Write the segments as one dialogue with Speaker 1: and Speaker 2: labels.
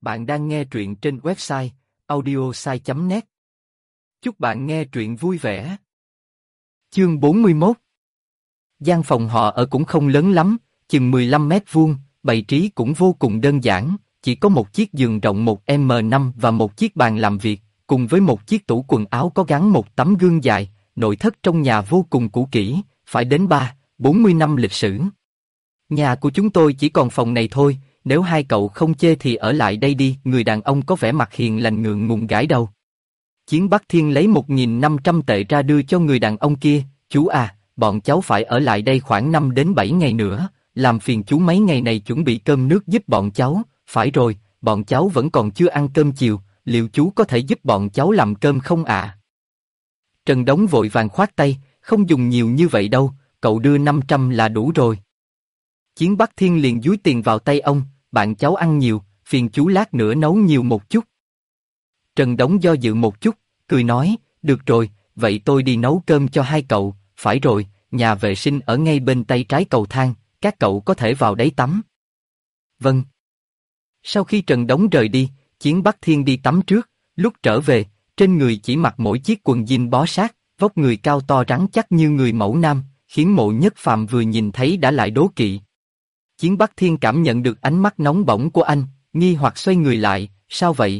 Speaker 1: Bạn đang nghe truyện trên website audiosai.net. Chúc bạn nghe truyện vui vẻ. Chương 41. Gian phòng họ ở cũng không lớn lắm, chừng 15 mét vuông, bày trí cũng vô cùng đơn giản, chỉ có một chiếc giường rộng 1m5 và một chiếc bàn làm việc, cùng với một chiếc tủ quần áo có gắn một tấm gương dài. Nội thất trong nhà vô cùng cũ kỹ, phải đến 40 năm lịch sử. Nhà của chúng tôi chỉ còn phòng này thôi, nếu hai cậu không chê thì ở lại đây đi. Người đàn ông có vẻ mặt hiền lành ngượng ngùng gãi đầu. Chiến Bắc Thiên lấy 1.500 tệ ra đưa cho người đàn ông kia. Chú à, bọn cháu phải ở lại đây khoảng 5 đến 7 ngày nữa, làm phiền chú mấy ngày này chuẩn bị cơm nước giúp bọn cháu. Phải rồi, bọn cháu vẫn còn chưa ăn cơm chiều, liệu chú có thể giúp bọn cháu làm cơm không ạ? Trần Đống vội vàng khoát tay, không dùng nhiều như vậy đâu, cậu đưa 500 là đủ rồi. Chiến Bắc Thiên liền dúi tiền vào tay ông, bạn cháu ăn nhiều, phiền chú lát nữa nấu nhiều một chút. Trần Đống do dự một chút, cười nói, được rồi, vậy tôi đi nấu cơm cho hai cậu. Phải rồi, nhà vệ sinh ở ngay bên tay trái cầu thang, các cậu có thể vào đấy tắm. Vâng. Sau khi Trần Đống rời đi, Chiến Bắc Thiên đi tắm trước, lúc trở về, trên người chỉ mặc mỗi chiếc quần jean bó sát, vóc người cao to rắn chắc như người mẫu nam, khiến Mộ Nhất Phàm vừa nhìn thấy đã lại đố kỵ. Chiến Bắc Thiên cảm nhận được ánh mắt nóng bỏng của anh, nghi hoặc xoay người lại, sao vậy?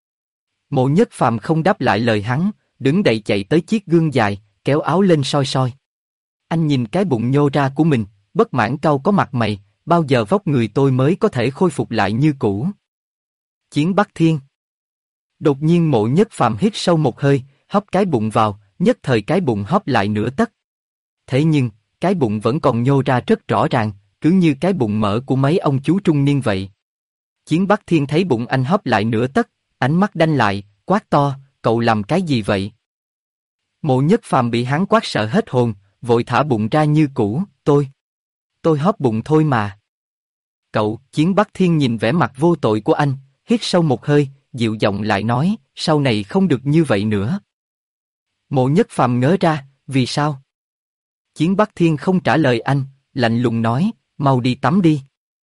Speaker 1: Mộ Nhất Phàm không đáp lại lời hắn, đứng dậy chạy tới chiếc gương dài, kéo áo lên soi soi. Anh nhìn cái bụng nhô ra của mình, bất mãn cau có mặt mày, bao giờ vóc người tôi mới có thể khôi phục lại như cũ? Chiến Bắc Thiên. Đột nhiên Mộ Nhất Phàm hít sâu một hơi, hấp cái bụng vào, nhất thời cái bụng hấp lại nửa tấc. Thế nhưng, cái bụng vẫn còn nhô ra rất rõ ràng, cứ như cái bụng mỡ của mấy ông chú trung niên vậy. Chiến Bắc Thiên thấy bụng anh hấp lại nửa tấc, ánh mắt đanh lại, quát to, cậu làm cái gì vậy? Mộ Nhất Phàm bị hắn quát sợ hết hồn, vội thả bụng ra như cũ, tôi hấp bụng thôi mà. Cậu, Chiến Bắc Thiên nhìn vẻ mặt vô tội của anh, hít sâu một hơi, dịu giọng lại nói, sau này không được như vậy nữa. Mộ Nhất Phàm ngớ ra, vì sao? Chiến Bắc Thiên không trả lời anh, lạnh lùng nói, mau đi tắm đi.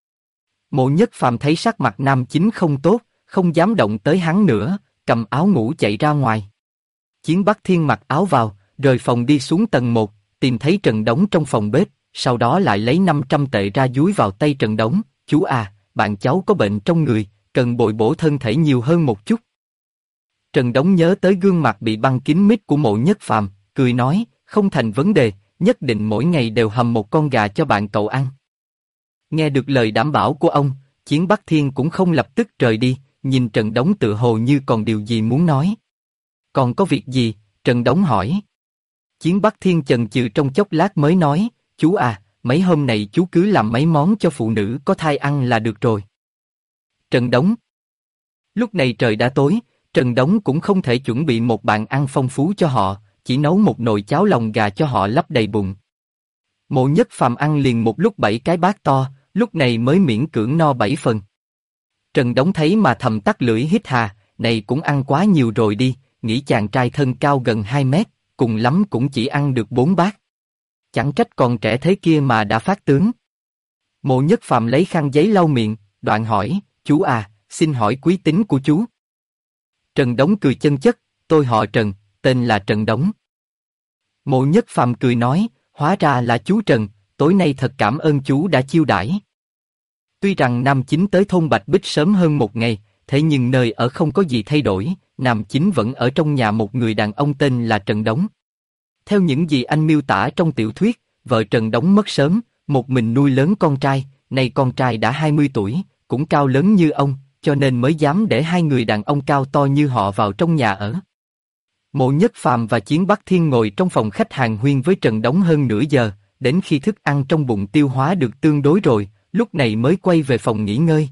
Speaker 1: Mộ Nhất Phàm thấy sắc mặt nam chính không tốt, không dám động tới hắn nữa, cầm áo ngủ chạy ra ngoài. Chiến Bắc Thiên mặc áo vào, rời phòng đi xuống tầng 1, tìm thấy Trần Đống trong phòng bếp, sau đó lại lấy 500 tệ ra dúi vào tay Trần Đống, chú à, bạn cháu có bệnh trong người, cần bồi bổ thân thể nhiều hơn một chút. Trần Đống nhớ tới gương mặt bị băng kín mít của Mộ Nhất Phàm, cười nói, không thành vấn đề, nhất định mỗi ngày đều hầm một con gà cho bạn cậu ăn. Nghe được lời đảm bảo của ông, Chiến Bắc Thiên cũng không lập tức rời đi, nhìn Trần Đống tự hồ như còn điều gì muốn nói. Còn có việc gì? Trần Đống hỏi. Chiến Bắc Thiên chần chừ trong chốc lát mới nói, chú à, mấy hôm này chú cứ làm mấy món cho phụ nữ có thai ăn là được rồi. Trần Đống. Lúc này trời đã tối, Trần Đống cũng không thể chuẩn bị một bàn ăn phong phú cho họ, chỉ nấu một nồi cháo lòng gà cho họ lấp đầy bụng. Mộ Nhất Phàm ăn liền một lúc 7 cái bát to, lúc này mới miễn cưỡng no 7 phần. Trần Đống thấy mà thầm tắt lưỡi hít hà, này cũng ăn quá nhiều rồi đi, nghĩ chàng trai thân cao gần 2 mét, cùng lắm cũng chỉ ăn được 4 bát. Chẳng trách còn trẻ thế kia mà đã phát tướng. Mộ Nhất Phàm lấy khăn giấy lau miệng, đoạn hỏi, chú à, xin hỏi quý tính của chú. Trần Đống cười chân chất, tôi họ Trần, tên là Trần Đống. Mộ Nhất Phàm cười nói, hóa ra là chú Trần, tối nay thật cảm ơn chú đã chiêu đãi. Tuy rằng Nam Chính tới thôn Bạch Bích sớm hơn một ngày, thế nhưng nơi ở không có gì thay đổi, Nam Chính vẫn ở trong nhà một người đàn ông tên là Trần Đống. Theo những gì anh miêu tả trong tiểu thuyết, vợ Trần Đống mất sớm, một mình nuôi lớn con trai, nay con trai đã 20 tuổi, cũng cao lớn như ông, cho nên mới dám để hai người đàn ông cao to như họ vào trong nhà ở. Mộ Nhất Phàm và Chiến Bắc Thiên ngồi trong phòng khách hàng huyên với Trần Đống hơn nửa giờ, đến khi thức ăn trong bụng tiêu hóa được tương đối rồi, lúc này mới quay về phòng nghỉ ngơi.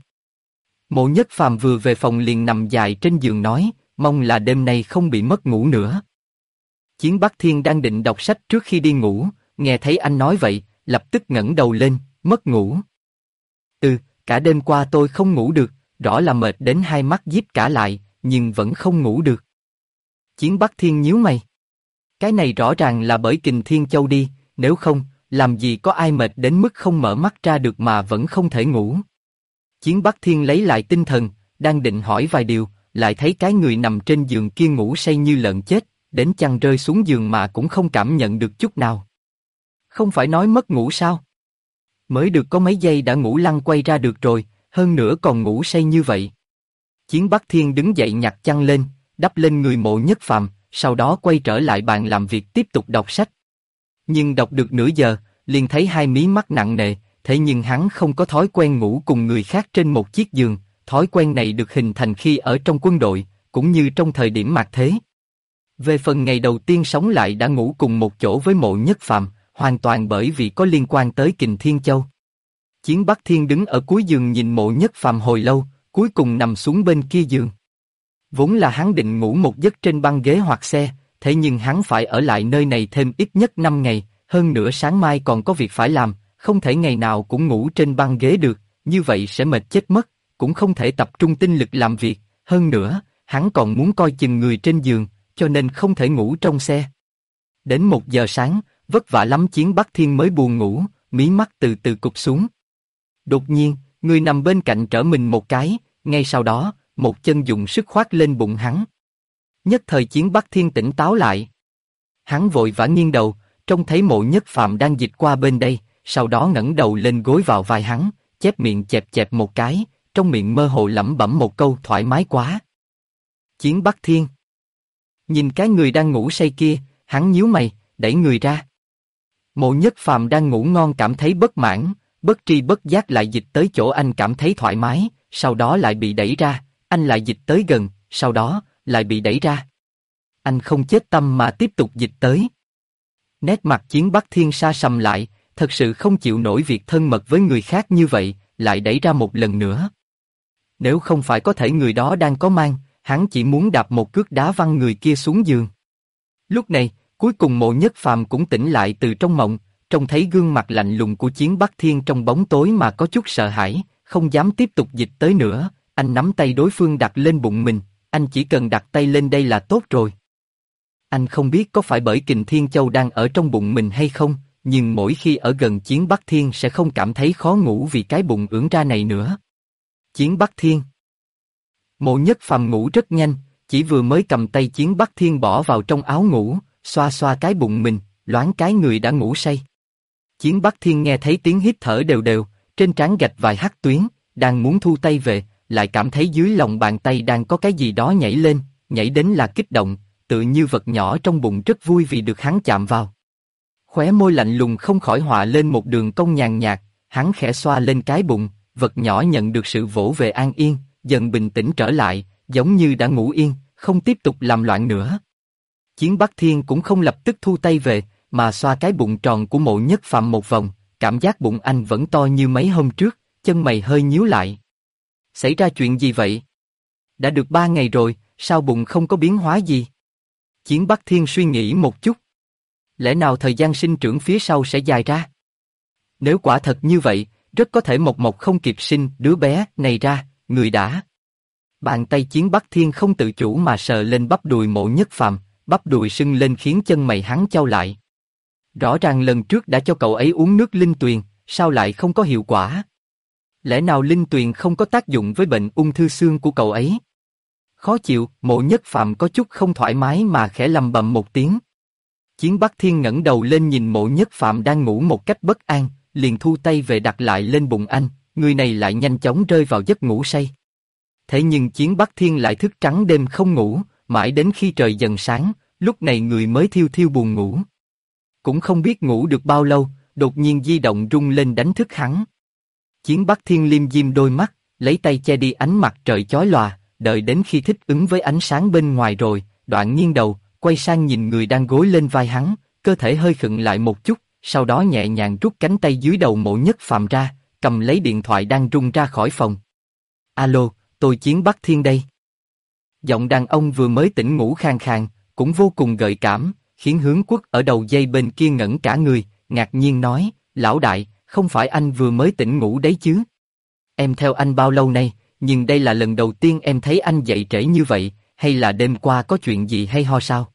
Speaker 1: Mộ Nhất Phàm vừa về phòng liền nằm dài trên giường nói, mong là đêm nay không bị mất ngủ nữa. Chiến Bắc Thiên đang định đọc sách trước khi đi ngủ, nghe thấy anh nói vậy, lập tức ngẩng đầu lên, mất ngủ. Cả đêm qua tôi không ngủ được, rõ là mệt đến hai mắt díp cả lại, nhưng vẫn không ngủ được. Chiến Bắc Thiên nhíu mày. Cái này rõ ràng là bởi Kình Thiên Châu đi, nếu không, làm gì có ai mệt đến mức không mở mắt ra được mà vẫn không thể ngủ. Chiến Bắc Thiên lấy lại tinh thần, đang định hỏi vài điều, lại thấy cái người nằm trên giường kia ngủ say như lợn chết, đến chăn rơi xuống giường mà cũng không cảm nhận được chút nào. Không phải nói mất ngủ sao? Mới được có mấy giây đã ngủ lăn quay ra được rồi, hơn nữa còn ngủ say như vậy. Chiến Bắc Thiên đứng dậy nhặt chăn lên, đắp lên người Mộ Nhất Phàm, sau đó quay trở lại bàn làm việc tiếp tục đọc sách. Nhưng đọc được nửa giờ, liền thấy hai mí mắt nặng nề, thế nhưng hắn không có thói quen ngủ cùng người khác trên một chiếc giường, thói quen này được hình thành khi ở trong quân đội, cũng như trong thời điểm mạt thế. Về phần ngày đầu tiên sống lại đã ngủ cùng một chỗ với Mộ Nhất Phàm, hoàn toàn bởi vì có liên quan tới Kình Thiên Châu. Chiến Bắc Thiên đứng ở cuối giường nhìn Mộ Nhất Phàm hồi lâu, cuối cùng nằm xuống bên kia giường. Vốn là hắn định ngủ một giấc trên băng ghế hoặc xe, thế nhưng hắn phải ở lại nơi này thêm ít nhất 5 ngày, hơn nữa sáng mai còn có việc phải làm, không thể ngày nào cũng ngủ trên băng ghế được, như vậy sẽ mệt chết mất, cũng không thể tập trung tinh lực làm việc, hơn nữa, hắn còn muốn coi chừng người trên giường, cho nên không thể ngủ trong xe. Đến 1 giờ sáng, vất vả lắm Chiến Bắc Thiên mới buồn ngủ, mí mắt từ từ cụp xuống. Đột nhiên, người nằm bên cạnh trở mình một cái, ngay sau đó, một chân dùng sức khoác lên bụng hắn. Nhất thời Chiến Bắc Thiên tỉnh táo lại. Hắn vội vã nghiêng đầu, trông thấy Mộ Nhất Phàm đang dịch qua bên đây, sau đó ngẩng đầu lên gối vào vai hắn, chép miệng chẹp chẹp một cái, trong miệng mơ hồ lẩm bẩm một câu thoải mái quá. Chiến Bắc Thiên. Nhìn cái người đang ngủ say kia, hắn nhíu mày, đẩy người ra. Mộ Nhất Phàm đang ngủ ngon cảm thấy bất mãn, bất tri bất giác lại dịch tới chỗ anh cảm thấy thoải mái, sau đó lại bị đẩy ra, anh lại dịch tới gần, sau đó lại bị đẩy ra. Anh không chết tâm mà tiếp tục dịch tới. Nét mặt Chiến Bắc Thiên sa sầm lại, thật sự không chịu nổi việc thân mật với người khác như vậy, lại đẩy ra một lần nữa. Nếu không phải có thể người đó đang có mang, hắn chỉ muốn đạp một cước đá văng người kia xuống giường. Lúc này, cuối cùng Mộ Nhất Phàm cũng tỉnh lại từ trong mộng, trông thấy gương mặt lạnh lùng của Chiến Bắc Thiên trong bóng tối mà có chút sợ hãi, không dám tiếp tục dịch tới nữa, anh nắm tay đối phương đặt lên bụng mình, anh chỉ cần đặt tay lên đây là tốt rồi. Anh không biết có phải bởi Kình Thiên Châu đang ở trong bụng mình hay không, nhưng mỗi khi ở gần Chiến Bắc Thiên sẽ không cảm thấy khó ngủ vì cái bụng ưỡn ra này nữa. Chiến Bắc Thiên. Mộ Nhất Phàm ngủ rất nhanh, chỉ vừa mới cầm tay Chiến Bắc Thiên bỏ vào trong áo ngủ, xoa xoa cái bụng mình, loáng cái người đã ngủ say. Chiến Bắc Thiên nghe thấy tiếng hít thở đều đều, trên trán gạch vài hắc tuyến, đang muốn thu tay về, lại cảm thấy dưới lòng bàn tay đang có cái gì đó nhảy lên, nhảy đến là kích động, tự như vật nhỏ trong bụng rất vui vì được hắn chạm vào. Khóe môi lạnh lùng không khỏi họa lên một đường cong nhàn nhạt, hắn khẽ xoa lên cái bụng, vật nhỏ nhận được sự vỗ về an yên, dần bình tĩnh trở lại, giống như đã ngủ yên, không tiếp tục làm loạn nữa. Chiến Bắc Thiên cũng không lập tức thu tay về, mà xoa cái bụng tròn của Mộ Nhất Phàm một vòng, cảm giác bụng anh vẫn to như mấy hôm trước, chân mày hơi nhíu lại. Xảy ra chuyện gì vậy? Đã được 3 ngày rồi, sao bụng không có biến hóa gì? Chiến Bắc Thiên suy nghĩ một chút. Lẽ nào thời gian sinh trưởng phía sau sẽ dài ra? Nếu quả thật như vậy, rất có thể Mộc Mộc không kịp sinh đứa bé này ra, người đã. Bàn tay Chiến Bắc Thiên không tự chủ mà sờ lên bắp đùi Mộ Nhất Phàm, bắp đùi sưng lên khiến chân mày hắn chau lại. Rõ ràng lần trước đã cho cậu ấy uống nước linh tuyền, sao lại không có hiệu quả? Lẽ nào linh tuyền không có tác dụng với bệnh ung thư xương của cậu ấy? Khó chịu, Mộ Nhất Phàm có chút không thoải mái mà khẽ lầm bầm một tiếng. Chiến Bắc Thiên ngẩng đầu lên nhìn Mộ Nhất Phàm đang ngủ một cách bất an, liền thu tay về đặt lại lên bụng anh, người này lại nhanh chóng rơi vào giấc ngủ say. Thế nhưng Chiến Bắc Thiên lại thức trắng đêm không ngủ, mãi đến khi trời dần sáng, lúc này người mới thiêu thiêu buồn ngủ. Cũng không biết ngủ được bao lâu, đột nhiên di động rung lên đánh thức hắn. Chiến Bắc Thiên liêm diêm đôi mắt, lấy tay che đi ánh mặt trời chói lòa, đợi đến khi thích ứng với ánh sáng bên ngoài rồi, đoạn nghiêng đầu, quay sang nhìn người đang gối lên vai hắn, cơ thể hơi khựng lại một chút, sau đó nhẹ nhàng rút cánh tay dưới đầu Mộ Nhất Phàm ra, cầm lấy điện thoại đang rung ra khỏi phòng. Alo, tôi Chiến Bắc Thiên đây. Giọng đàn ông vừa mới tỉnh ngủ khàn khàn, cũng vô cùng gợi cảm, khiến Hướng Quốc ở đầu dây bên kia ngẩn cả người, ngạc nhiên nói, lão đại, không phải anh vừa mới tỉnh ngủ đấy chứ? Em theo anh bao lâu nay, nhưng đây là lần đầu tiên em thấy anh dậy trễ như vậy, hay là đêm qua có chuyện gì hay ho sao?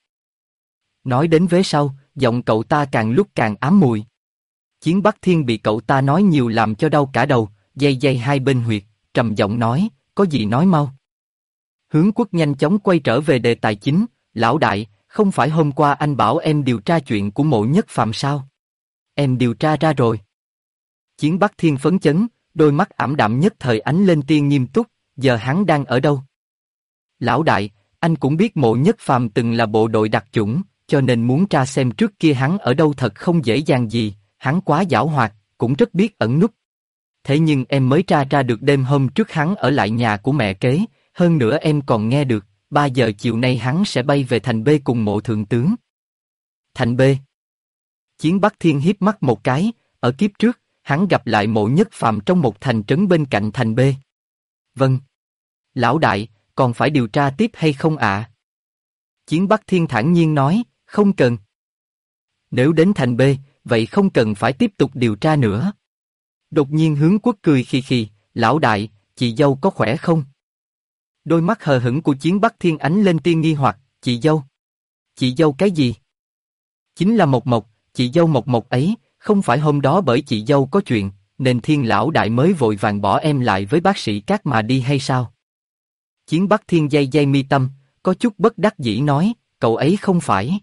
Speaker 1: Nói đến vế sau, giọng cậu ta càng lúc càng ám mùi. Chiến Bắc Thiên bị cậu ta nói nhiều làm cho đau cả đầu, day day hai bên huyệt, trầm giọng nói, có gì nói mau. Hướng Quốc nhanh chóng quay trở về đề tài chính, lão đại, không phải hôm qua anh bảo em điều tra chuyện của Mộ Nhất Phàm sao? Em điều tra ra rồi. Chiến Bắc Thiên phấn chấn, đôi mắt ảm đạm nhất thời ánh lên tia nghiêm túc, giờ hắn đang ở đâu? Lão đại, anh cũng biết Mộ Nhất Phàm từng là bộ đội đặc chủng, cho nên muốn tra xem trước kia hắn ở đâu thật không dễ dàng gì, hắn quá giảo hoạt, cũng rất biết ẩn núp. Thế nhưng em mới tra ra được đêm hôm trước hắn ở lại nhà của mẹ kế, hơn nữa em còn nghe được, 3 giờ chiều nay hắn sẽ bay về thành B cùng Mộ thượng tướng. Thành B. Chiến Bắc Thiên hiếp mắt một cái, ở kiếp trước, hắn gặp lại Mộ Nhất Phàm trong một thành trấn bên cạnh thành B. Vâng. Lão đại, còn phải điều tra tiếp hay không ạ? Chiến Bắc Thiên thản nhiên nói, không cần. Nếu đến thành B, vậy không cần phải tiếp tục điều tra nữa. Đột nhiên Hướng Quốc cười khì khì, lão đại, chị dâu có khỏe không? Đôi mắt hờ hững của Chiến Bắc Thiên ánh lên tia nghi hoặc, chị dâu? Chị dâu cái gì? Chính là Mộc Mộc, chị dâu Mộc Mộc ấy, không phải hôm đó bởi chị dâu có chuyện, nên Thiên lão đại mới vội vàng bỏ em lại với bác sĩ Cát mà đi hay sao? Chiến Bắc Thiên day day mi tâm, có chút bất đắc dĩ nói, cậu ấy không phải.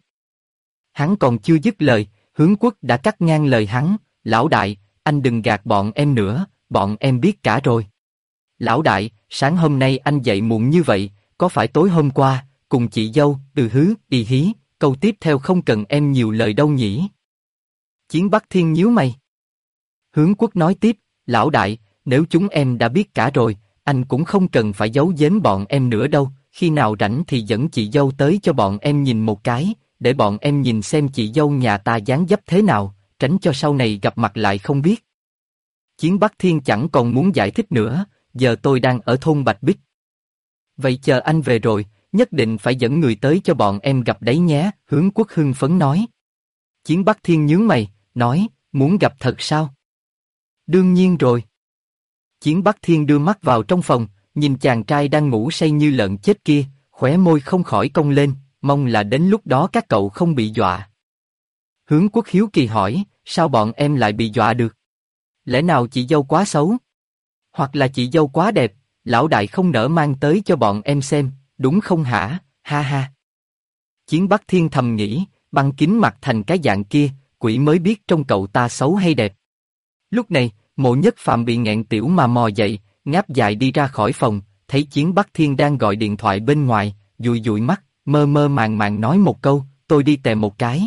Speaker 1: Hắn còn chưa dứt lời, Hướng Quốc đã cắt ngang lời hắn, lão đại, anh đừng gạt bọn em nữa, bọn em biết cả rồi. Lão đại, sáng hôm nay anh dậy muộn như vậy, có phải tối hôm qua, cùng chị dâu, y hí, câu tiếp theo không cần em nhiều lời đâu nhỉ? Chiến Bắc Thiên nhíu mày. Hướng Quốc nói tiếp, lão đại, nếu chúng em đã biết cả rồi, anh cũng không cần phải giấu giếm bọn em nữa đâu, khi nào rảnh thì dẫn chị dâu tới cho bọn em nhìn một cái, để bọn em nhìn xem chị dâu nhà ta dáng dấp thế nào, tránh cho sau này gặp mặt lại không biết. Chiến Bắc Thiên chẳng còn muốn giải thích nữa, giờ tôi đang ở thôn Bạch Bích. Vậy chờ anh về rồi, nhất định phải dẫn người tới cho bọn em gặp đấy nhé, Hướng Quốc hưng phấn nói. Chiến Bắc Thiên nhướng mày, nói, muốn gặp thật sao? Đương nhiên rồi. Chiến Bắc Thiên đưa mắt vào trong phòng, nhìn chàng trai đang ngủ say như lợn chết kia, khóe môi không khỏi cong lên, mong là đến lúc đó các cậu không bị dọa. Hướng Quốc hiếu kỳ hỏi, sao bọn em lại bị dọa được? Lẽ nào chị dâu quá xấu? Hoặc là chị dâu quá đẹp, lão đại không nỡ mang tới cho bọn em xem, đúng không hả, ha ha. Chiến Bắc Thiên thầm nghĩ, băng kính mặt thành cái dạng kia, quỷ mới biết trong cậu ta xấu hay đẹp. Lúc này, Mộ Nhất Phàm bị nghẹn tiểu mà mò dậy, ngáp dài đi ra khỏi phòng, thấy Chiến Bắc Thiên đang gọi điện thoại bên ngoài, dụi dụi mắt, mơ mơ màng màng nói một câu, tôi đi tè một cái.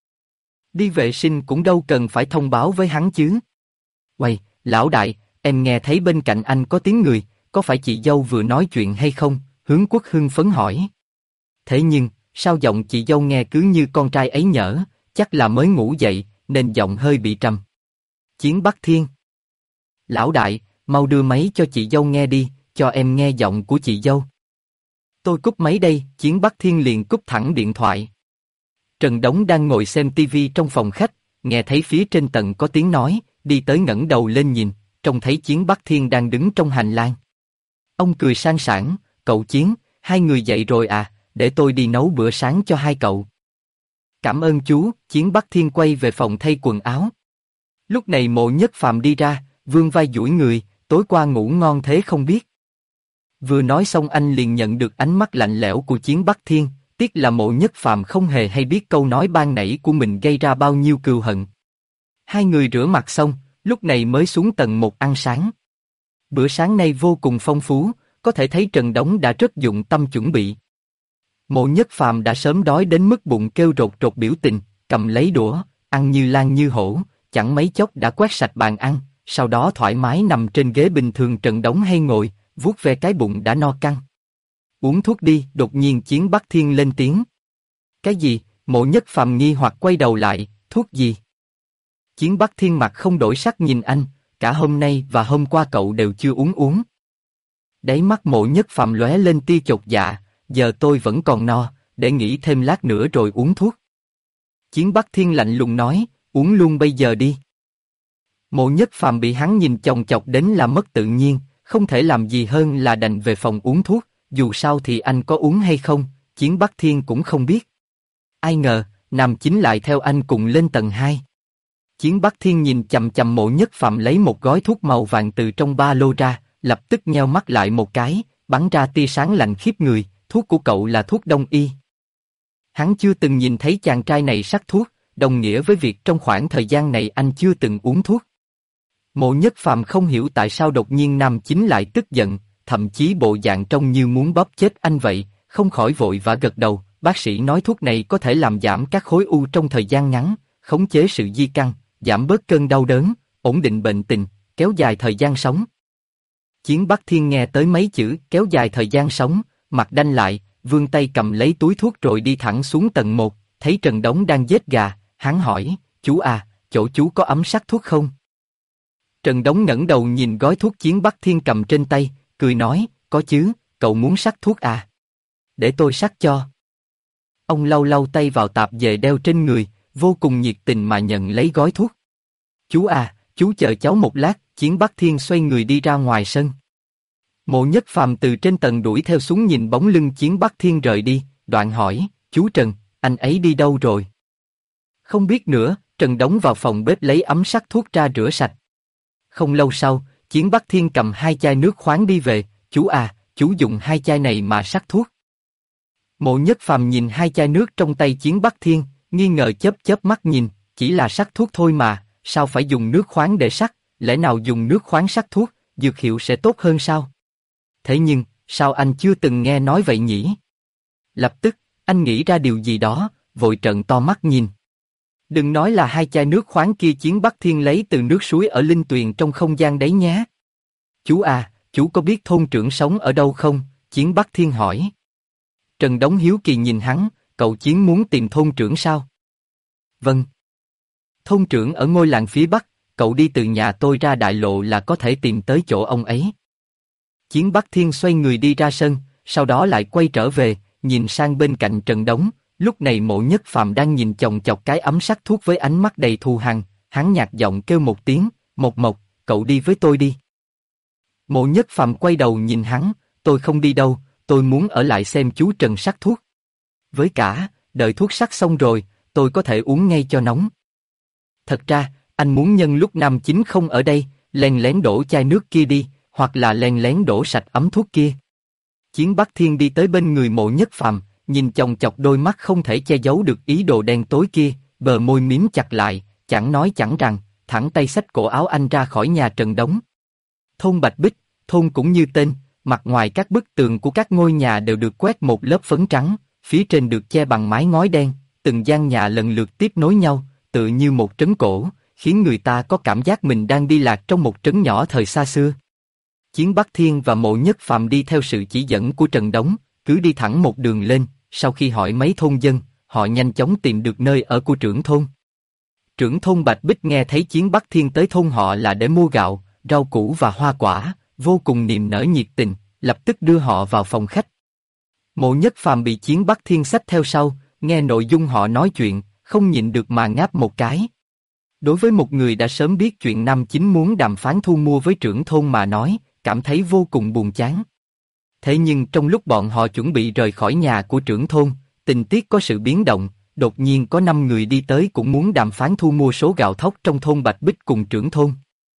Speaker 1: Đi vệ sinh cũng đâu cần phải thông báo với hắn chứ. Uầy, lão đại, em nghe thấy bên cạnh anh có tiếng người, có phải chị dâu vừa nói chuyện hay không? Hướng Quốc hưng phấn hỏi. Thế nhưng, sao giọng chị dâu nghe cứ như con trai ấy nhở, chắc là mới ngủ dậy, nên giọng hơi bị trầm. Chiến Bắc Thiên. Lão đại, mau đưa máy cho chị dâu nghe đi, cho em nghe giọng của chị dâu. Tôi cúp máy đây, Chiến Bắc Thiên liền cúp thẳng điện thoại. Trần Đống đang ngồi xem tivi trong phòng khách, nghe thấy phía trên tầng có tiếng nói, đi tới ngẩng đầu lên nhìn, trông thấy Chiến Bắc Thiên đang đứng trong hành lang. Ông cười sang sảng, cậu Chiến, hai người dậy rồi à, để tôi đi nấu bữa sáng cho hai cậu. Cảm ơn chú, Chiến Bắc Thiên quay về phòng thay quần áo. Lúc này Mộ Nhất Phàm đi ra, vươn vai duỗi người, tối qua ngủ ngon thế không biết. Vừa nói xong anh liền nhận được ánh mắt lạnh lẽo của Chiến Bắc Thiên, tiếc là Mộ Nhất Phàm không hề hay biết câu nói ban nãy của mình gây ra bao nhiêu cừu hận. Hai người rửa mặt xong, lúc này mới xuống tầng 1 ăn sáng. Bữa sáng nay vô cùng phong phú, có thể thấy Trần Đống đã rất dụng tâm chuẩn bị. Mộ Nhất Phàm đã sớm đói đến mức bụng kêu rột rột biểu tình, cầm lấy đũa, ăn như lang như hổ, chẳng mấy chốc đã quét sạch bàn ăn, sau đó thoải mái nằm trên ghế bình thường Trần Đống hay ngồi, vuốt ve cái bụng đã no căng. Uống thuốc đi, đột nhiên Chiến Bắc Thiên lên tiếng. Cái gì? Mộ Nhất Phàm nghi hoặc quay đầu lại, thuốc gì? Chiến Bắc Thiên mặt không đổi sắc nhìn anh, cả hôm nay và hôm qua cậu đều chưa uống. Đáy mắt Mộ Nhất Phàm lóe lên tia chột dạ, giờ tôi vẫn còn no, để nghỉ thêm lát nữa rồi uống thuốc. Chiến Bắc Thiên lạnh lùng nói, uống luôn bây giờ đi. Mộ Nhất Phàm bị hắn nhìn chòng chọc đến là mất tự nhiên, không thể làm gì hơn là đành về phòng uống thuốc, dù sao thì anh có uống hay không, Chiến Bắc Thiên cũng không biết. Ai ngờ, Nam Chính lại theo anh cùng lên tầng 2. Chiến Bắc Thiên nhìn chằm chằm Mộ Nhất Phàm lấy một gói thuốc màu vàng từ trong ba lô ra, lập tức nheo mắt lại một cái, bắn ra tia sáng lạnh khiếp người, thuốc của cậu là thuốc đông y. Hắn chưa từng nhìn thấy chàng trai này sắc thuốc, đồng nghĩa với việc trong khoảng thời gian này anh chưa từng uống thuốc. Mộ Nhất Phàm không hiểu tại sao đột nhiên nam chính lại tức giận, thậm chí bộ dạng trông như muốn bóp chết anh vậy, không khỏi vội vã gật đầu. Bác sĩ nói thuốc này có thể làm giảm các khối u trong thời gian ngắn, khống chế sự di căn, giảm bớt cơn đau đớn, ổn định bệnh tình, kéo dài thời gian sống. Chiến Bắc Thiên nghe tới mấy chữ kéo dài thời gian sống, mặt đanh lại, vươn tay cầm lấy túi thuốc rồi đi thẳng xuống tầng 1, thấy Trần Đống đang giết gà, hắn hỏi, chú à, chỗ chú có ấm sắc thuốc không? Trần Đống ngẩng đầu nhìn gói thuốc Chiến Bắc Thiên cầm trên tay, cười nói, có chứ, cậu muốn sắc thuốc à? Để tôi sắc cho. Ông lau lau tay vào tạp dề đeo trên người, vô cùng nhiệt tình mà nhận lấy gói thuốc. Chú à, chú chờ cháu một lát. Chiến Bắc Thiên xoay người đi ra ngoài sân. Mộ Nhất Phàm từ trên tầng đuổi theo xuống nhìn bóng lưng Chiến Bắc Thiên rời đi, đoạn hỏi, chú Trần, anh ấy đi đâu rồi? Không biết nữa, Trần Đống vào phòng bếp lấy ấm sắc thuốc ra rửa sạch. Không lâu sau, Chiến Bắc Thiên cầm 2 chai nước khoáng đi về, chú à, chú dùng 2 chai này mà sắc thuốc. Mộ Nhất Phàm nhìn 2 chai nước trong tay Chiến Bắc Thiên, nghi ngờ chớp chớp mắt nhìn, chỉ là sắc thuốc thôi mà, sao phải dùng nước khoáng để sắc? Lẽ nào dùng nước khoáng sắc thuốc, dược hiệu sẽ tốt hơn sao? Thế nhưng, sao anh chưa từng nghe nói vậy nhỉ? Lập tức, anh nghĩ ra điều gì đó, vội trợn to mắt nhìn. Đừng nói là 2 chai nước khoáng kia Chiến Bắc Thiên lấy từ nước suối ở linh tuyền trong không gian đấy nhé. Chú à, chú có biết thôn trưởng sống ở đâu không? Chiến Bắc Thiên hỏi. Trần Đống hiếu kỳ nhìn hắn, cậu Chiến muốn tìm thôn trưởng sao? Vâng. Thôn trưởng ở ngôi làng phía Bắc. Cậu đi từ nhà tôi ra đại lộ là có thể tìm tới chỗ ông ấy. Chiến Bắc Thiên xoay người đi ra sân, sau đó lại quay trở về, nhìn sang bên cạnh Trần Đống. Lúc này Mộ Nhất Phàm đang nhìn chòng chọc cái ấm sắc thuốc với ánh mắt đầy thù hằn, hắn nhạt giọng kêu một tiếng, Mộc Mộc, cậu đi với tôi đi. Mộ Nhất Phàm quay đầu nhìn hắn, tôi không đi đâu, tôi muốn ở lại xem chú Trần sắc thuốc. Với cả, đợi thuốc sắc xong rồi, tôi có thể uống ngay cho nóng. Thật ra, anh muốn nhân lúc nam chính không ở đây, len lén đổ chai nước kia đi, hoặc là len lén đổ sạch ấm thuốc kia. Chiến Bắc Thiên đi tới bên người Mộ Nhất Phàm, nhìn chòng chọc đôi mắt không thể che giấu được ý đồ đen tối kia, bờ môi mím chặt lại, chẳng nói chẳng rằng, thẳng tay xách cổ áo anh ra khỏi nhà Trần Đống. Thôn Bạch Bích, thôn cũng như tên, mặt ngoài các bức tường của các ngôi nhà đều được quét một lớp phấn trắng, phía trên được che bằng mái ngói đen, từng gian nhà lần lượt tiếp nối nhau, tựa như một trấn cổ, khiến người ta có cảm giác mình đang đi lạc trong một trấn nhỏ thời xa xưa. Chiến Bắc Thiên và Mộ Nhất Phàm đi theo sự chỉ dẫn của Trần Đống, cứ đi thẳng một đường lên, sau khi hỏi mấy thôn dân, họ nhanh chóng tìm được nơi ở của trưởng thôn. Trưởng thôn Bạch Bích nghe thấy Chiến Bắc Thiên tới thôn họ là để mua gạo, rau củ và hoa quả, vô cùng niềm nở nhiệt tình, lập tức đưa họ vào phòng khách. Mộ Nhất Phàm bị Chiến Bắc Thiên xách theo sau, nghe nội dung họ nói chuyện, không nhịn được mà ngáp một cái. Đối với một người đã sớm biết chuyện nam chính muốn đàm phán thu mua với trưởng thôn mà nói, cảm thấy vô cùng buồn chán. Thế nhưng trong lúc bọn họ chuẩn bị rời khỏi nhà của trưởng thôn, tình tiết có sự biến động, đột nhiên có 5 người đi tới cũng muốn đàm phán thu mua số gạo thóc trong thôn Bạch Bích cùng trưởng thôn.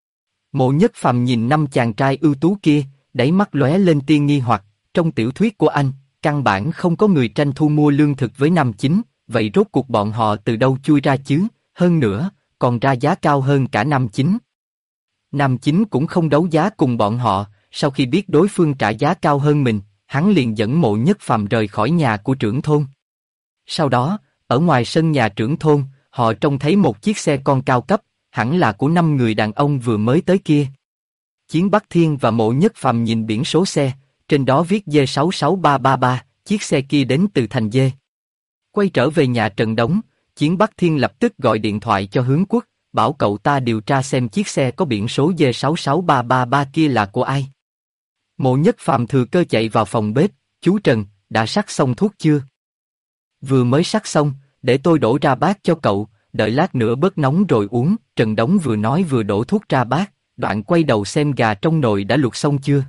Speaker 1: Mộ Nhất Phàm nhìn 5 chàng trai ưu tú kia, đáy mắt lóe lên tia nghi hoặc, trong tiểu thuyết của anh, căn bản không có người tranh thu mua lương thực với nam chính, vậy rốt cuộc bọn họ từ đâu chui ra chứ, hơn nữa, còn ra giá cao hơn cả nam chính. Nam chính cũng không đấu giá cùng bọn họ, sau khi biết đối phương trả giá cao hơn mình, hắn liền dẫn Mộ Nhất Phàm rời khỏi nhà của trưởng thôn. Sau đó, ở ngoài sân nhà trưởng thôn, họ trông thấy một chiếc xe con cao cấp, hẳn là của 5 người đàn ông vừa mới tới kia. Chiến Bắc Thiên và Mộ Nhất Phàm nhìn biển số xe, trên đó viết D66333, chiếc xe kia đến từ thành D. Quay trở về nhà Trần Đống, Chiến Bắc Thiên lập tức gọi điện thoại cho Hướng Quốc, bảo cậu ta điều tra xem chiếc xe có biển số D66333 kia là của ai. Mộ Nhất Phàm thừa cơ chạy vào phòng bếp, chú Trần, đã sắc xong thuốc chưa? Vừa mới sắc xong, để tôi đổ ra bát cho cậu, đợi lát nữa bớt nóng rồi uống. Trần Đống vừa nói vừa đổ thuốc ra bát, đoạn quay đầu xem gà trong nồi đã luộc xong chưa.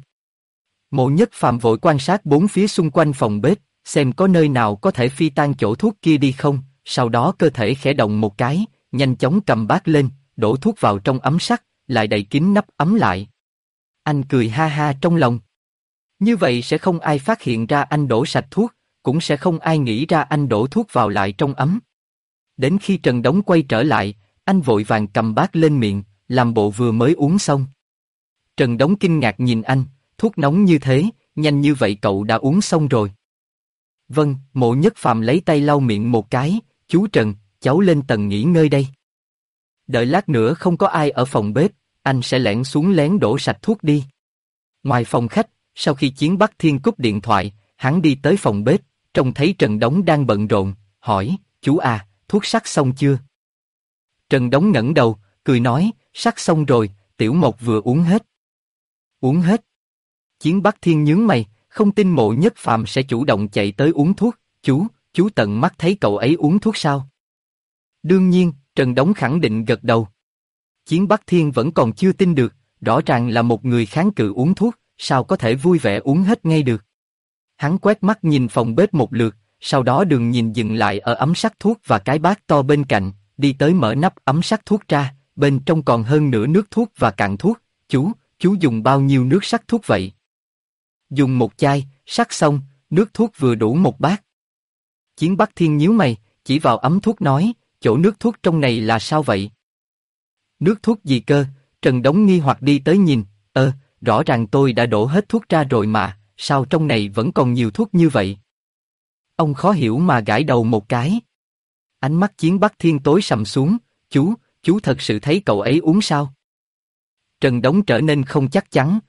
Speaker 1: Mộ Nhất Phàm vội quan sát bốn phía xung quanh phòng bếp, xem có nơi nào có thể phi tan chỗ thuốc kia đi không, sau đó cơ thể khẽ động một cái, nhanh chóng cầm bát lên, đổ thuốc vào trong ấm sắt, lại đậy kín nắp ấm lại. Anh cười ha ha trong lòng. Như vậy sẽ không ai phát hiện ra anh đổ sạch thuốc, cũng sẽ không ai nghĩ ra anh đổ thuốc vào lại trong ấm. Đến khi Trần Đống quay trở lại, anh vội vàng cầm bát lên miệng, làm bộ vừa mới uống xong. Trần Đống kinh ngạc nhìn anh, thuốc nóng như thế, nhanh như vậy cậu đã uống xong rồi. Vâng, Mộ Nhất Phàm lấy tay lau miệng một cái, chú Trần, cháu lên tầng nghỉ ngơi đây. Đợi lát nữa không có ai ở phòng bếp, anh sẽ lẻn xuống lén đổ sạch thuốc đi. Ngoài phòng khách, sau khi Chiến Bắc Thiên cúp điện thoại, hắn đi tới phòng bếp, trông thấy Trần Đống đang bận rộn, hỏi, chú à, thuốc sắc xong chưa? Trần Đống ngẩng đầu, cười nói, sắc xong rồi, Tiểu Mộc vừa uống hết. Uống hết? Chiến Bắc Thiên nhướng mày, không tin Mộ Nhất Phàm sẽ chủ động chạy tới uống thuốc, chú tận mắt thấy cậu ấy uống thuốc sao? Đương nhiên, Trần Đống khẳng định gật đầu. Chiến Bắc Thiên vẫn còn chưa tin được, rõ ràng là một người kháng cự uống thuốc, sao có thể vui vẻ uống hết ngay được. Hắn quét mắt nhìn phòng bếp một lượt, sau đó đừng nhìn dừng lại ở ấm sắc thuốc và cái bát to bên cạnh, đi tới mở nắp ấm sắc thuốc ra, bên trong còn hơn nửa nước thuốc và cạn thuốc. Chú dùng bao nhiêu nước sắc thuốc vậy? Dùng một chai, sắc xong, nước thuốc vừa đủ một bát. Chiến Bắc Thiên nhíu mày, chỉ vào ấm thuốc nói, chỗ nước thuốc trong này là sao vậy? Nước thuốc gì cơ? Trần Đống nghi hoặc đi tới nhìn, rõ ràng tôi đã đổ hết thuốc ra rồi mà, sao trong này vẫn còn nhiều thuốc như vậy? Ông khó hiểu mà gãi đầu một cái. Ánh mắt Chiến Bắc Thiên tối sầm xuống, chú thật sự thấy cậu ấy uống sao? Trần Đống trở nên không chắc chắn,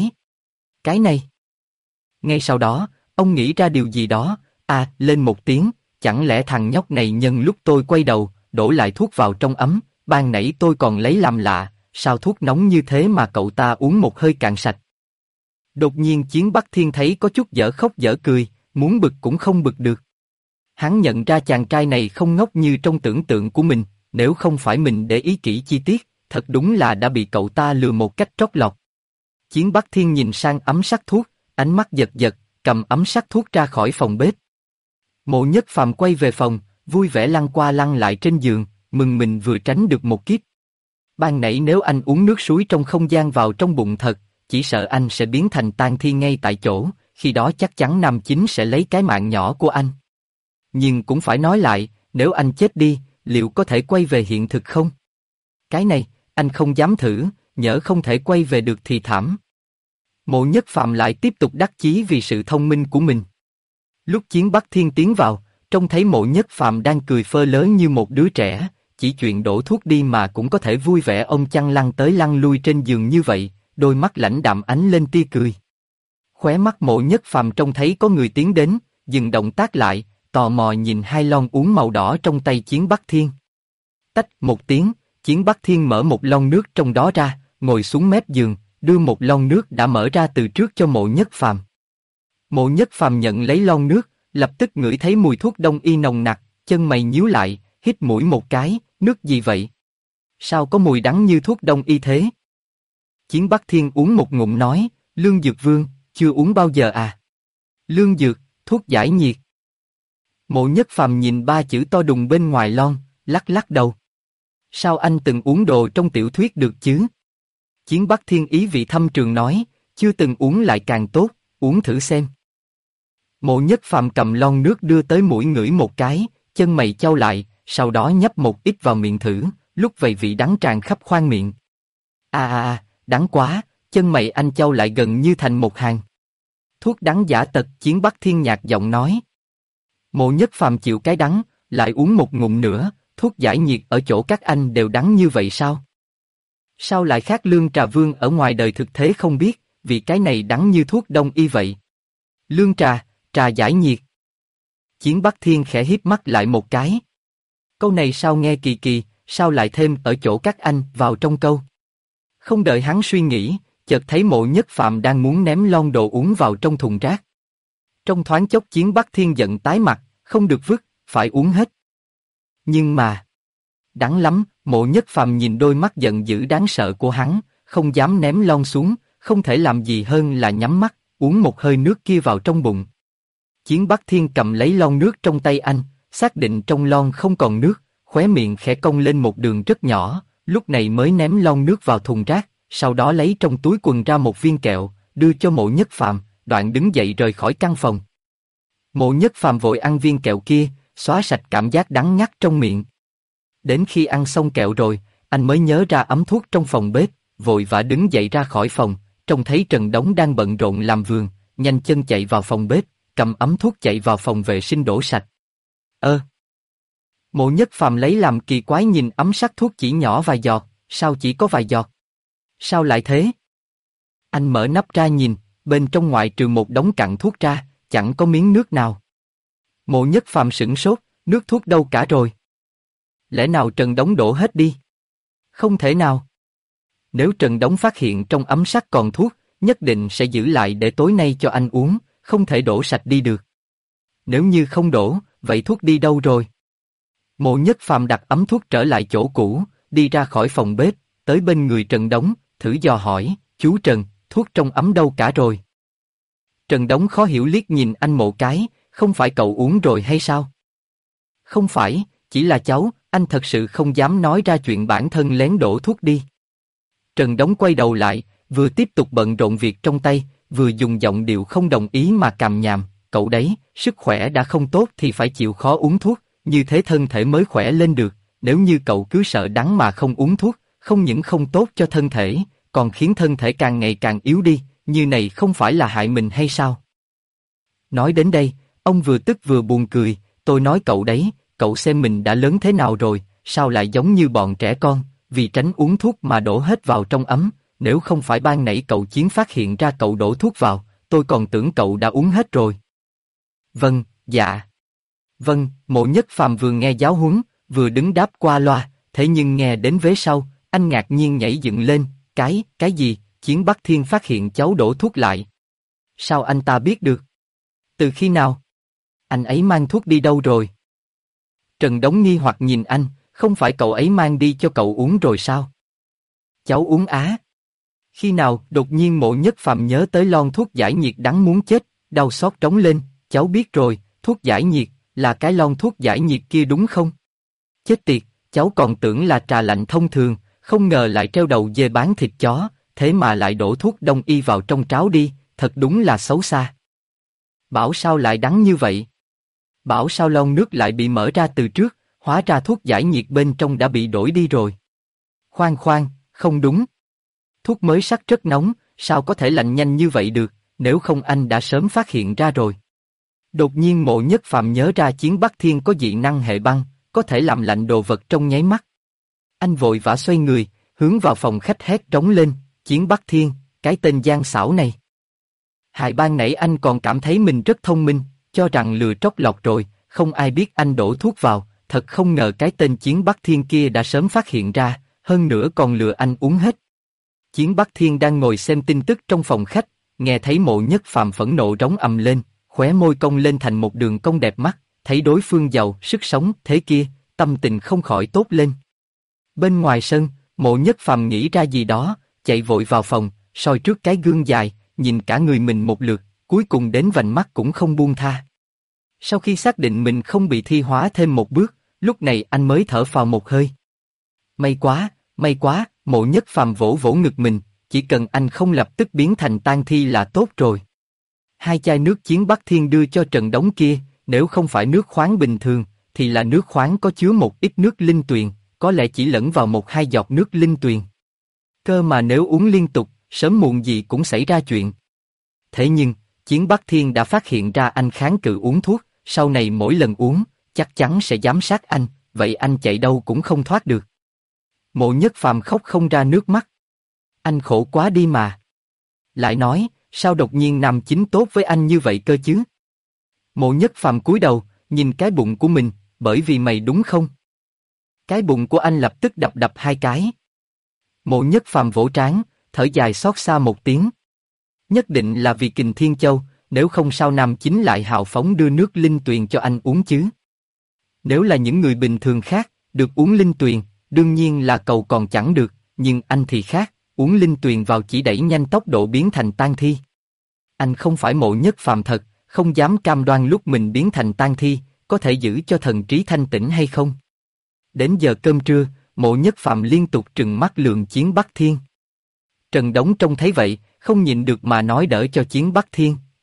Speaker 1: cái này. Ngay sau đó, ông nghĩ ra điều gì đó, lên một tiếng, chẳng lẽ thằng nhóc này nhân lúc tôi quay đầu, đổ lại thuốc vào trong ấm, ban nãy tôi còn lấy làm lạ, sao thuốc nóng như thế mà cậu ta uống một hơi cạn sạch. Đột nhiên Chiến Bắc Thiên thấy có chút dở khóc dở cười, muốn bực cũng không bực được. Hắn nhận ra chàng trai này không ngốc như trong tưởng tượng của mình, nếu không phải mình để ý kỹ chi tiết, thật đúng là đã bị cậu ta lừa một cách trót lọt. Chiến Bắc Thiên nhìn sang ấm sắc thuốc, ánh mắt giật giật, cầm ấm sắc thuốc ra khỏi phòng bếp. Mộ Nhất Phàm quay về phòng, vui vẻ lăn qua lăn lại trên giường, mừng mình vừa tránh được một kiếp. Ban nãy nếu anh uống nước suối trong không gian vào trong bụng thật, chỉ sợ anh sẽ biến thành tang thi ngay tại chỗ, khi đó chắc chắn nam chính sẽ lấy cái mạng nhỏ của anh. Nhưng cũng phải nói lại, nếu anh chết đi, liệu có thể quay về hiện thực không? Cái này, anh không dám thử, nhỡ không thể quay về được thì thảm. Mộ Nhất Phàm lại tiếp tục đắc chí vì sự thông minh của mình. Lúc Chiến Bắc Thiên tiến vào, trông thấy Mộ Nhất Phàm đang cười phơ lớn như một đứa trẻ, chỉ chuyện đổ thuốc đi mà cũng có thể vui vẻ ôm chăn lăn tới lăn lui trên giường như vậy, đôi mắt lãnh đạm ánh lên tia cười. Khóe mắt Mộ Nhất Phàm trông thấy có người tiến đến, dừng động tác lại, tò mò nhìn hai lon uống màu đỏ trong tay Chiến Bắc Thiên. Tách một tiếng, Chiến Bắc Thiên mở một lon nước trong đó ra, ngồi xuống mép giường, đưa một lon nước đã mở ra từ trước cho Mộ Nhất Phàm. Mộ Nhất Phàm nhận lấy lon nước, lập tức ngửi thấy mùi thuốc đông y nồng nặc, chân mày nhíu lại, hít mũi một cái, nước gì vậy? Sao có mùi đắng như thuốc đông y thế? Chiến Bắc Thiên uống một ngụm nói, Lương Dược Vương, chưa uống bao giờ à? Lương Dược, thuốc giải nhiệt. Mộ Nhất Phàm nhìn ba chữ to đùng bên ngoài lon, lắc lắc đầu. Sao anh từng uống đồ trong tiểu thuyết được chứ? Chiến Bắc Thiên ý vị thâm trường nói, chưa từng uống lại càng tốt, uống thử xem. Mộ Nhất Phàm cầm lon nước đưa tới mũi ngửi một cái, chân mày chau lại, sau đó nhấp một ít vào miệng thử, lúc vậy vị đắng tràn khắp khoang miệng. Đắng quá, chân mày anh chau lại gần như thành một hàng. Thuốc đắng giả tật, Chiến Bắc Thiên nhạt giọng nói. Mộ Nhất Phàm chịu cái đắng, lại uống một ngụm nữa, thuốc giải nhiệt ở chỗ các anh đều đắng như vậy sao? Sao lại khác Lương Trà Vương ở ngoài đời thực thế không biết, vì cái này đắng như thuốc đông y vậy. Lương trà, trà giải nhiệt. Chiến Bắc Thiên khẽ híp mắt lại một cái. Câu này sao nghe kỳ kỳ, sao lại thêm ở chỗ các anh vào trong câu. Không đợi hắn suy nghĩ, chợt thấy Mộ Nhất Phàm đang muốn ném lon đồ uống vào trong thùng rác. Trong thoáng chốc Chiến Bắc Thiên giận tái mặt, không được vứt, phải uống hết. Nhưng mà... Đắng lắm, Mộ Nhất Phàm nhìn đôi mắt giận dữ đáng sợ của hắn, không dám ném lon xuống, không thể làm gì hơn là nhắm mắt, uống một hơi nước kia vào trong bụng. Chiến Bắc Thiên cầm lấy lon nước trong tay anh, xác định trong lon không còn nước, khóe miệng khẽ cong lên một đường rất nhỏ, lúc này mới ném lon nước vào thùng rác, sau đó lấy trong túi quần ra một viên kẹo, đưa cho Mộ Nhất Phàm, đoạn đứng dậy rời khỏi căn phòng. Mộ Nhất Phàm vội ăn viên kẹo kia, xóa sạch cảm giác đắng ngắt trong miệng. Đến khi ăn xong kẹo rồi, anh mới nhớ ra ấm thuốc trong phòng bếp, vội vã đứng dậy ra khỏi phòng, trông thấy Trần Đống đang bận rộn làm vườn, nhanh chân chạy vào phòng bếp, cầm ấm thuốc chạy vào phòng vệ sinh đổ sạch. Mộ Nhất Phàm lấy làm kỳ quái nhìn ấm sắc thuốc chỉ nhỏ vài giọt, sao chỉ có vài giọt? Sao lại thế? Anh mở nắp ra nhìn, bên trong ngoại trừ một đống cặn thuốc ra, chẳng có miếng nước nào. Mộ Nhất Phàm sửng sốt, nước thuốc đâu cả rồi? Lẽ nào Trần Đống đổ hết đi? Không thể nào. Nếu Trần Đống phát hiện trong ấm sắt còn thuốc, nhất định sẽ giữ lại để tối nay cho anh uống, không thể đổ sạch đi được. Nếu như không đổ, vậy thuốc đi đâu rồi? Mộ Nhất Phàm đặt ấm thuốc trở lại chỗ cũ, đi ra khỏi phòng bếp, tới bên người Trần Đống, thử dò hỏi, chú Trần, thuốc trong ấm đâu cả rồi? Trần Đống khó hiểu liếc nhìn anh một cái, không phải cậu uống rồi hay sao? Không phải, chỉ là cháu, anh thật sự không dám nói ra chuyện bản thân lén đổ thuốc đi. Trần Đống quay đầu lại, vừa tiếp tục bận rộn việc trong tay, vừa dùng giọng điệu không đồng ý mà càm nhàm, cậu đấy, sức khỏe đã không tốt thì phải chịu khó uống thuốc, như thế thân thể mới khỏe lên được, nếu như cậu cứ sợ đắng mà không uống thuốc, không những không tốt cho thân thể, còn khiến thân thể càng ngày càng yếu đi, như này không phải là hại mình hay sao? Nói đến đây, ông vừa tức vừa buồn cười, tôi nói cậu đấy, cậu xem mình đã lớn thế nào rồi, sao lại giống như bọn trẻ con, vì tránh uống thuốc mà đổ hết vào trong ấm, nếu không phải ban nãy cậu Chiến phát hiện ra cậu đổ thuốc vào, tôi còn tưởng cậu đã uống hết rồi. Vâng, dạ. Vâng, Mộ Nhất Phàm vừa nghe giáo huấn, vừa đứng đáp qua loa, thế nhưng nghe đến vế sau, anh ngạc nhiên nhảy dựng lên, cái gì, Chiến Bắc Thiên phát hiện cháu đổ thuốc lại. Sao anh ta biết được? Từ khi nào? Anh ấy mang thuốc đi đâu rồi? Trần Đống nghi hoặc nhìn anh, không phải cậu ấy mang đi cho cậu uống rồi sao? Cháu uống á. Khi nào? Đột nhiên Mộ Nhất Phàm nhớ tới lon thuốc giải nhiệt đắng muốn chết, đau xót trống lên, cháu biết rồi, thuốc giải nhiệt, là cái lon thuốc giải nhiệt kia đúng không? Chết tiệt, cháu còn tưởng là trà lạnh thông thường, không ngờ lại treo đầu dê bán thịt chó, thế mà lại đổ thuốc đông y vào trong cháo đi, thật đúng là xấu xa. Bảo sao lại đắng như vậy? Bảo sao lon nước lại bị mở ra từ trước, hóa ra thuốc giải nhiệt bên trong đã bị đổi đi rồi. Khoan khoan, không đúng. Thuốc mới sắc rất nóng, sao có thể lạnh nhanh như vậy được, nếu không anh đã sớm phát hiện ra rồi. Đột nhiên Mộ Nhất Phàm nhớ ra Chiến Bắc Thiên có dị năng hệ băng, có thể làm lạnh đồ vật trong nháy mắt. Anh vội vã xoay người, hướng vào phòng khách hét trống lên, Chiến Bắc Thiên, cái tên gian xảo này. Hại ban nãy anh còn cảm thấy mình rất thông minh, cho rằng lừa trót lọt rồi, không ai biết anh đổ thuốc vào, thật không ngờ cái tên Chiến Bắc Thiên kia đã sớm phát hiện ra, hơn nữa còn lừa anh uống hết. Chiến Bắc Thiên đang ngồi xem tin tức trong phòng khách, nghe thấy Mộ Nhất Phàm phẫn nộ rống ầm lên, khóe môi cong lên thành một đường cong đẹp mắt, thấy đối phương giàu sức sống thế kia, tâm tình không khỏi tốt lên. Bên ngoài sân, Mộ Nhất Phàm nghĩ ra gì đó, chạy vội vào phòng, soi trước cái gương dài, nhìn cả người mình một lượt, cuối cùng đến vành mắt cũng không buông tha. Sau khi xác định mình không bị thi hóa thêm một bước, lúc này anh mới thở phào một hơi. May quá, Mộ Nhất Phàm vỗ vỗ ngực mình, chỉ cần anh không lập tức biến thành tang thi là tốt rồi. Hai chai nước Chiến Bắc Thiên đưa cho Trần Đống kia, nếu không phải nước khoáng bình thường, thì là nước khoáng có chứa một ít nước linh tuyền, có lẽ chỉ lẫn vào một hai giọt nước linh tuyền. Cơ mà nếu uống liên tục, sớm muộn gì cũng xảy ra chuyện. Thế nhưng, Chiến Bắc Thiên đã phát hiện ra anh kháng cự uống thuốc, sau này mỗi lần uống, chắc chắn sẽ giám sát anh, vậy anh chạy đâu cũng không thoát được. Mộ Nhất Phàm khóc không ra nước mắt. Anh khổ quá đi mà. Lại nói, sao đột nhiên nam chính tốt với anh như vậy cơ chứ? Mộ Nhất Phàm cúi đầu, nhìn cái bụng của mình, bởi vì mày đúng không? Cái bụng của anh lập tức đập đập hai cái. Mộ Nhất Phàm vỗ trán, thở dài xót xa một tiếng. Nhất định là vì Kình Thiên Châu, nếu không sao nam chính lại hào phóng đưa nước linh tuyền cho anh uống chứ? Nếu là những người bình thường khác, được uống linh tuyền, đương nhiên là cầu còn chẳng được, nhưng anh thì khác, uống linh tuyền vào chỉ đẩy nhanh tốc độ biến thành tang thi. Anh không phải Mộ Nhất Phàm thật, không dám cam đoan lúc mình biến thành tang thi, có thể giữ cho thần trí thanh tĩnh hay không. Đến giờ cơm trưa, Mộ Nhất Phàm liên tục trừng mắt lườm Chiến Bắc Thiên. Trần Đống trông thấy vậy, không nhịn được mà nói đỡ cho Chiến Bắc Thiên,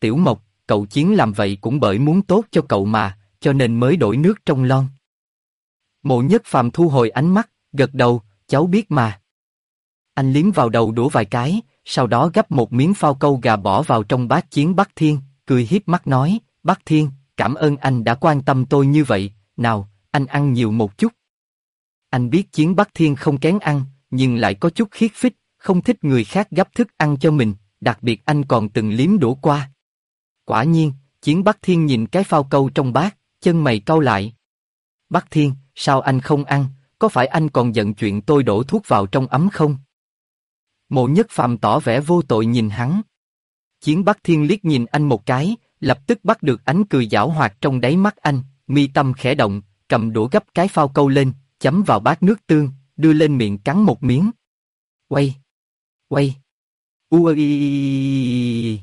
Speaker 1: Tiểu Mộc, cậu Chiến làm vậy cũng bởi muốn tốt cho cậu mà, cho nên mới đổi nước trong lon. Mộ Nhất Phàm thu hồi ánh mắt, gật đầu, cháu biết mà. Anh liếm vào đầu đũa vài cái, sau đó gắp một miếng phao câu gà bỏ vào trong bát Chiến Bắc Thiên, cười hiếp mắt nói, Bắc Thiên, cảm ơn anh đã quan tâm tôi như vậy, nào, anh ăn nhiều một chút. Anh biết Chiến Bắc Thiên không kén ăn, nhưng lại có chút khiết phích, không thích người khác gắp thức ăn cho mình, đặc biệt anh còn từng liếm đũa qua. Quả nhiên, Chiến Bắc Thiên nhìn cái phao câu trong bát, chân mày cau lại. Bắc Thiên, sao anh không ăn, có phải anh còn giận chuyện tôi đổ thuốc vào trong ấm không? Mộ Nhất Phàm tỏ vẻ vô tội nhìn hắn. Chiến Bắc Thiên liếc nhìn anh một cái, lập tức bắt được ánh cười giảo hoạt trong đáy mắt anh, mi tâm khẽ động, cầm đũa gấp cái phao câu lên, chấm vào bát nước tương, đưa lên miệng cắn một miếng. Quay! Quay! Ui!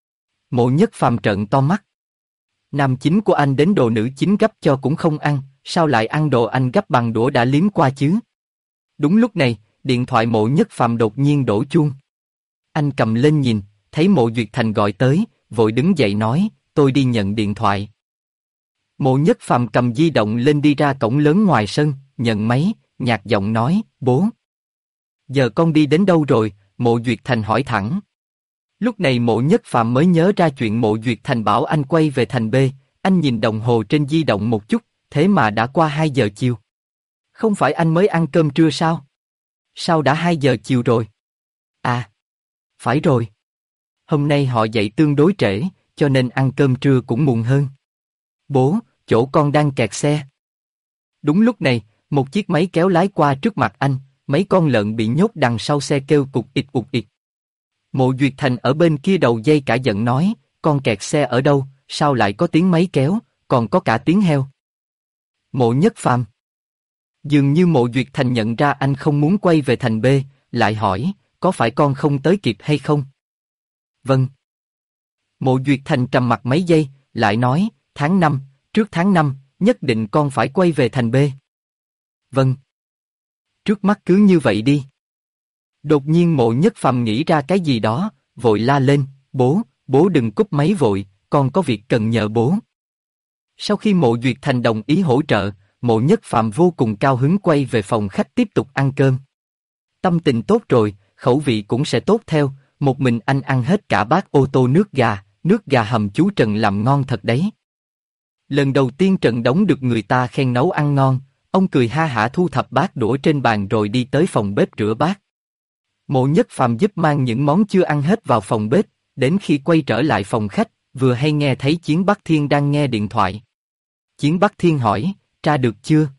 Speaker 1: Mộ Nhất Phàm trợn to mắt. Nam chính của anh đến đồ nữ chính gấp cho cũng không ăn, sao lại ăn đồ anh gấp bằng đũa đã liếm qua chứ? Đúng lúc này, điện thoại Mộ Nhất Phàm đột nhiên đổ chuông. Anh cầm lên nhìn, thấy Mộ Duyệt Thành gọi tới, vội đứng dậy nói, tôi đi nhận điện thoại. Mộ Nhất Phàm cầm di động lên đi ra cổng lớn ngoài sân, nhận máy, nhạt giọng nói, bố. Giờ con đi đến đâu rồi? Mộ Duyệt Thành hỏi thẳng. Lúc này Mộ Nhất Phàm mới nhớ ra chuyện Mộ Duyệt Thành bảo anh quay về thành B, anh nhìn đồng hồ trên di động một chút, thế mà đã qua 2 giờ chiều. Không phải anh mới ăn cơm trưa sao? Sao đã 2 giờ chiều rồi? À, phải rồi. Hôm nay họ dậy tương đối trễ, cho nên ăn cơm trưa cũng muộn hơn. Bố, chỗ con đang kẹt xe. Đúng lúc này, một chiếc máy kéo lái qua trước mặt anh, mấy con lợn bị nhốt đằng sau xe kêu cục ịch cục ịch. Mộ Duyệt Thành ở bên kia đầu dây cả giận nói, con kẹt xe ở đâu, sao lại có tiếng máy kéo, còn có cả tiếng heo. Mộ Nhất Phàm. Dường như Mộ Duyệt Thành nhận ra anh không muốn quay về thành B, lại hỏi, có phải con không tới kịp hay không? Vâng. Mộ Duyệt Thành trầm mặc mấy giây, lại nói, tháng 5, trước tháng 5, nhất định con phải quay về thành B. Vâng. Trước mắt cứ như vậy đi. Đột nhiên Mộ Nhất Phàm nghĩ ra cái gì đó, vội la lên, bố đừng cúp máy vội, con có việc cần nhờ bố. Sau khi Mộ Duyệt Thành đồng ý hỗ trợ, Mộ Nhất Phàm vô cùng cao hứng quay về phòng khách tiếp tục ăn cơm. Tâm tình tốt rồi, khẩu vị cũng sẽ tốt theo, một mình anh ăn hết cả bát ô tô nước gà hầm chú Trần làm ngon thật đấy. Lần đầu tiên Trần Đống được người ta khen nấu ăn ngon, ông cười ha hả thu thập bát đũa trên bàn rồi đi tới phòng bếp rửa bát. Mộ Nhất Phàm giúp mang những món chưa ăn hết vào phòng bếp, đến khi quay trở lại phòng khách, vừa hay nghe thấy Chiến Bắc Thiên đang nghe điện thoại. Chiến Bắc Thiên hỏi, tra được chưa?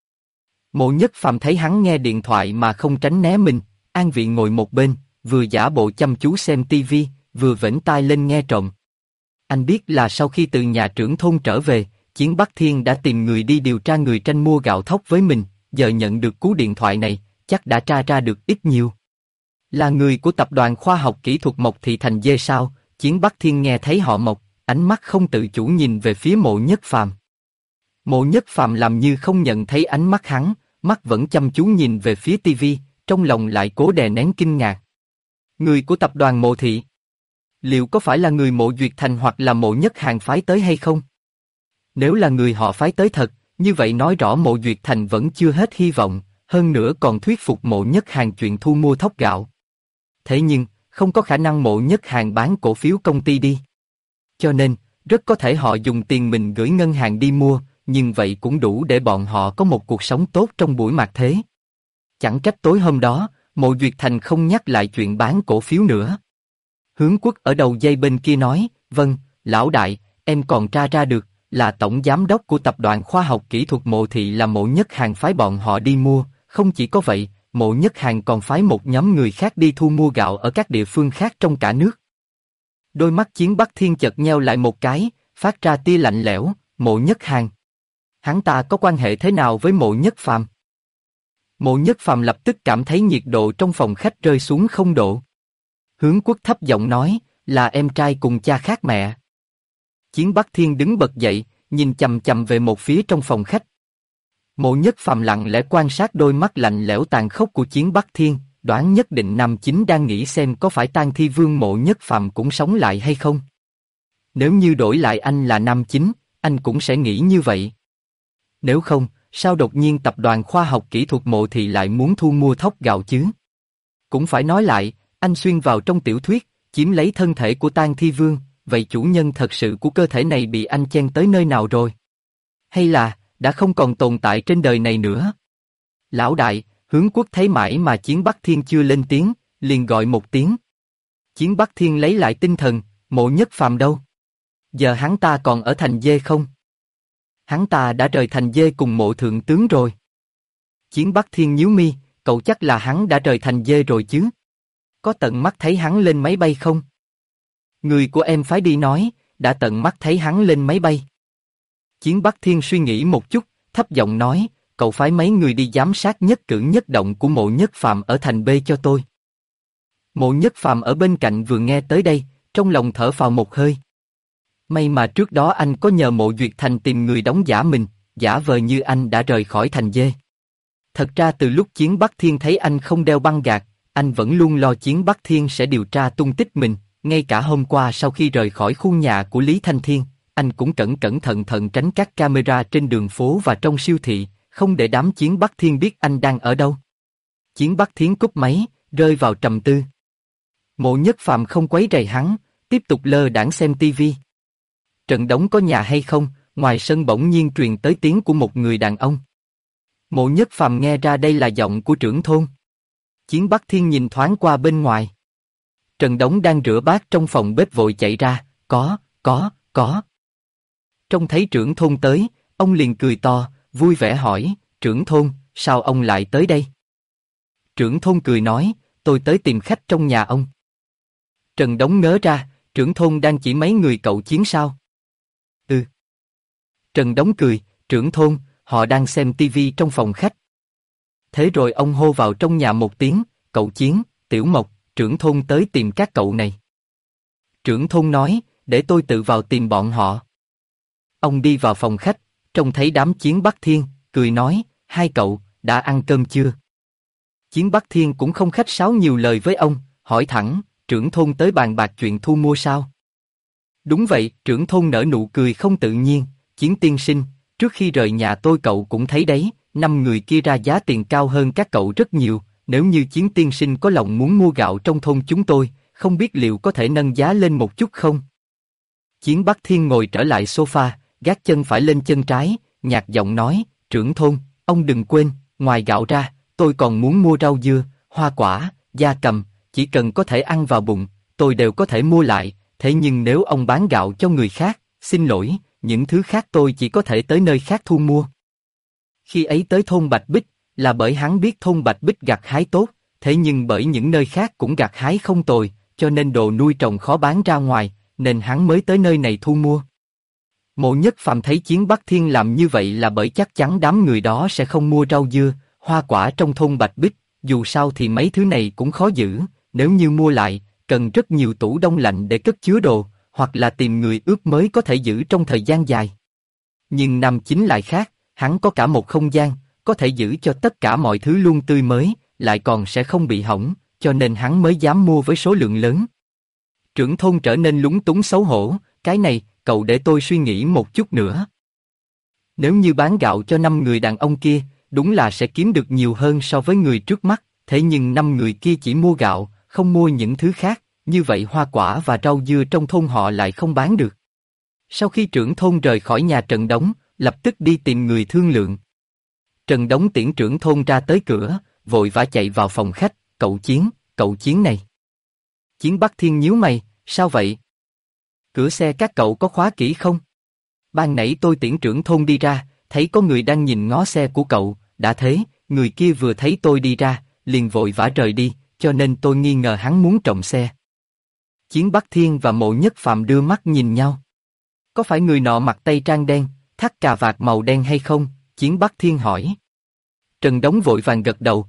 Speaker 1: Mộ Nhất Phàm thấy hắn nghe điện thoại mà không tránh né mình, an vị ngồi một bên, vừa giả bộ chăm chú xem tivi, vừa vểnh tai lên nghe trộm. Anh biết là sau khi từ nhà trưởng thôn trở về, Chiến Bắc Thiên đã tìm người đi điều tra người tranh mua gạo thóc với mình, giờ nhận được cú điện thoại này, chắc đã tra ra được ít nhiều. Là người của tập đoàn khoa học kỹ thuật Mộc Thị Thành Dê sao? Chiến Bắc Thiên nghe thấy họ Mộc, ánh mắt không tự chủ nhìn về phía Mộ Nhất Phàm. Mộ Nhất Phàm làm như không nhận thấy ánh mắt hắn, mắt vẫn chăm chú nhìn về phía tivi, trong lòng lại cố đè nén kinh ngạc. Người của tập đoàn Mộ Thị, liệu có phải là người Mộ Duyệt Thành hoặc là Mộ Nhất Hàn phái tới hay không? Nếu là người họ phái tới thật, như vậy nói rõ Mộ Duyệt Thành vẫn chưa hết hy vọng, hơn nữa còn thuyết phục Mộ Nhất Hàn chuyện thu mua thóc gạo. Thế nhưng, không có khả năng Mộ Nhất Hàn bán cổ phiếu công ty đi. Cho nên, rất có thể họ dùng tiền mình gửi ngân hàng đi mua, nhưng vậy cũng đủ để bọn họ có một cuộc sống tốt trong buổi mạt thế. Chẳng trách tối hôm đó, Mộ Duyệt Thành không nhắc lại chuyện bán cổ phiếu nữa. Hướng Quốc ở đầu dây bên kia nói, vâng, lão đại, em còn tra ra được, là tổng giám đốc của tập đoàn khoa học kỹ thuật Mộ Thị là Mộ Nhất Hàn phái bọn họ đi mua, không chỉ có vậy, Mộ Nhất Hàn còn phái một nhóm người khác đi thu mua gạo ở các địa phương khác trong cả nước. Đôi mắt Chiến Bắc Thiên chợt nheo lại một cái, phát ra tia lạnh lẽo, Mộ Nhất Hàn. Hắn ta có quan hệ thế nào với Mộ Nhất Phàm? Mộ Nhất Phàm lập tức cảm thấy nhiệt độ trong phòng khách rơi xuống 0 độ. Hướng Quốc thấp giọng nói, là em trai cùng cha khác mẹ. Chiến Bắc Thiên đứng bật dậy, nhìn chằm chằm về một phía trong phòng khách. Mộ Nhất Phàm lặng lẽ quan sát đôi mắt lạnh lẽo tàn khốc của Chiến Bắc Thiên, đoán nhất định nam chính đang nghĩ xem có phải Tang Thi Vương Mộ Nhất Phàm cũng sống lại hay không. Nếu như đổi lại anh là nam chính, anh cũng sẽ nghĩ như vậy. Nếu không, sao đột nhiên tập đoàn khoa học kỹ thuật Mộ Thị lại muốn thu mua thóc gạo chứ? Cũng phải nói lại, anh xuyên vào trong tiểu thuyết, chiếm lấy thân thể của Tang Thi Vương, vậy chủ nhân thật sự của cơ thể này bị anh chen tới nơi nào rồi? Hay là, đã không còn tồn tại trên đời này nữa? Lão đại, Hướng Quốc thấy mãi mà Chiến Bắc Thiên chưa lên tiếng, liền gọi một tiếng. Chiến Bắc Thiên lấy lại tinh thần, Mộ Nhất Phàm đâu? Giờ hắn ta còn ở thành Dê không? Hắn ta đã rời thành Dê cùng Mộ thượng tướng rồi. Chiến Bắc Thiên nhíu mi, cậu chắc là hắn đã rời thành Dê rồi chứ? Có tận mắt thấy hắn lên máy bay không? Người của em phái đi nói, đã tận mắt thấy hắn lên máy bay. Chiến Bắc Thiên suy nghĩ một chút, thấp giọng nói, cậu phái mấy người đi giám sát nhất cử nhất động của Mộ Nhất Phàm ở thành B cho tôi. Mộ Nhất Phàm ở bên cạnh vừa nghe tới đây, trong lòng thở phào một hơi. May mà trước đó anh có nhờ Mộ Duyệt Thành tìm người đóng giả mình, giả vờ như anh đã rời khỏi thành Dê. Thật ra từ lúc Chiến Bắc Thiên thấy anh không đeo băng gạc, anh vẫn luôn lo Chiến Bắc Thiên sẽ điều tra tung tích mình. Ngay cả hôm qua sau khi rời khỏi khu nhà của Lý Thanh Thiên, anh cũng cẩn cẩn thận thận tránh các camera trên đường phố và trong siêu thị, không để đám Chiến Bắc Thiên biết anh đang ở đâu. Chiến Bắc Thiên cúp máy, rơi vào trầm tư. Mộ Nhất Phàm không quấy rầy hắn, tiếp tục lơ đãng xem tivi. Trận Đống có nhà hay không? Ngoài sân bỗng nhiên truyền tới tiếng của một người đàn ông. Mộ Nhất Phàm nghe ra đây là giọng của trưởng thôn. Chiến Bắc Thiên nhìn thoáng qua bên ngoài. Trần Đống đang rửa bát trong phòng bếp vội chạy ra, có. Trông thấy trưởng thôn tới, ông liền cười to, vui vẻ hỏi, trưởng thôn, sao ông lại tới đây? Trưởng thôn cười nói, tôi tới tìm khách trong nhà ông. Trần Đống ngớ ra, trưởng thôn đang chỉ mấy người cậu Chiến sao? Ừ. Trần Đống cười, trưởng thôn, họ đang xem tivi trong phòng khách. Thế rồi ông hô vào trong nhà một tiếng, cậu Chiến, Tiểu Mộc, trưởng thôn tới tìm các cậu này. Trưởng thôn nói, để tôi tự vào tìm bọn họ. Ông đi vào phòng khách, trông thấy đám Chiến Bắc Thiên, cười nói, hai cậu, đã ăn cơm chưa? Chiến Bắc Thiên cũng không khách sáo nhiều lời với ông, hỏi thẳng, trưởng thôn tới bàn bạc chuyện thu mua sao? Đúng vậy, trưởng thôn nở nụ cười không tự nhiên, Chiến tiên sinh, trước khi rời nhà tôi cậu cũng thấy đấy, 5 người kia ra giá tiền cao hơn các cậu rất nhiều, nếu như Chiến tiên sinh có lòng muốn mua gạo trong thôn chúng tôi, không biết liệu có thể nâng giá lên một chút không? Chiến Bắc Thiên ngồi trở lại sofa, gác chân phải lên chân trái, nhạt giọng nói, trưởng thôn, ông đừng quên, ngoài gạo ra, tôi còn muốn mua rau dưa, hoa quả, gia cầm, chỉ cần có thể ăn vào bụng, tôi đều có thể mua lại, thế nhưng nếu ông bán gạo cho người khác, xin lỗi, những thứ khác tôi chỉ có thể tới nơi khác thu mua. Khi ấy tới thôn Bạch Bích, là bởi hắn biết thôn Bạch Bích gặt hái tốt, thế nhưng bởi những nơi khác cũng gặt hái không tồi, cho nên đồ nuôi trồng khó bán ra ngoài, nên hắn mới tới nơi này thu mua. Mộ Nhất Phàm thấy Chiến Bắc Thiên làm như vậy là bởi chắc chắn đám người đó sẽ không mua rau dưa, hoa quả trong thôn Bạch Bích, dù sao thì mấy thứ này cũng khó giữ, nếu như mua lại, cần rất nhiều tủ đông lạnh để cất chứa đồ, hoặc là tìm người ướp mới có thể giữ trong thời gian dài. Nhưng Nam Chính lại khác, hắn có cả một không gian, có thể giữ cho tất cả mọi thứ luôn tươi mới, lại còn sẽ không bị hỏng, cho nên hắn mới dám mua với số lượng lớn. Trưởng thôn trở nên lúng túng xấu hổ, cái này, cậu để tôi suy nghĩ một chút nữa. Nếu như bán gạo cho 5 người đàn ông kia, đúng là sẽ kiếm được nhiều hơn so với người trước mắt, thế nhưng 5 người kia chỉ mua gạo, không mua những thứ khác, như vậy hoa quả và rau dưa trong thôn họ lại không bán được. Sau khi trưởng thôn rời khỏi nhà Trần Đống, lập tức đi tìm người thương lượng. Trần Đống tiễn trưởng thôn ra tới cửa, vội vã chạy vào phòng khách, cậu Chiến này. Chiến Bắc Thiên nhíu mày, sao vậy? Cửa xe các cậu có khóa kỹ không? Ban nãy tôi tiễn trưởng thôn đi ra, thấy có người đang nhìn ngó xe của cậu, đã thế, người kia vừa thấy tôi đi ra, liền vội vã rời đi, cho nên tôi nghi ngờ hắn muốn trộm xe. Chiến Bắc Thiên và Mộ Nhất Phàm đưa mắt nhìn nhau. Có phải người nọ mặc tây trang đen, thắt cà vạt màu đen hay không? Chiến Bắc Thiên hỏi. Trần Đống vội vàng gật đầu,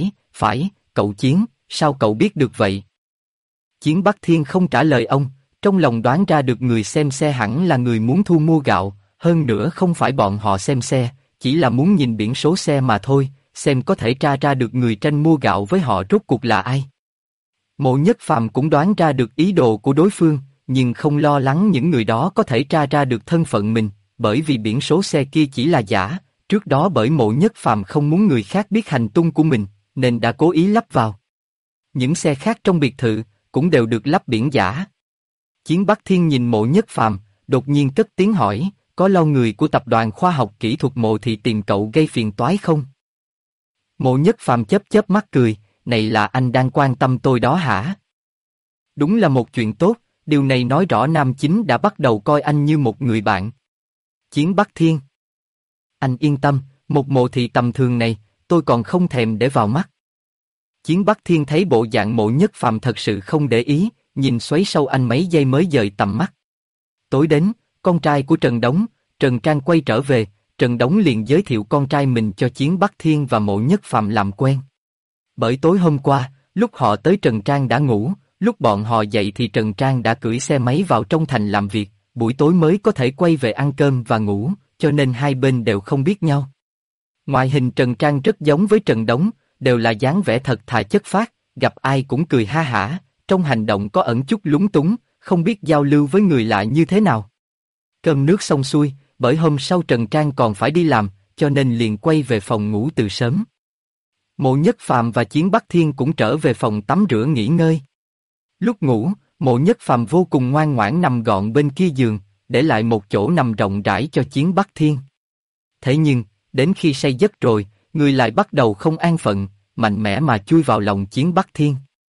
Speaker 1: phải, cậu Chiến, sao cậu biết được vậy? Chiến Bắc Thiên không trả lời ông, trong lòng đoán ra được người xem xe hẳn là người muốn thu mua gạo, hơn nữa không phải bọn họ xem xe, chỉ là muốn nhìn biển số xe mà thôi, xem có thể tra ra được người tranh mua gạo với họ rốt cuộc là ai. Mộ Nhất Phàm cũng đoán ra được ý đồ của đối phương, nhưng không lo lắng những người đó có thể tra ra được thân phận mình, bởi vì biển số xe kia chỉ là giả, trước đó bởi Mộ Nhất Phàm không muốn người khác biết hành tung của mình, nên đã cố ý lắp vào. Những xe khác trong biệt thự cũng đều được lắp biển giả. Chiến Bắc Thiên nhìn Mộ Nhất Phàm, đột nhiên cất tiếng hỏi, có lo người của tập đoàn khoa học kỹ thuật Mộ Thị tìm cậu gây phiền toái không? Mộ Nhất Phàm chớp chớp mắt cười, này là anh đang quan tâm tôi đó hả? Đúng là một chuyện tốt, điều này nói rõ Nam Chính đã bắt đầu coi anh như một người bạn. Chiến Bắc Thiên. Anh yên tâm, một Mộ Thị tầm thường này, tôi còn không thèm để vào mắt. Chiến Bắc Thiên thấy bộ dạng Mộ Nhất Phàm thật sự không để ý, nhìn xoáy sâu anh mấy giây mới dời tầm mắt. Tối đến, con trai của Trần Đống, Trần Trang quay trở về, Trần Đống liền giới thiệu con trai mình cho Chiến Bắc Thiên và Mộ Nhất Phàm làm quen. Bởi tối hôm qua, lúc họ tới Trần Trang đã ngủ, lúc bọn họ dậy thì Trần Trang đã cưỡi xe máy vào trong thành làm việc, buổi tối mới có thể quay về ăn cơm và ngủ, cho nên hai bên đều không biết nhau. Ngoại hình Trần Trang rất giống với Trần Đống, đều là dáng vẻ thật thà chất phác, gặp ai cũng cười ha hả, trong hành động có ẩn chút lúng túng, không biết giao lưu với người lạ như thế nào. Cơm nước xong xuôi, bởi hôm sau Trần Trang còn phải đi làm, cho nên liền quay về phòng ngủ từ sớm. Mộ Nhất Phàm và Chiến Bắc Thiên cũng trở về phòng tắm rửa nghỉ ngơi. Lúc ngủ, Mộ Nhất Phàm vô cùng ngoan ngoãn nằm gọn bên kia giường, để lại một chỗ nằm rộng rãi cho Chiến Bắc Thiên. Thế nhưng, đến khi say giấc rồi, người lại bắt đầu không an phận, mạnh mẽ mà chui vào lòng Chiến Bắc Thiên.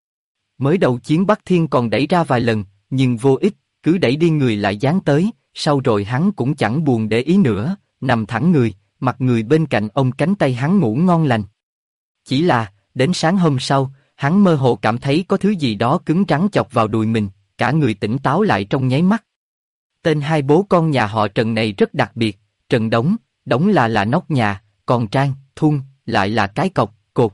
Speaker 1: Mới đầu Chiến Bắc Thiên còn đẩy ra vài lần, nhưng vô ích, cứ đẩy đi người lại dán tới, sau rồi hắn cũng chẳng buồn để ý nữa, nằm thẳng người, mặt người bên cạnh ôm cánh tay hắn ngủ ngon lành. Chỉ là, đến sáng hôm sau, hắn mơ hồ cảm thấy có thứ gì đó cứng rắn chọc vào đùi mình, cả người tỉnh táo lại trong nháy mắt. Tên hai bố con nhà họ Trần này rất đặc biệt, Trần Đống, Đống là nóc nhà, còn Trang, Thun, lại là cái cọc, cột.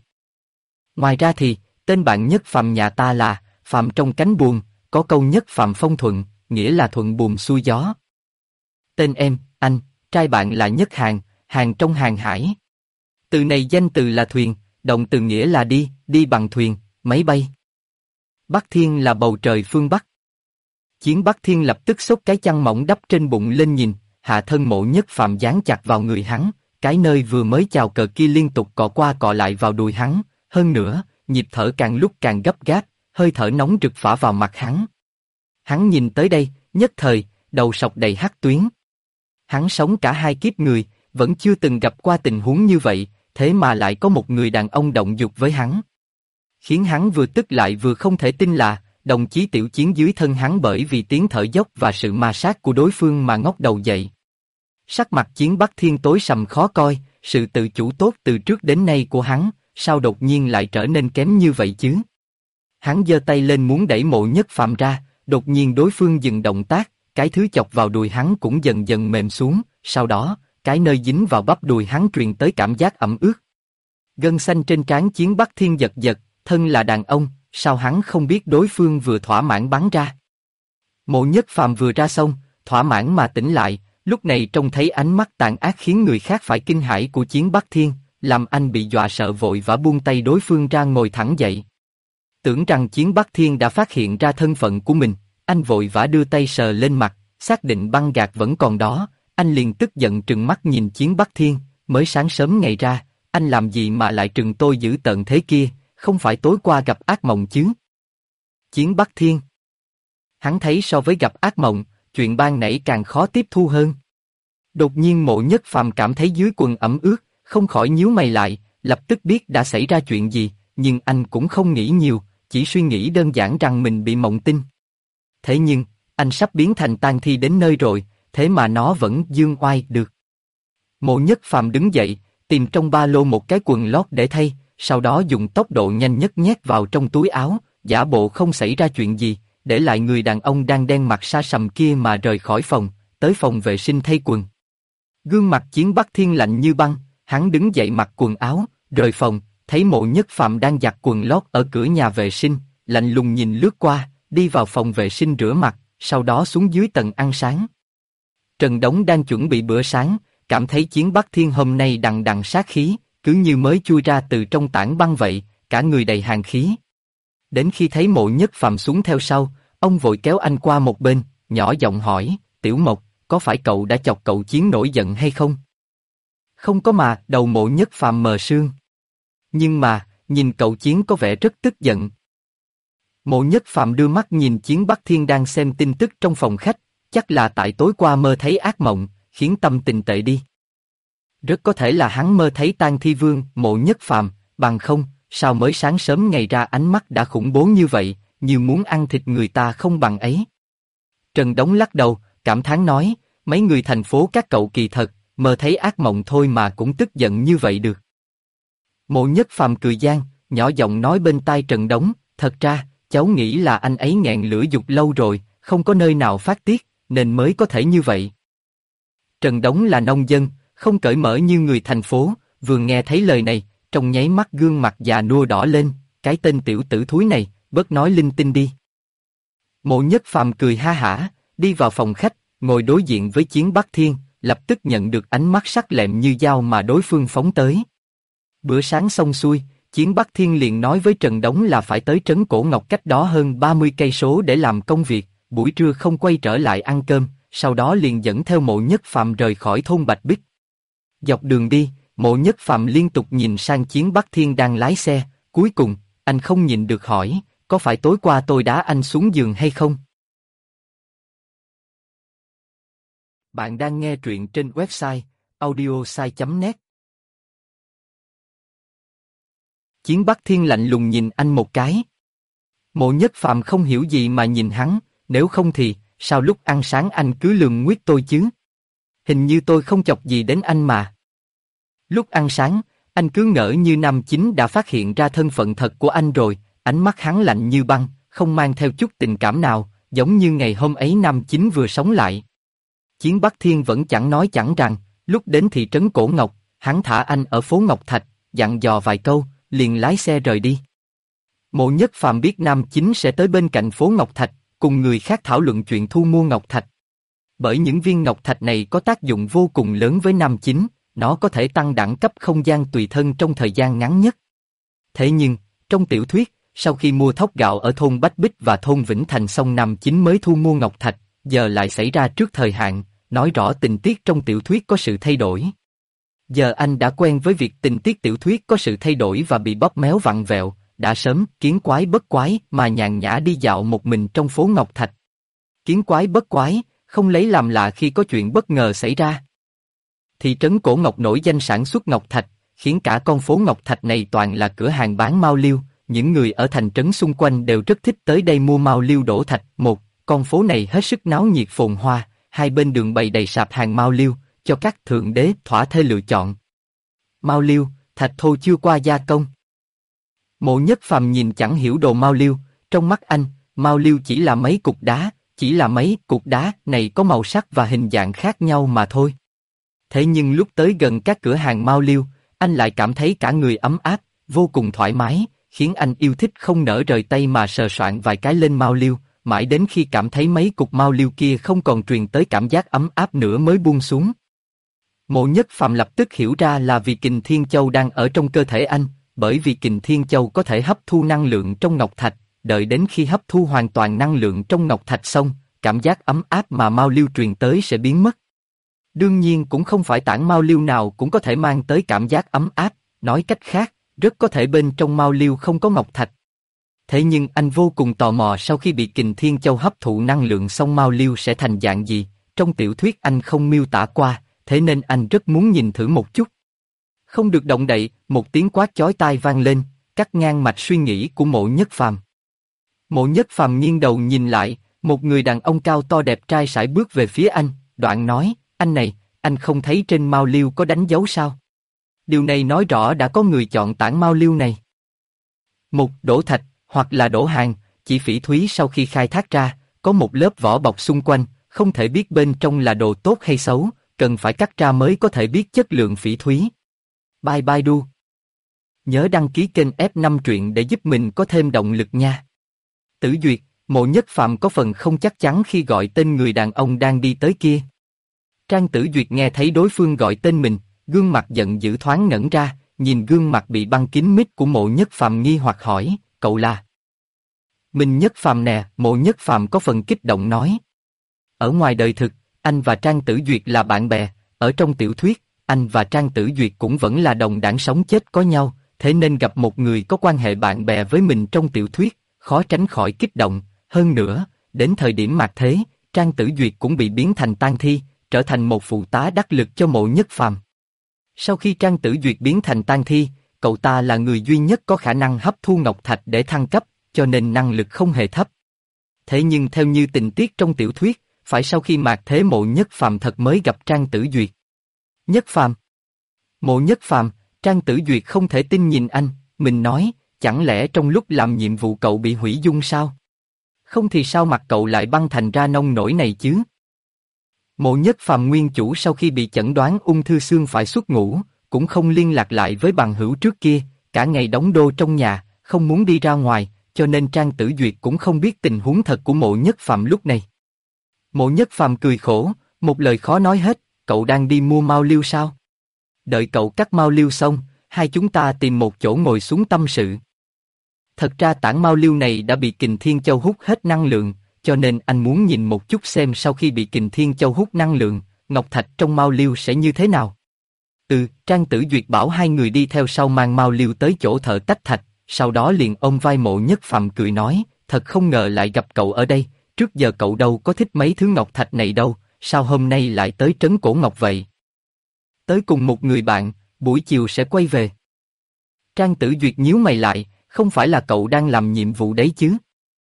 Speaker 1: Ngoài ra thì, tên bạn Nhất Phàm nhà ta là, Phàm trong cánh buồm, có câu Nhất Phàm phong thuận, nghĩa là thuận buồm xuôi gió. Tên em, anh, trai bạn là Nhất Hàng, hàng trong hàng hải. Từ này danh từ là thuyền, động từ nghĩa là đi, đi bằng thuyền, máy bay. Bắc Thiên là bầu trời phương Bắc. Chiến Bắc Thiên lập tức xốc cái chăn mỏng đắp trên bụng lên nhìn, hạ thân Mộ Nhất Phàm dán chặt vào người hắn, cái nơi vừa mới chào cờ kia liên tục cọ qua cọ lại vào đùi hắn, hơn nữa, nhịp thở càng lúc càng gấp gáp, hơi thở nóng rực phả vào mặt hắn. Hắn nhìn tới đây, nhất thời, đầu sọc đầy hắc tuyến. Hắn sống cả hai kiếp người, vẫn chưa từng gặp qua tình huống như vậy, thế mà lại có một người đàn ông động dục với hắn. Khiến hắn vừa tức lại vừa không thể tin là, đồng chí Tiểu Chiến dưới thân hắn bởi vì tiếng thở dốc và sự ma sát của đối phương mà ngóc đầu dậy. Sắc mặt Chiến Bắc Thiên tối sầm khó coi, sự tự chủ tốt từ trước đến nay của hắn, sao đột nhiên lại trở nên kém như vậy chứ? Hắn giơ tay lên muốn đẩy Mộ Nhất Phàm ra, đột nhiên đối phương dừng động tác, cái thứ chọc vào đùi hắn cũng dần dần mềm xuống, sau đó, cái nơi dính vào bắp đùi hắn truyền tới cảm giác ẩm ướt. Gân xanh trên trán Chiến Bắc Thiên giật giật, thân là đàn ông, sao hắn không biết đối phương vừa thỏa mãn bắn ra. Mộ Nhất Phàm vừa ra xong, thỏa mãn mà tỉnh lại, lúc này trông thấy ánh mắt tàn ác khiến người khác phải kinh hãi của Chiến Bắc Thiên, làm anh bị dọa sợ vội vã buông tay đối phương ra ngồi thẳng dậy. Tưởng rằng Chiến Bắc Thiên đã phát hiện ra thân phận của mình, anh vội vã đưa tay sờ lên mặt, xác định băng gạc vẫn còn đó, anh liền tức giận trừng mắt nhìn Chiến Bắc Thiên, mới sáng sớm ngày ra, anh làm gì mà lại trừng tôi dữ tợn thế kia, không phải tối qua gặp ác mộng chứ? Chiến Bắc Thiên. Hắn thấy so với gặp ác mộng, chuyện ban nãy càng khó tiếp thu hơn. Đột nhiên Mộ Nhất Phàm cảm thấy dưới quần ẩm ướt, không khỏi nhíu mày lại, lập tức biết đã xảy ra chuyện gì, nhưng anh cũng không nghĩ nhiều, chỉ suy nghĩ đơn giản rằng mình bị mộng tinh. Thế nhưng, anh sắp biến thành tang thi đến nơi rồi, thế mà nó vẫn dương oai được. Mộ Nhất Phàm đứng dậy, tìm trong ba lô một cái quần lót để thay, sau đó dùng tốc độ nhanh nhất nhét vào trong túi áo, giả bộ không xảy ra chuyện gì, để lại người đàn ông đang đen mặt sa sầm kia mà rời khỏi phòng, tới phòng vệ sinh thay quần. Gương mặt Chiến Bắc Thiên lạnh như băng, hắn đứng dậy mặc quần áo, rời phòng, thấy Mộ Nhất Phàm đang giặt quần lót ở cửa nhà vệ sinh, lạnh lùng nhìn lướt qua, đi vào phòng vệ sinh rửa mặt, sau đó xuống dưới tầng ăn sáng. Trần Đống đang chuẩn bị bữa sáng, cảm thấy Chiến Bắc Thiên hôm nay đằng đằng sát khí, cứ như mới chui ra từ trong tảng băng vậy, cả người đầy hàn khí. Đến khi thấy Mộ Nhất Phàm xuống theo sau, Ông vội kéo anh qua một bên, nhỏ giọng hỏi, Tiểu Mộc, có phải cậu đã chọc cậu Chiến nổi giận hay không? Không có mà, đầu Mộ Nhất Phàm mờ sương. Nhưng mà, nhìn cậu Chiến có vẻ rất tức giận. Mộ Nhất Phàm đưa mắt nhìn Chiến Bắc Thiên đang xem tin tức trong phòng khách, chắc là tại tối qua mơ thấy ác mộng, khiến tâm tình tệ đi. Rất có thể là hắn mơ thấy Tang Thi Vương, Mộ Nhất Phàm, bằng không, sao mới sáng sớm ngày ra ánh mắt đã khủng bố như vậy, như muốn ăn thịt người ta không bằng ấy. Trần Đống lắc đầu, cảm thán nói, mấy người thành phố các cậu kỳ thật, mơ thấy ác mộng thôi mà cũng tức giận như vậy được. Mộ Nhất Phàm cười gian, nhỏ giọng nói bên tai Trần Đống, thật ra, cháu nghĩ là anh ấy nghẹn lửa dục lâu rồi, không có nơi nào phát tiết, nên mới có thể như vậy. Trần Đống là nông dân, không cởi mở như người thành phố, vừa nghe thấy lời này, trong nháy mắt gương mặt già nua đỏ lên, cái tên tiểu tử thúi này, bớt nói linh tinh đi. Mộ Nhất Phàm cười ha hả, đi vào phòng khách, ngồi đối diện với Chiến Bắc Thiên, lập tức nhận được ánh mắt sắc lẹm như dao mà đối phương phóng tới. Bữa sáng xong xuôi, Chiến Bắc Thiên liền nói với Trần Đống là phải tới trấn Cổ Ngọc cách đó hơn 30 cây số để làm công việc, buổi trưa không quay trở lại ăn cơm, sau đó liền dẫn theo Mộ Nhất Phàm rời khỏi thôn Bạch Bích. Dọc đường đi, Mộ Nhất Phàm liên tục nhìn sang Chiến Bắc Thiên đang lái xe, cuối cùng, anh không nhịn được hỏi, có phải tối qua tôi đá anh xuống giường hay không? Bạn đang nghe truyện trên website audiosai.net. Chiến Bắc Thiên lạnh lùng nhìn anh một cái. Mộ Nhất Phàm không hiểu gì mà nhìn hắn, nếu không thì, sao lúc ăn sáng anh cứ lườm nguyết tôi chứ? Hình như tôi không chọc gì đến anh mà. Lúc ăn sáng, anh cứ ngỡ như Nam Chính đã phát hiện ra thân phận thật của anh rồi, ánh mắt hắn lạnh như băng, không mang theo chút tình cảm nào, giống như ngày hôm ấy Nam Chính vừa sống lại. Chiến Bắc Thiên vẫn chẳng nói chẳng rằng, lúc đến thị trấn Cổ Ngọc, hắn thả anh ở phố Ngọc Thạch, dặn dò vài câu, liền lái xe rời đi. Mộ Nhất Phàm biết Nam Chính sẽ tới bên cạnh phố Ngọc Thạch, cùng người khác thảo luận chuyện thu mua Ngọc Thạch. Bởi những viên Ngọc Thạch này có tác dụng vô cùng lớn với Nam Chính, nó có thể tăng đẳng cấp không gian tùy thân trong thời gian ngắn nhất. Thế nhưng, trong tiểu thuyết, sau khi mua thóc gạo ở thôn Bách Bích và thôn Vĩnh Thành xong Nam Chính mới thu mua Ngọc Thạch, giờ lại xảy ra trước thời hạn, nói rõ tình tiết trong tiểu thuyết có sự thay đổi. Giờ anh đã quen với việc tình tiết tiểu thuyết có sự thay đổi và bị bóp méo vặn vẹo, đã sớm kiến quái bất quái mà nhàn nhã đi dạo một mình trong phố Ngọc Thạch. Kiến quái bất quái, không lấy làm lạ khi có chuyện bất ngờ xảy ra. Thị trấn Cổ Ngọc nổi danh sản xuất Ngọc Thạch, khiến cả con phố Ngọc Thạch này toàn là cửa hàng bán mao liêu, những người ở thành trấn xung quanh đều rất thích tới đây mua mao liêu đổ thạch. Con phố này hết sức náo nhiệt phồn hoa, hai bên đường bày đầy sạp hàng mao liêu, cho các thượng đế thỏa thê lựa chọn. Mao liêu, thạch thô chưa qua gia công. Mộ Nhất Phàm nhìn chẳng hiểu đồ mao liêu, trong mắt anh, mao liêu chỉ là mấy cục đá, chỉ là mấy cục đá này có màu sắc và hình dạng khác nhau mà thôi. Thế nhưng lúc tới gần các cửa hàng mao liêu, anh lại cảm thấy cả người ấm áp, vô cùng thoải mái, khiến anh yêu thích không nỡ rời tay mà sờ soạng vài cái lên mao liêu, mãi đến khi cảm thấy mấy cục mao liêu kia không còn truyền tới cảm giác ấm áp nữa mới buông xuống. Mộ Nhất Phàm lập tức hiểu ra là vì Kình Thiên Châu đang ở trong cơ thể anh, bởi vì Kình Thiên Châu có thể hấp thu năng lượng trong ngọc thạch, đợi đến khi hấp thu hoàn toàn năng lượng trong ngọc thạch xong, cảm giác ấm áp mà mao liêu truyền tới sẽ biến mất. Đương nhiên cũng không phải tảng mao liêu nào cũng có thể mang tới cảm giác ấm áp, nói cách khác, rất có thể bên trong mao liêu không có ngọc thạch. Thế nhưng anh vô cùng tò mò sau khi bị Kình Thiên Châu hấp thụ năng lượng xong mao liêu sẽ thành dạng gì, trong tiểu thuyết anh không miêu tả qua, thế nên anh rất muốn nhìn thử một chút. Không được động đậy, một tiếng quát chói tai vang lên, cắt ngang mạch suy nghĩ của Mộ Nhất Phàm. Mộ Nhất Phàm nghiêng đầu nhìn lại, một người đàn ông cao to đẹp trai sải bước về phía anh, đoạn nói, anh này, anh không thấy trên mao liêu có đánh dấu sao? Điều này nói rõ đã có người chọn tảng mao liêu này. Một đổ thạch, hoặc là đổ hàng, chỉ phỉ thúy sau khi khai thác ra, có một lớp vỏ bọc xung quanh, không thể biết bên trong là đồ tốt hay xấu, cần phải cắt ra mới có thể biết chất lượng phỉ thúy. Bye bye đu. Nhớ đăng ký kênh F5 truyện để giúp mình có thêm động lực nha. Tử Duyệt, Mộ Nhất Phàm có phần không chắc chắn khi gọi tên người đàn ông đang đi tới kia. Trang Tử Duyệt nghe thấy đối phương gọi tên mình, gương mặt giận dữ thoáng ngẩn ra, nhìn gương mặt bị băng kín mít của Mộ Nhất Phàm nghi hoặc hỏi, cậu là? Minh Nhất Phàm nè, Mộ Nhất Phàm có phần kích động nói. Ở ngoài đời thực, anh và Trang Tử Duyệt là bạn bè, ở trong tiểu thuyết, anh và Trang Tử Duyệt cũng vẫn là đồng đảng sống chết có nhau, thế nên gặp một người có quan hệ bạn bè với mình trong tiểu thuyết, khó tránh khỏi kích động. Hơn nữa, đến thời điểm mạt thế, Trang Tử Duyệt cũng bị biến thành tang thi, trở thành một phụ tá đắc lực cho Mộ Nhất Phàm. Sau khi Trang Tử Duyệt biến thành tang thi, cậu ta là người duy nhất có khả năng hấp thu ngọc thạch để thăng cấp, cho nên năng lực không hề thấp. Thế nhưng theo như tình tiết trong tiểu thuyết, phải sau khi mạt thế Mộ Nhất Phàm thật mới gặp Trang Tử Duyệt. Nhất Phàm. Mộ Nhất Phàm, Trang Tử Duyệt không thể tin nhìn anh, mình nói, chẳng lẽ trong lúc làm nhiệm vụ cậu bị hủy dung sao? Không thì sao mặt cậu lại băng thành ra nông nổi này chứ? Mộ Nhất Phàm nguyên chủ sau khi bị chẩn đoán ung thư xương phải xuất ngũ, cũng không liên lạc lại với bằng hữu trước kia, cả ngày đóng đô trong nhà, không muốn đi ra ngoài, cho nên Trang Tử Duyệt cũng không biết tình huống thật của Mộ Nhất Phàm lúc này. Mộ Nhất Phàm cười khổ, một lời khó nói hết, cậu đang đi mua mao liêu sao? Đợi cậu cắt mao liêu xong, hai chúng ta tìm một chỗ ngồi xuống tâm sự. Thật ra tảng mao liêu này đã bị Kình Thiên Châu hút hết năng lượng, cho nên anh muốn nhìn một chút xem sau khi bị Kình Thiên Châu hút năng lượng, ngọc thạch trong mao liêu sẽ như thế nào. Trang Tử Duyệt bảo hai người đi theo sau mang mao liêu tới chỗ thợ tách thạch, sau đó liền ôm vai Mộ Nhất Phàm cười nói, thật không ngờ lại gặp cậu ở đây, trước giờ cậu đâu có thích mấy thứ ngọc thạch này đâu, sao hôm nay lại tới Trấn Cổ Ngọc vậy? Tới cùng một người bạn, buổi chiều sẽ quay về. Trang Tử Duyệt nhíu mày lại, không phải là cậu đang làm nhiệm vụ đấy chứ?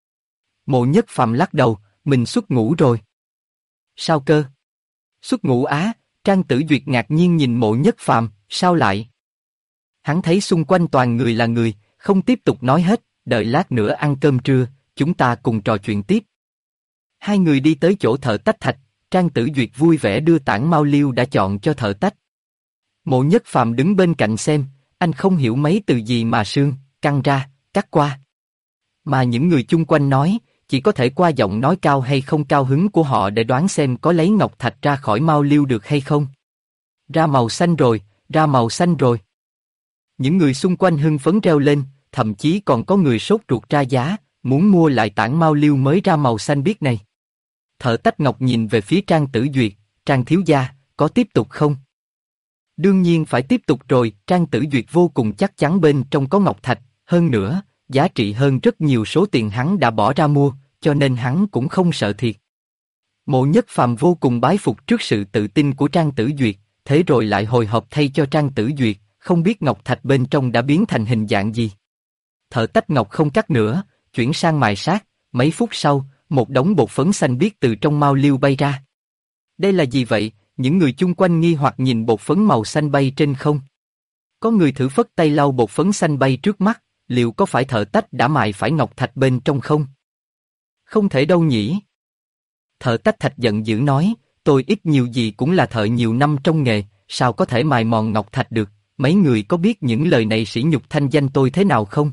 Speaker 1: Mộ Nhất Phàm lắc đầu, mình xuất ngũ rồi. Sao cơ? Xuất ngũ á? Trang Tử Duyệt ngạc nhiên nhìn Mộ Nhất Phàm, sao lại? Hắn thấy xung quanh toàn người là người, không tiếp tục nói hết, đợi lát nữa ăn cơm trưa, chúng ta cùng trò chuyện tiếp. Hai người đi tới chỗ thợ tách thạch, Trang Tử Duyệt vui vẻ đưa tảng mao liêu đã chọn cho thợ tách. Mộ Nhất Phàm đứng bên cạnh xem, anh không hiểu mấy từ gì mà sương, căng ra, cắt qua. Mà những người chung quanh nói, chỉ có thể qua giọng nói cao hay không cao hứng của họ để đoán xem có lấy ngọc thạch ra khỏi mao liêu được hay không. Ra màu xanh rồi, ra màu xanh rồi. Những người xung quanh hưng phấn reo lên, thậm chí còn có người sốt ruột ra giá, muốn mua lại tảng mao liêu mới ra màu xanh biếc này. Thợ tách ngọc nhìn về phía Trang Tử Duyệt, Trang thiếu gia, có tiếp tục không? Đương nhiên phải tiếp tục rồi, Trang Tử Duyệt vô cùng chắc chắn bên trong có ngọc thạch, hơn nữa, giá trị hơn rất nhiều số tiền hắn đã bỏ ra mua, cho nên hắn cũng không sợ thiệt. Mộ Nhất Phàm vô cùng bái phục trước sự tự tin của Trang Tử Duyệt, thế rồi lại hồi hộp thay cho Trang Tử Duyệt, không biết ngọc thạch bên trong đã biến thành hình dạng gì. Thợ tách ngọc không cắt nữa, chuyển sang mài sát, mấy phút sau, một đống bột phấn xanh biếc từ trong mao liêu bay ra. Đây là gì vậy? Những người chung quanh nghi hoặc nhìn bột phấn màu xanh bay trên không. Có người thử phất tay lau bột phấn xanh bay trước mắt, liệu có phải thợ tách đã mài phải ngọc thạch bên trong không? Không thể đâu nhỉ. Thợ tách thạch giận dữ nói, tôi ít nhiều gì cũng là thợ nhiều năm trong nghề, sao có thể mài mòn ngọc thạch được, mấy người có biết những lời này sỉ nhục thanh danh tôi thế nào không?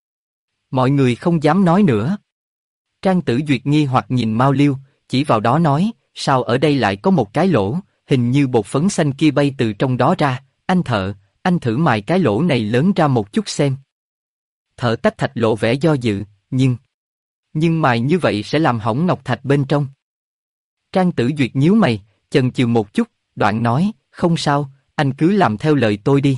Speaker 1: Mọi người không dám nói nữa. Trang Tử Duyệt nghi hoặc nhìn mao liêu, chỉ vào đó nói, sao ở đây lại có một cái lỗ, hình như bột phấn xanh kia bay từ trong đó ra, anh thợ, anh thử mài cái lỗ này lớn ra một chút xem. Thợ tách thạch lộ vẻ do dự, nhưng mài như vậy sẽ làm hỏng ngọc thạch bên trong. Trang Tử Duyệt nhíu mày, chần chừ một chút, đoạn nói, không sao, anh cứ làm theo lời tôi đi.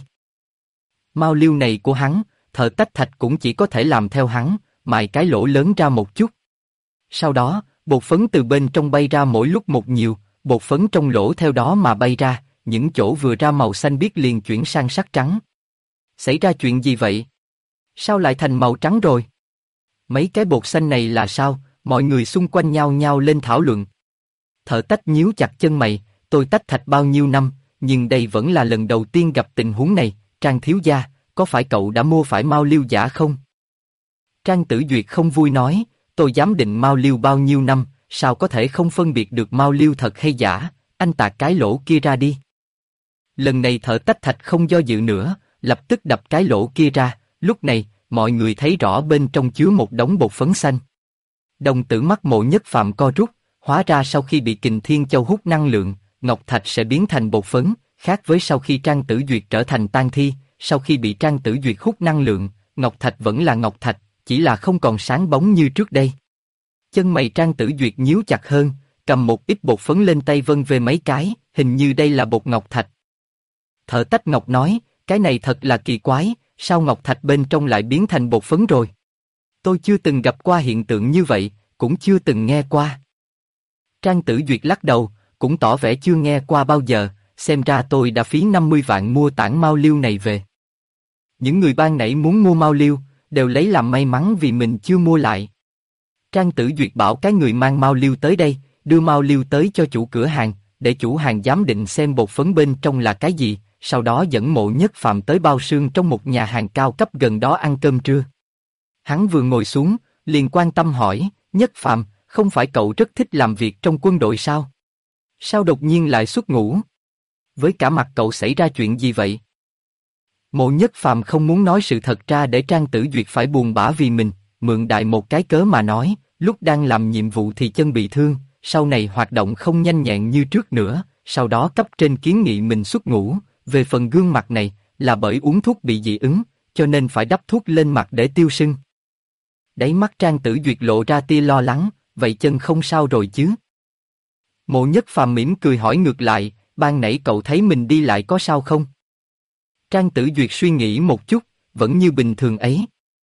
Speaker 1: Mao liêu này của hắn, thợ tách thạch cũng chỉ có thể làm theo hắn, mài cái lỗ lớn ra một chút. Sau đó, bột phấn từ bên trong bay ra mỗi lúc một nhiều, bột phấn trong lỗ theo đó mà bay ra, những chỗ vừa ra màu xanh biếc liền chuyển sang sắc trắng. Xảy ra chuyện gì vậy? Sao lại thành màu trắng rồi? Mấy cái bột xanh này là sao? Mọi người xung quanh nhao nhao lên thảo luận. Thợ tách nhíu chặt chân mày, tôi tách thạch bao nhiêu năm, nhưng đây vẫn là lần đầu tiên gặp tình huống này. Trang thiếu gia, có phải cậu đã mua phải mao liêu giả không? Trang Tử Duyệt không vui nói, tôi giám định mao liêu bao nhiêu năm, sao có thể không phân biệt được mao liêu thật hay giả, anh tạc cái lỗ kia ra đi. Lần này thợ tách thạch không do dự nữa, lập tức đập cái lỗ kia ra, lúc này, mọi người thấy rõ bên trong chứa một đống bột phấn xanh. Đồng tử mắt Mộ Nhất Phàm co rút, hóa ra sau khi bị Kình Thiên Châu hút năng lượng, ngọc thạch sẽ biến thành bột phấn, khác với sau khi Trang Tử Duyệt trở thành tang thi, sau khi bị Trang Tử Duyệt hút năng lượng, ngọc thạch vẫn là ngọc thạch, chỉ là không còn sáng bóng như trước đây. Chân mày Trang Tử Duyệt nhíu chặt hơn, cầm một ít bột phấn lên tay vân về mấy cái, hình như đây là bột ngọc thạch. Thợ tách ngọc nói, cái này thật là kỳ quái, sao ngọc thạch bên trong lại biến thành bột phấn rồi? Tôi chưa từng gặp qua hiện tượng như vậy, cũng chưa từng nghe qua. Trang Tử Duyệt lắc đầu, cũng tỏ vẻ chưa nghe qua bao giờ, xem ra tôi đã phí 50 vạn mua tảng mao liêu này về. Những người ban nãy muốn mua mao liêu, đều lấy làm may mắn vì mình chưa mua lại. Trang Tử Duyệt bảo cái người mang mao liêu tới đây, đưa mao liêu tới cho chủ cửa hàng, để chủ hàng giám định xem bột phấn bên trong là cái gì, sau đó dẫn Mộ Nhất Phàm tới bao xương trong một nhà hàng cao cấp gần đó ăn cơm trưa. Hắn vừa ngồi xuống, liền quan tâm hỏi, Nhất Phàm, không phải cậu rất thích làm việc trong quân đội sao? Sao đột nhiên lại xuất ngũ? Với cả mặt cậu xảy ra chuyện gì vậy? Mộ Nhất Phàm không muốn nói sự thật ra để Trang Tử Duyệt phải buồn bã vì mình, mượn đại một cái cớ mà nói, lúc đang làm nhiệm vụ thì chân bị thương, sau này hoạt động không nhanh nhẹn như trước nữa, sau đó cấp trên kiến nghị mình xuất ngũ, về phần gương mặt này, là bởi uống thuốc bị dị ứng, cho nên phải đắp thuốc lên mặt để tiêu sưng. Đáy mắt Trang Tử Duyệt lộ ra tia lo lắng, vậy chân không sao rồi chứ? Mộ Nhất Phàm mỉm cười hỏi ngược lại, ban nãy cậu thấy mình đi lại có sao không? Trang Tử Duyệt suy nghĩ một chút, vẫn như bình thường ấy.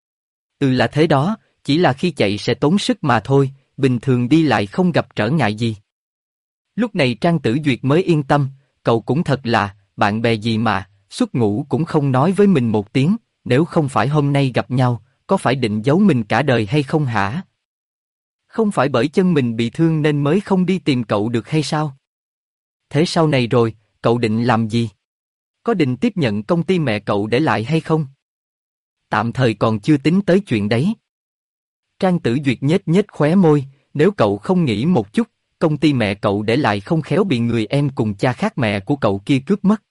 Speaker 1: Là thế đó, chỉ là khi chạy sẽ tốn sức mà thôi, bình thường đi lại không gặp trở ngại gì. Lúc này Trang Tử Duyệt mới yên tâm, cậu cũng thật là, bạn bè gì mà, xuất ngũ cũng không nói với mình một tiếng, nếu không phải hôm nay gặp nhau, có phải định giấu mình cả đời hay không hả? Không phải bởi chân mình bị thương nên mới không đi tìm cậu được hay sao? Thế sau này rồi, cậu định làm gì? Có định tiếp nhận công ty mẹ cậu để lại hay không? Tạm thời còn chưa tính tới chuyện đấy. Trang Tử Duyệt nhếch nhếch khóe môi, nếu cậu không nghĩ một chút, công ty mẹ cậu để lại không khéo bị người em cùng cha khác mẹ của cậu kia cướp mất.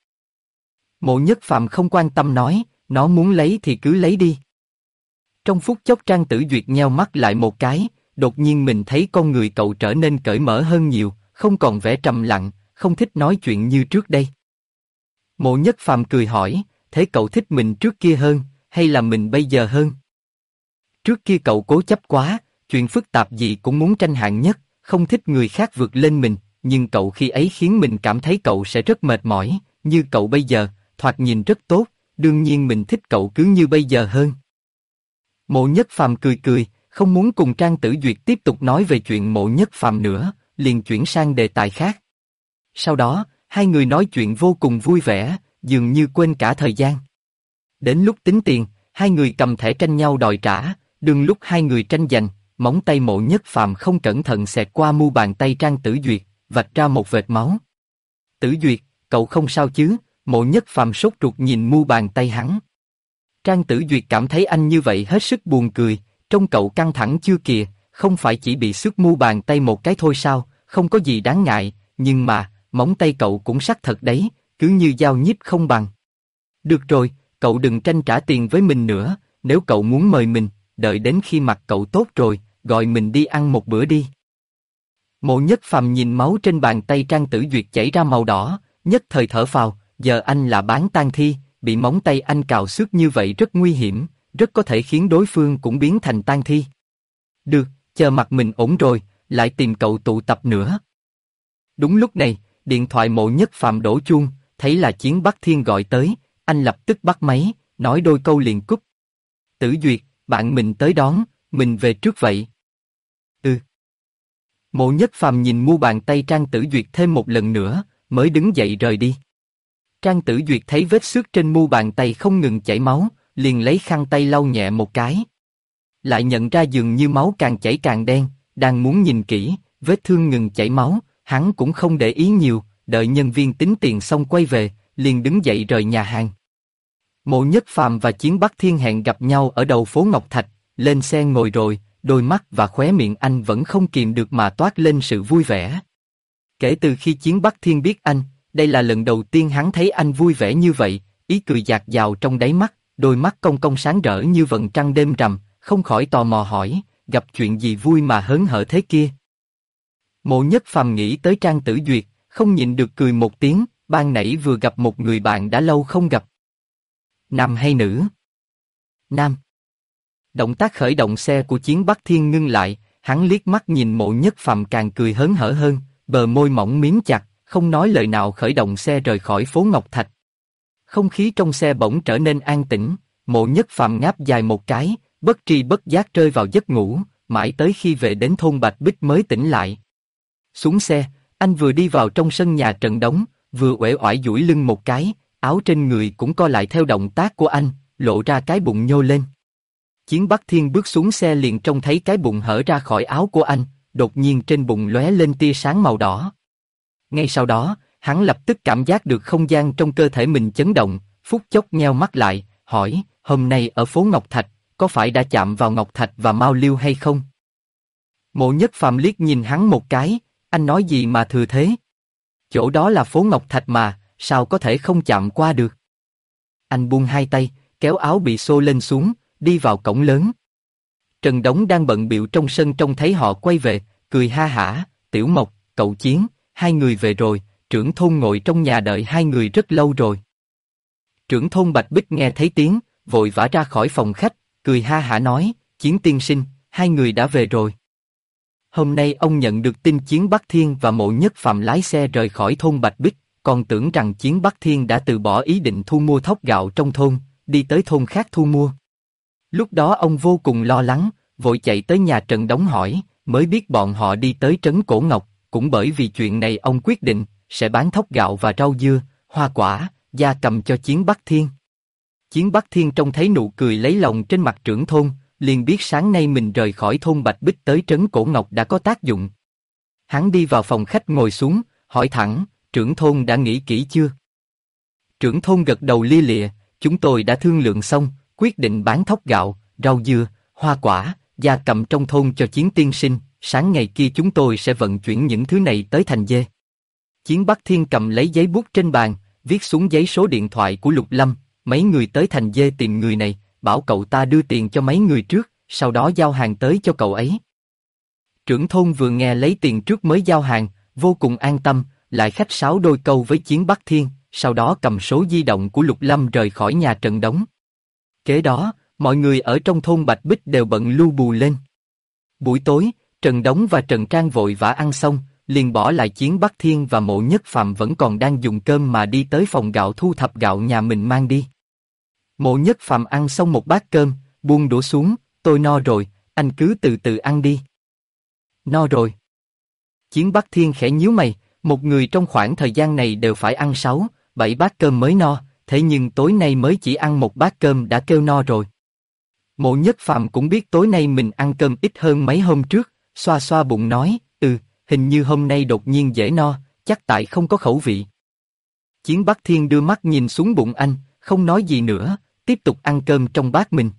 Speaker 1: Mộ Nhất Phàm không quan tâm nói, nó muốn lấy thì cứ lấy đi. Trong phút chốc Trang Tử Duyệt nheo mắt lại một cái, đột nhiên mình thấy con người cậu trở nên cởi mở hơn nhiều, không còn vẻ trầm lặng, không thích nói chuyện như trước đây. Mộ Nhất Phàm cười hỏi, thế cậu thích mình trước kia hơn, hay là mình bây giờ hơn? Trước kia cậu cố chấp quá, chuyện phức tạp gì cũng muốn tranh hạng nhất, không thích người khác vượt lên mình, nhưng cậu khi ấy khiến mình cảm thấy cậu sẽ rất mệt mỏi, như cậu bây giờ, thoạt nhìn rất tốt, đương nhiên mình thích cậu cứ như bây giờ hơn. Mộ Nhất Phàm cười cười, không muốn cùng Trang Tử Duyệt tiếp tục nói về chuyện Mộ Nhất Phàm nữa, liền chuyển sang đề tài khác. Sau đó, hai người nói chuyện vô cùng vui vẻ, dường như quên cả thời gian. Đến lúc tính tiền, hai người cầm thẻ tranh nhau đòi trả, đừng lúc hai người tranh giành, móng tay Mộ Nhất Phàm không cẩn thận xẹt qua mu bàn tay Trang Tử Duyệt, vạch ra một vệt máu. Tử Duyệt, cậu không sao chứ? Mộ Nhất Phàm sốt ruột nhìn mu bàn tay hắn. Trang Tử Duyệt cảm thấy anh như vậy hết sức buồn cười, trông cậu căng thẳng chưa kìa, không phải chỉ bị xước mu bàn tay một cái thôi sao, không có gì đáng ngại, nhưng mà, móng tay cậu cũng sắc thật đấy, cứ như dao nhíp không bằng. Được rồi, cậu đừng tranh trả tiền với mình nữa, nếu cậu muốn mời mình, đợi đến khi mặt cậu tốt rồi, gọi mình đi ăn một bữa đi. Mộ Nhất Phàm nhìn máu trên bàn tay Trang Tử Duyệt chảy ra màu đỏ, nhất thời thở phào, giờ anh là bán tang thi, bị móng tay anh cào xước như vậy rất nguy hiểm, rất có thể khiến đối phương cũng biến thành tang thi. Được, chờ mặt mình ổn rồi, lại tìm cậu tụ tập nữa. Đúng lúc này, điện thoại Mộ Nhất Phàm đổ chuông, thấy là Chiến Bắc Thiên gọi tới, anh lập tức bắt máy, nói đôi câu liền cúp. Tử Duyệt, bạn mình tới đón, mình về trước vậy. Mộ Nhất Phàm nhìn mu bàn tay Trang Tử Duyệt thêm một lần nữa, mới đứng dậy rời đi. Trang Tử Duyệt thấy vết xước trên mu bàn tay không ngừng chảy máu, liền lấy khăn tay lau nhẹ một cái. Lại nhận ra dường như máu càng chảy càng đen, đang muốn nhìn kỹ, vết thương ngừng chảy máu, hắn cũng không để ý nhiều, đợi nhân viên tính tiền xong quay về, liền đứng dậy rời nhà hàng. Mộ Nhất Phàm và Chiến Bắc Thiên hẹn gặp nhau ở đầu phố Ngọc Thạch, lên xe ngồi rồi, đôi mắt và khóe miệng anh vẫn không kìm được mà toát lên sự vui vẻ. Kể từ khi Chiến Bắc Thiên biết anh, đây là lần đầu tiên hắn thấy anh vui vẻ như vậy, ý cười dạt dào trong đáy mắt, đôi mắt cong cong sáng rỡ như vầng trăng đêm rằm, không khỏi tò mò hỏi, gặp chuyện gì vui mà hớn hở thế kia. Mộ Nhất Phàm nghĩ tới Trang Tử Duyệt, không nhịn được cười một tiếng, ban nãy vừa gặp một người bạn đã lâu không gặp. Nam hay nữ? Nam. Động tác khởi động xe của Chiến Bắc Thiên ngưng lại, hắn liếc mắt nhìn Mộ Nhất Phàm càng cười hớn hở hơn, bờ môi mỏng mím chặt, không nói lời nào khởi động xe rời khỏi phố Ngọc Thạch. Không khí trong xe bỗng trở nên an tĩnh, Mộ Nhất Phàm ngáp dài một cái, bất tri bất giác rơi vào giấc ngủ, mãi tới khi về đến thôn Bạch Bích mới tỉnh lại. Xuống xe, anh vừa đi vào trong sân nhà Trần Đống, vừa uể oải duỗi lưng một cái, áo trên người cũng co lại theo động tác của anh, lộ ra cái bụng nhô lên. Chiến Bắc Thiên bước xuống xe liền trông thấy cái bụng hở ra khỏi áo của anh, đột nhiên trên bụng lóe lên tia sáng màu đỏ. Ngay sau đó, hắn lập tức cảm giác được không gian trong cơ thể mình chấn động, phút chốc nheo mắt lại, hỏi, hôm nay ở phố Ngọc Thạch, có phải đã chạm vào Ngọc Thạch và Mao Liêu hay không? Mộ Nhất Phàm liếc nhìn hắn một cái, anh nói gì mà thừa thế? Chỗ đó là phố Ngọc Thạch mà, sao có thể không chạm qua được? Anh buông hai tay, kéo áo bị xô lên xuống, đi vào cổng lớn. Trần Đống đang bận bịu trong sân trông thấy họ quay về, cười ha hả, Tiểu Mộc, cậu Chiến, hai người về rồi, trưởng thôn ngồi trong nhà đợi hai người rất lâu rồi. Trưởng thôn Bạch Bích nghe thấy tiếng, vội vã ra khỏi phòng khách, cười ha hả nói, Chiến tiên sinh, hai người đã về rồi. Hôm nay ông nhận được tin Chiến Bắc Thiên và Mộ Nhất Phàm lái xe rời khỏi thôn Bạch Bích, còn tưởng rằng Chiến Bắc Thiên đã từ bỏ ý định thu mua thóc gạo trong thôn, đi tới thôn khác thu mua. Lúc đó ông vô cùng lo lắng, vội chạy tới nhà Trần Đống hỏi, mới biết bọn họ đi tới trấn Cổ Ngọc, cũng bởi vì chuyện này ông quyết định, sẽ bán thóc gạo và rau dưa, hoa quả, gia cầm cho Chiến Bắc Thiên. Chiến Bắc Thiên trông thấy nụ cười lấy lòng trên mặt trưởng thôn, liền biết sáng nay mình rời khỏi thôn Bạch Bích tới trấn Cổ Ngọc đã có tác dụng. Hắn đi vào phòng khách ngồi xuống, hỏi thẳng, trưởng thôn đã nghĩ kỹ chưa? Trưởng thôn gật đầu lia lịa, chúng tôi đã thương lượng xong, quyết định bán thóc gạo, rau dưa, hoa quả, gia cầm trong thôn cho Chiến tiên sinh, sáng ngày kia chúng tôi sẽ vận chuyển những thứ này tới Thành Dê. Chiến Bắc Thiên cầm lấy giấy bút trên bàn, viết xuống giấy số điện thoại của Lục Lâm, mấy người tới Thành Dê tìm người này, bảo cậu ta đưa tiền cho mấy người trước, sau đó giao hàng tới cho cậu ấy. Trưởng thôn vừa nghe lấy tiền trước mới giao hàng, vô cùng an tâm, lại khách sáo đôi câu với Chiến Bắc Thiên, sau đó cầm số di động của Lục Lâm rời khỏi nhà Trần Đống. Kế đó, mọi người ở trong thôn Bạch Bích đều bận lu bù lên. Buổi tối, Trần Đống và Trần Trang vội vã ăn xong, liền bỏ lại Chiến Bắc Thiên và Mộ Nhất Phàm vẫn còn đang dùng cơm mà đi tới phòng gạo thu thập gạo nhà mình mang đi. Mộ Nhất Phàm ăn xong một bát cơm, buông đũa xuống, tôi no rồi, anh cứ từ từ ăn đi. No rồi. Chiến Bắc Thiên khẽ nhíu mày, một người trong khoảng thời gian này đều phải ăn 6, 7 bát cơm mới no, thế nhưng tối nay mới chỉ ăn một bát cơm đã kêu no rồi. Mộ Nhất Phàm cũng biết tối nay mình ăn cơm ít hơn mấy hôm trước, xoa xoa bụng nói, hình như hôm nay đột nhiên dễ no, chắc tại không có khẩu vị. Chiến Bắc Thiên đưa mắt nhìn xuống bụng anh, không nói gì nữa, tiếp tục ăn cơm trong bát mình.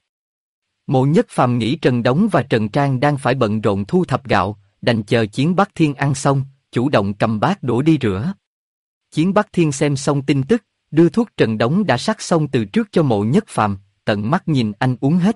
Speaker 1: Mộ Nhất Phàm nghĩ Trần Đống và Trần Trang đang phải bận rộn thu thập gạo, đành chờ Chiến Bắc Thiên ăn xong, chủ động cầm bát đổ đi rửa. Chiến Bắc Thiên xem xong tin tức, đưa thuốc Trần Đống đã sắc xong từ trước cho Mộ Nhất Phàm, tận mắt nhìn anh uống hết.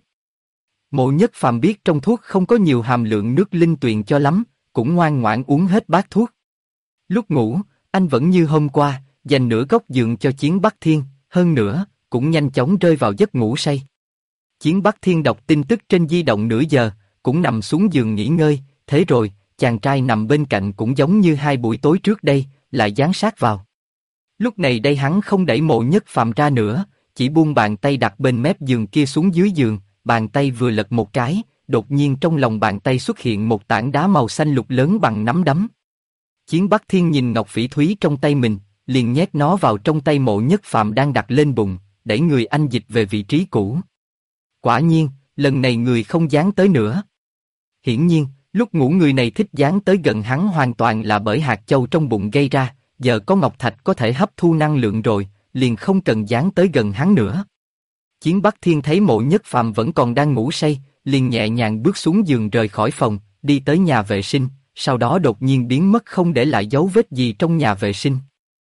Speaker 1: Mộ Nhất Phàm biết trong thuốc không có nhiều hàm lượng nước linh tuyền cho lắm, cũng ngoan ngoãn uống hết bát thuốc. Lúc ngủ, anh vẫn như hôm qua, dành nửa góc giường cho Chiến Bắc Thiên, hơn nữa, cũng nhanh chóng rơi vào giấc ngủ say. Chiến Bắc Thiên đọc tin tức trên di động nửa giờ, cũng nằm xuống giường nghỉ ngơi, thế rồi, chàng trai nằm bên cạnh cũng giống như hai buổi tối trước đây, lại dán sát vào. Lúc này đây hắn không đẩy Mộ Nhất Phàm ra nữa, chỉ buông bàn tay đặt bên mép giường kia xuống dưới giường, bàn tay vừa lật một cái, đột nhiên trong lòng bàn tay xuất hiện một tảng đá màu xanh lục lớn bằng nắm đấm. Chiến Bắc Thiên nhìn ngọc phỉ thúy trong tay mình, liền nhét nó vào trong tay Mộ Nhất Phàm đang đặt lên bụng, đẩy người anh dịch về vị trí cũ. Quả nhiên, lần này người không dán tới nữa. Hiển nhiên, lúc ngủ người này thích dán tới gần hắn hoàn toàn là bởi hạt châu trong bụng gây ra, giờ có ngọc thạch có thể hấp thu năng lượng rồi, liền không cần dán tới gần hắn nữa. Chiến Bắc Thiên thấy Mộ Nhất Phàm vẫn còn đang ngủ say, liền nhẹ nhàng bước xuống giường rời khỏi phòng, đi tới nhà vệ sinh, sau đó đột nhiên biến mất không để lại dấu vết gì trong nhà vệ sinh.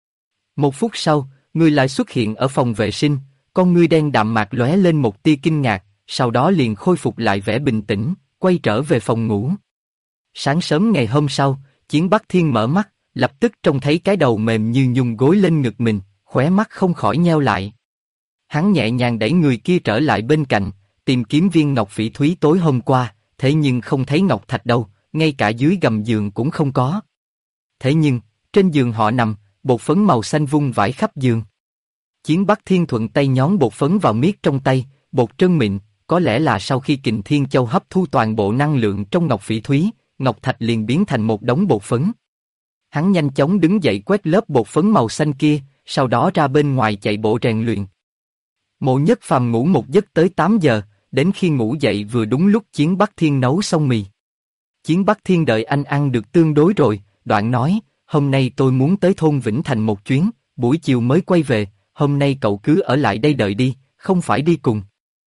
Speaker 1: Một phút sau, người lại xuất hiện ở phòng vệ sinh, con ngươi đen đạm mạc lóe lên một tia kinh ngạc, sau đó liền khôi phục lại vẻ bình tĩnh, quay trở về phòng ngủ. Sáng sớm ngày hôm sau, Chiến Bắc Thiên mở mắt, lập tức trông thấy cái đầu mềm như nhung gối lên ngực mình, khóe mắt không khỏi nheo lại. Hắn nhẹ nhàng đẩy người kia trở lại bên cạnh, tìm kiếm viên ngọc phỉ thúy tối hôm qua, thế nhưng không thấy ngọc thạch đâu, ngay cả dưới gầm giường cũng không có. Thế nhưng, trên giường họ nằm, bột phấn màu xanh vung vãi khắp giường. Chiến Bắc Thiên thuận tay nhón bột phấn vào miết trong tay, bột trơn mịn, có lẽ là sau khi Kình Thiên Châu hấp thu toàn bộ năng lượng trong ngọc phỉ thúy, ngọc thạch liền biến thành một đống bột phấn. Hắn nhanh chóng đứng dậy quét lớp bột phấn màu xanh kia, sau đó ra bên ngoài chạy bộ rèn luyện. Mộ Nhất Phàm ngủ một giấc tới 8 giờ, đến khi ngủ dậy vừa đúng lúc Chiến Bắc Thiên nấu xong mì. Chiến Bắc Thiên đợi anh ăn được tương đối rồi, đoạn nói, hôm nay tôi muốn tới thôn Vĩnh Thành một chuyến, buổi chiều mới quay về, hôm nay cậu cứ ở lại đây đợi đi, không phải đi cùng.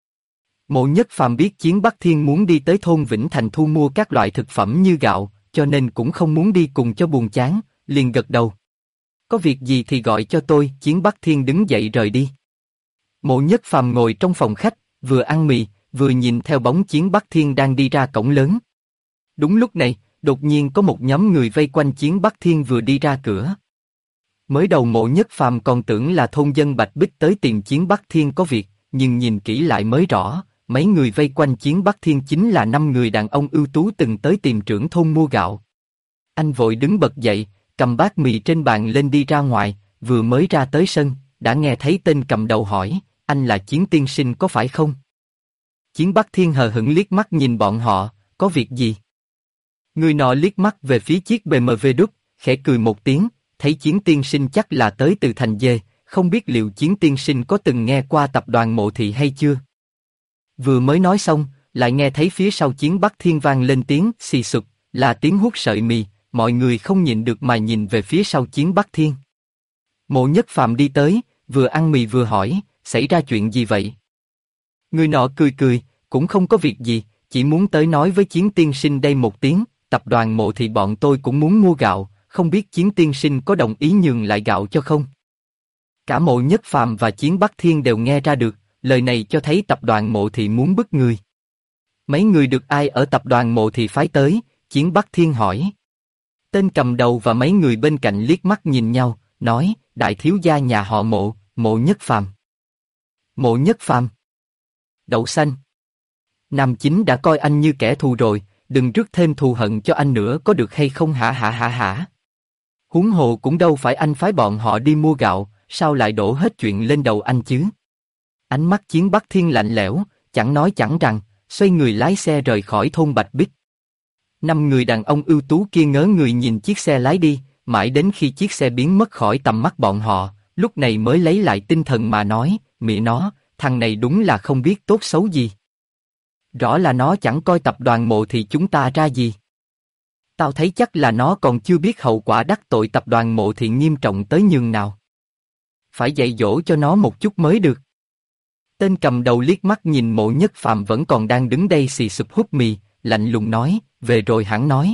Speaker 1: Mộ Nhất Phàm biết Chiến Bắc Thiên muốn đi tới thôn Vĩnh Thành thu mua các loại thực phẩm như gạo, cho nên cũng không muốn đi cùng cho buồn chán, liền gật đầu. Có việc gì thì gọi cho tôi, Chiến Bắc Thiên đứng dậy rời đi. Mộ Nhất Phàm ngồi trong phòng khách, vừa ăn mì, vừa nhìn theo bóng Chiến Bắc Thiên đang đi ra cổng lớn. Đúng lúc này, đột nhiên có một nhóm người vây quanh Chiến Bắc Thiên vừa đi ra cửa. Mới đầu Mộ Nhất Phàm còn tưởng là thôn dân Bạch Bích tới tìm Chiến Bắc Thiên có việc, nhưng nhìn kỹ lại mới rõ, mấy người vây quanh Chiến Bắc Thiên chính là 5 người đàn ông ưu tú từng tới tìm trưởng thôn mua gạo. Anh vội đứng bật dậy, cầm bát mì trên bàn lên đi ra ngoài, vừa mới ra tới sân, đã nghe thấy tên cầm đầu hỏi, anh là Chiến tiên sinh có phải không? Chiến Bắc Thiên hờ hững liếc mắt nhìn bọn họ, có việc gì? Người nọ liếc mắt về phía chiếc BMW đúc, khẽ cười một tiếng, thấy Chiến tiên sinh chắc là tới từ thành Dê, không biết liệu Chiến tiên sinh có từng nghe qua tập đoàn Mộ Thị hay chưa? Vừa mới nói xong, lại nghe thấy phía sau Chiến Bắc Thiên vang lên tiếng xì xụt, là tiếng hút sợi mì, mọi người không nhịn được mà nhìn về phía sau Chiến Bắc Thiên. Mộ Nhất Phàm đi tới, vừa ăn mì vừa hỏi, xảy ra chuyện gì vậy? Người nọ cười cười, cũng không có việc gì, chỉ muốn tới nói với Chiến tiên sinh đây một tiếng, tập đoàn Mộ Thị bọn tôi cũng muốn mua gạo, không biết Chiến tiên sinh có đồng ý nhường lại gạo cho không? Cả Mộ Nhất Phàm và Chiến Bắc Thiên đều nghe ra được, lời này cho thấy tập đoàn Mộ Thị muốn bức người. Mấy người được ai ở tập đoàn Mộ Thị phái tới? Chiến Bắc Thiên hỏi. Tên cầm đầu và mấy người bên cạnh liếc mắt nhìn nhau, nói, đại thiếu gia nhà họ Mộ, Mộ Nhất Phàm. Mộ Nhất Phàm. Đậu xanh. Nam Chính đã coi anh như kẻ thù rồi, đừng rước thêm thù hận cho anh nữa có được hay không hả? Huống hồ cũng đâu phải anh phái bọn họ đi mua gạo, sao lại đổ hết chuyện lên đầu anh chứ? Ánh mắt Chiến Bắc Thiên lạnh lẽo, chẳng nói chẳng rằng, xoay người lái xe rời khỏi thôn Bạch Bích. 5 người đàn ông ưu tú kia ngớ người nhìn chiếc xe lái đi, mãi đến khi chiếc xe biến mất khỏi tầm mắt bọn họ, lúc này mới lấy lại tinh thần mà nói, mẹ nó, thằng này đúng là không biết tốt xấu gì. Rõ là nó chẳng coi tập đoàn Mộ Thị chúng ta ra gì. Tao thấy chắc là nó còn chưa biết hậu quả đắc tội tập đoàn Mộ Thị nghiêm trọng tới nhường nào. Phải dạy dỗ cho nó một chút mới được. Tên cầm đầu liếc mắt nhìn Mộ Nhất Phàm vẫn còn đang đứng đây xì xụp hút mì, lạnh lùng nói, về rồi hẳn nói.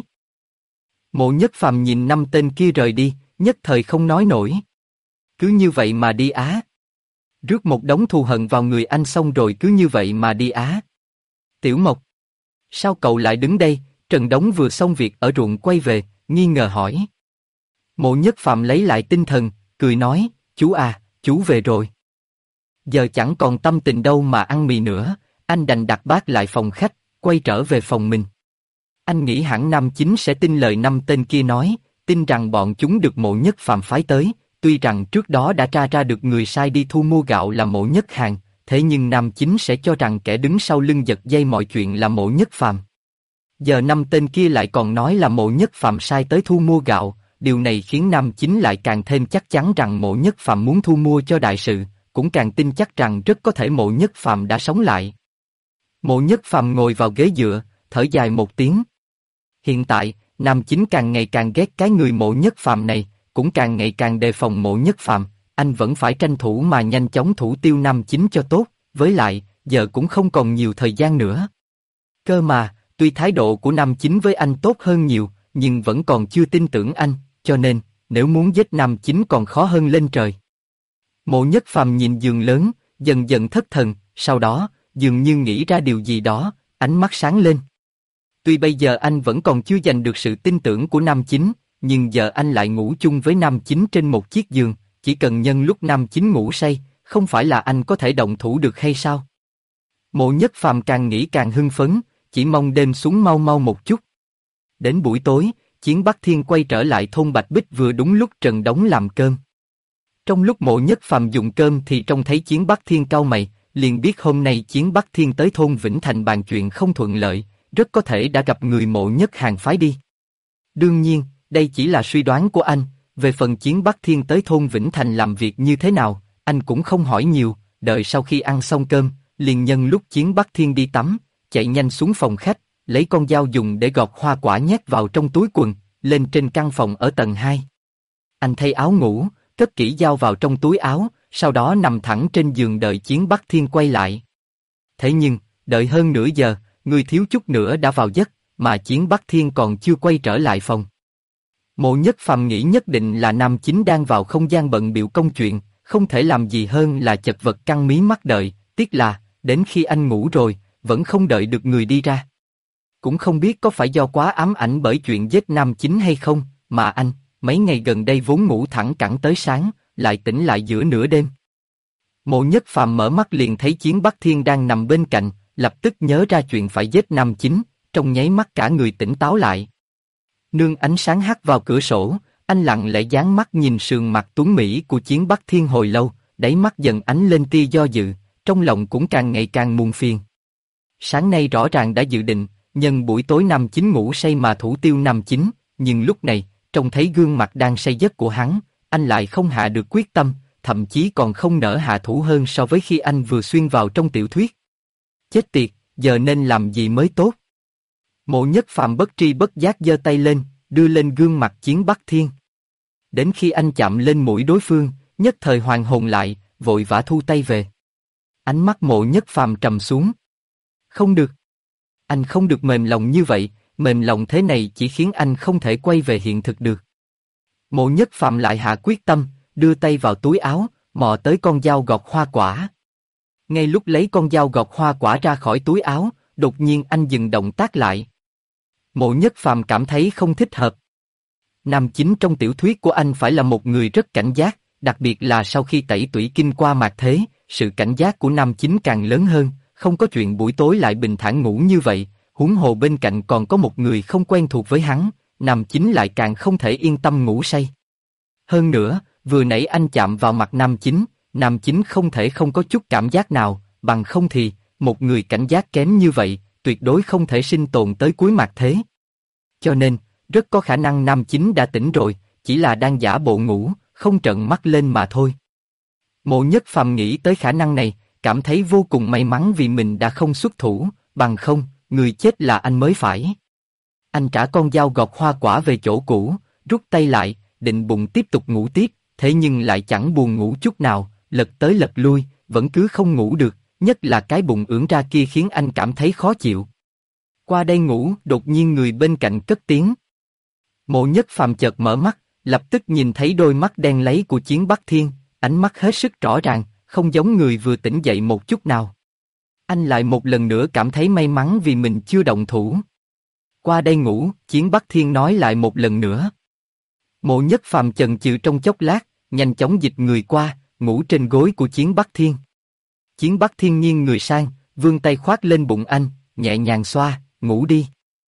Speaker 1: Mộ Nhất Phàm nhìn 5 tên kia rời đi, nhất thời không nói nổi. Cứ như vậy mà đi á. Rước một đống thù hận vào người anh xong rồi cứ như vậy mà đi á. Tiểu Mộc. Sao cậu lại đứng đây? Trần Đống vừa xong việc ở ruộng quay về, nghi ngờ hỏi. Mộ Nhất Phàm lấy lại tinh thần, cười nói, chú à, chú về rồi. Giờ chẳng còn tâm tình đâu mà ăn mì nữa, anh đành đặt bát lại phòng khách, quay trở về phòng mình. Anh nghĩ hẳn Nam Chính sẽ tin lời 5 tên kia nói, tin rằng bọn chúng được Mộ Nhất Phàm phái tới, tuy rằng trước đó đã tra ra được người sai đi thu mua gạo là Mộ Nhất Hàn, thế nhưng Nam Chính sẽ cho rằng kẻ đứng sau lưng giật dây mọi chuyện là Mộ Nhất Phàm. Giờ 5 tên kia lại còn nói là Mộ Nhất Phàm sai tới thu mua gạo, điều này khiến Nam Chính lại càng thêm chắc chắn rằng Mộ Nhất Phàm muốn thu mua cho đại sự, cũng càng tin chắc rằng rất có thể Mộ Nhất Phàm đã sống lại. Mộ Nhất Phàm ngồi vào ghế dựa, thở dài một tiếng. Hiện tại, Nam Chính càng ngày càng ghét cái người Mộ Nhất Phàm này, cũng càng ngày càng đề phòng Mộ Nhất Phàm. Anh vẫn phải tranh thủ mà nhanh chóng thủ tiêu Nam Chính cho tốt, với lại, giờ cũng không còn nhiều thời gian nữa. Cơ mà, tuy thái độ của Nam Chính với anh tốt hơn nhiều, nhưng vẫn còn chưa tin tưởng anh, cho nên, nếu muốn giết Nam Chính còn khó hơn lên trời. Mộ Nhất Phàm nhìn giường lớn, dần dần thất thần, sau đó, dường như nghĩ ra điều gì đó, ánh mắt sáng lên. Tuy bây giờ anh vẫn còn chưa giành được sự tin tưởng của Nam Chính, nhưng giờ anh lại ngủ chung với Nam Chính trên một chiếc giường, chỉ cần nhân lúc Nam Chính ngủ say, không phải là anh có thể động thủ được hay sao? Mộ Nhất Phàm càng nghĩ càng hưng phấn, chỉ mong đêm xuống mau mau một chút. Đến buổi tối, Chiến Bắc Thiên quay trở lại thôn Bạch Bích vừa đúng lúc Trần Đống làm cơm. Trong lúc Mộ Nhất Phàm dùng cơm thì trông thấy Chiến Bắc Thiên cau mày, liền biết hôm nay Chiến Bắc Thiên tới thôn Vĩnh Thành bàn chuyện không thuận lợi, rất có thể đã gặp người Mộ Nhất Hàng phái đi. Đương nhiên, đây chỉ là suy đoán của anh, về phần Chiến Bắc Thiên tới thôn Vĩnh Thành làm việc như thế nào, anh cũng không hỏi nhiều, đợi sau khi ăn xong cơm, liền nhân lúc Chiến Bắc Thiên đi tắm, chạy nhanh xuống phòng khách, lấy con dao dùng để gọt hoa quả nhét vào trong túi quần, lên trên căn phòng ở tầng 2. Anh thay áo ngủ, cất kỹ dao vào trong túi áo, sau đó nằm thẳng trên giường đợi Chiến Bắc Thiên quay lại. Thế nhưng, đợi hơn nửa giờ, người thiếu chút nữa đã vào giấc, mà Chiến Bắc Thiên còn chưa quay trở lại phòng. Mộ Nhất Phàm nghĩ nhất định là nam chính đang vào không gian bận bịu công chuyện, không thể làm gì hơn là chật vật căng mí mắt đợi, tiếc là, đến khi anh ngủ rồi, vẫn không đợi được người đi ra. Cũng không biết có phải do quá ám ảnh bởi chuyện giết nam chính hay không, mà anh, mấy ngày gần đây vốn ngủ thẳng cẳng tới sáng, lại tỉnh lại giữa nửa đêm. Mộ Nhất Phàm mở mắt liền thấy Chiến Bắc Thiên đang nằm bên cạnh, lập tức nhớ ra chuyện phải giết nam chính, trong nháy mắt cả người tỉnh táo lại. Nương ánh sáng hắt vào cửa sổ, anh lặng lẽ dán mắt nhìn sườn mặt tuấn mỹ của Chiến Bắc Thiên hồi lâu, đáy mắt dần ánh lên tia do dự, trong lòng cũng càng ngày càng muộn phiền. Sáng nay rõ ràng đã dự định, nhân buổi tối nam chính ngủ say mà thủ tiêu nam chính, nhưng lúc này, trông thấy gương mặt đang say giấc của hắn, anh lại không hạ được quyết tâm, thậm chí còn không nỡ hạ thủ hơn so với khi anh vừa xuyên vào trong tiểu thuyết. Chết tiệt, giờ nên làm gì mới tốt? Mộ Nhất Phàm bất tri bất giác giơ tay lên, đưa lên gương mặt Chiến Bắc Thiên. Đến khi anh chạm lên mũi đối phương, nhất thời hoàn hồn lại, vội vã thu tay về. Ánh mắt Mộ Nhất Phàm trầm xuống. Không được. Anh không được mềm lòng như vậy, mềm lòng thế này chỉ khiến anh không thể quay về hiện thực được. Mộ Nhất Phàm lại hạ quyết tâm, đưa tay vào túi áo, mò tới con dao gọt hoa quả. Ngay lúc lấy con dao gọt hoa quả ra khỏi túi áo, đột nhiên anh dừng động tác lại. Mộ Nhất Phàm cảm thấy không thích hợp. Nam chính trong tiểu thuyết của anh phải là một người rất cảnh giác, đặc biệt là sau khi tẩy tủy kinh qua mạt thế, sự cảnh giác của nam chính càng lớn hơn, không có chuyện buổi tối lại bình thản ngủ như vậy, huống hồ bên cạnh còn có một người không quen thuộc với hắn, nam chính lại càng không thể yên tâm ngủ say. Hơn nữa, vừa nãy anh chạm vào mặt nam chính không thể không có chút cảm giác nào, bằng không thì, một người cảnh giác kém như vậy, tuyệt đối không thể sinh tồn tới cuối mạt thế. Cho nên, rất có khả năng nam chính đã tỉnh rồi, chỉ là đang giả bộ ngủ, không trợn mắt lên mà thôi. Mộ Nhất Phàm nghĩ tới khả năng này, cảm thấy vô cùng may mắn vì mình đã không xuất thủ, bằng không, người chết là anh mới phải. Anh trả con dao gọt hoa quả về chỗ cũ, rút tay lại, định bụng tiếp tục ngủ tiếp, thế nhưng lại chẳng buồn ngủ chút nào, lật tới lật lui, vẫn cứ không ngủ được, nhất là cái bụng ưỡn ra kia khiến anh cảm thấy khó chịu. Qua đây ngủ, đột nhiên người bên cạnh cất tiếng. Mộ Nhất Phàm chợt mở mắt, lập tức nhìn thấy đôi mắt đen láy của Chiến Bắc Thiên, ánh mắt hết sức rõ ràng, không giống người vừa tỉnh dậy một chút nào. Anh lại một lần nữa cảm thấy may mắn vì mình chưa động thủ. Qua đây ngủ, Chiến Bắc Thiên nói lại một lần nữa. Mộ Nhất Phàm chần chừ trong chốc lát, nhanh chóng dịch người qua, ngủ trên gối của Chiến Bắc Thiên. Chiến Bắc Thiên nghiêng người sang, vươn tay khoác lên bụng anh, nhẹ nhàng xoa, ngủ đi.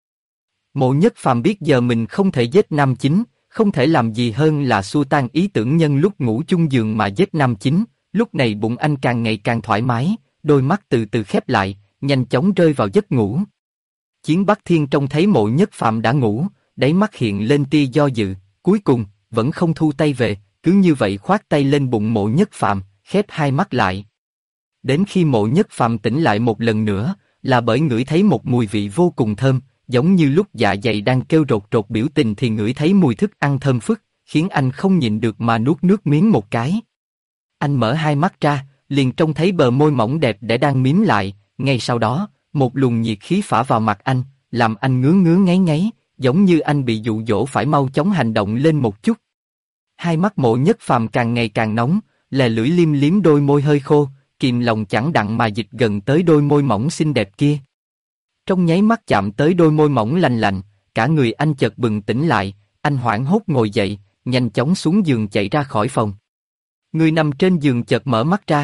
Speaker 1: Mộ Nhất Phàm biết giờ mình không thể giết nam chính, không thể làm gì hơn là xua tan ý tưởng nhân lúc ngủ chung giường mà giết nam chính, lúc này bụng anh càng ngày càng thoải mái, đôi mắt từ từ khép lại, nhanh chóng rơi vào giấc ngủ. Chiến Bắc Thiên trông thấy Mộ Nhất Phàm đã ngủ, đáy mắt hiện lên tia do dự, cuối cùng, vẫn không thu tay về, cứ như vậy khoác tay lên bụng Mộ Nhất Phàm, khép hai mắt lại. Đến khi Mộ Nhất Phàm tỉnh lại một lần nữa, là bởi ngửi thấy một mùi vị vô cùng thơm, giống như lúc dạ dày đang kêu rột rột biểu tình thì ngửi thấy mùi thức ăn thơm phức, khiến anh không nhịn được mà nuốt nước miếng một cái. Anh mở hai mắt ra, liền trông thấy bờ môi mỏng đẹp để đang mím lại, ngay sau đó, một luồng nhiệt khí phả vào mặt anh, làm anh ngứa ngứa ngáy ngáy, giống như anh bị dụ dỗ phải mau chóng hành động lên một chút. Hai mắt Mộ Nhất Phàm càng ngày càng nóng, lè lưỡi liếm liếm đôi môi hơi khô, kìm lòng chẳng đặng mà dịch gần tới đôi môi mỏng xinh đẹp kia. Trong nháy mắt chạm tới đôi môi mỏng lành lạnh, cả người anh chợt bừng tỉnh lại, anh hoảng hốt ngồi dậy, nhanh chóng xuống giường chạy ra khỏi phòng. Người nằm trên giường chợt mở mắt ra,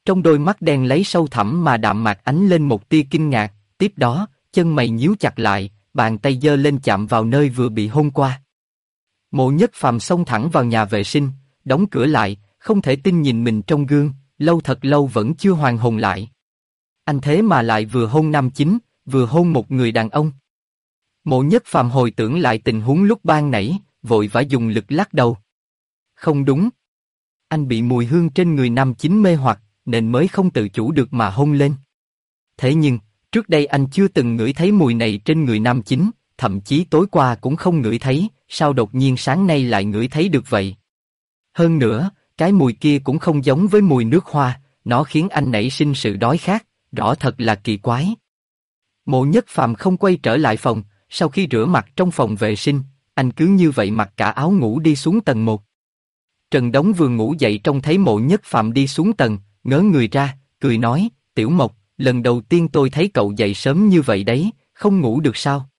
Speaker 1: Trong đôi mắt đen lấy sâu thẳm mà đạm mạc ánh lên một tia kinh ngạc, tiếp đó, chân mày nhíu chặt lại, bàn tay giơ lên chạm vào nơi vừa bị hôn qua. Mộ Nhất Phàm xông thẳng vào nhà vệ sinh, đóng cửa lại, không thể tin nhìn mình trong gương, lâu thật lâu vẫn chưa hoàn hồn lại. Anh thế mà lại vừa hôn nam chính, vừa hôn một người đàn ông. Mộ Nhất Phàm hồi tưởng lại tình huống lúc ban nãy, vội vã dùng lực lắc đầu. Không đúng. Anh bị mùi hương trên người nam chính mê hoặc, nên mới không tự chủ được mà hôn lên. Thế nhưng, trước đây anh chưa từng ngửi thấy mùi này trên người nam chính, thậm chí tối qua cũng không ngửi thấy, sao đột nhiên sáng nay lại ngửi thấy được vậy? Hơn nữa, cái mùi kia cũng không giống với mùi nước hoa, nó khiến anh nảy sinh sự đói khát, rõ thật là kỳ quái. Mộ Nhất Phàm không quay trở lại phòng, sau khi rửa mặt trong phòng vệ sinh, anh cứ như vậy mặc cả áo ngủ đi xuống tầng 1. Trần Đống vừa ngủ dậy trông thấy Mộ Nhất Phàm đi xuống tầng, ngớ người ra, cười nói, Tiểu Mộc, lần đầu tiên tôi thấy cậu dậy sớm như vậy đấy, không ngủ được sao?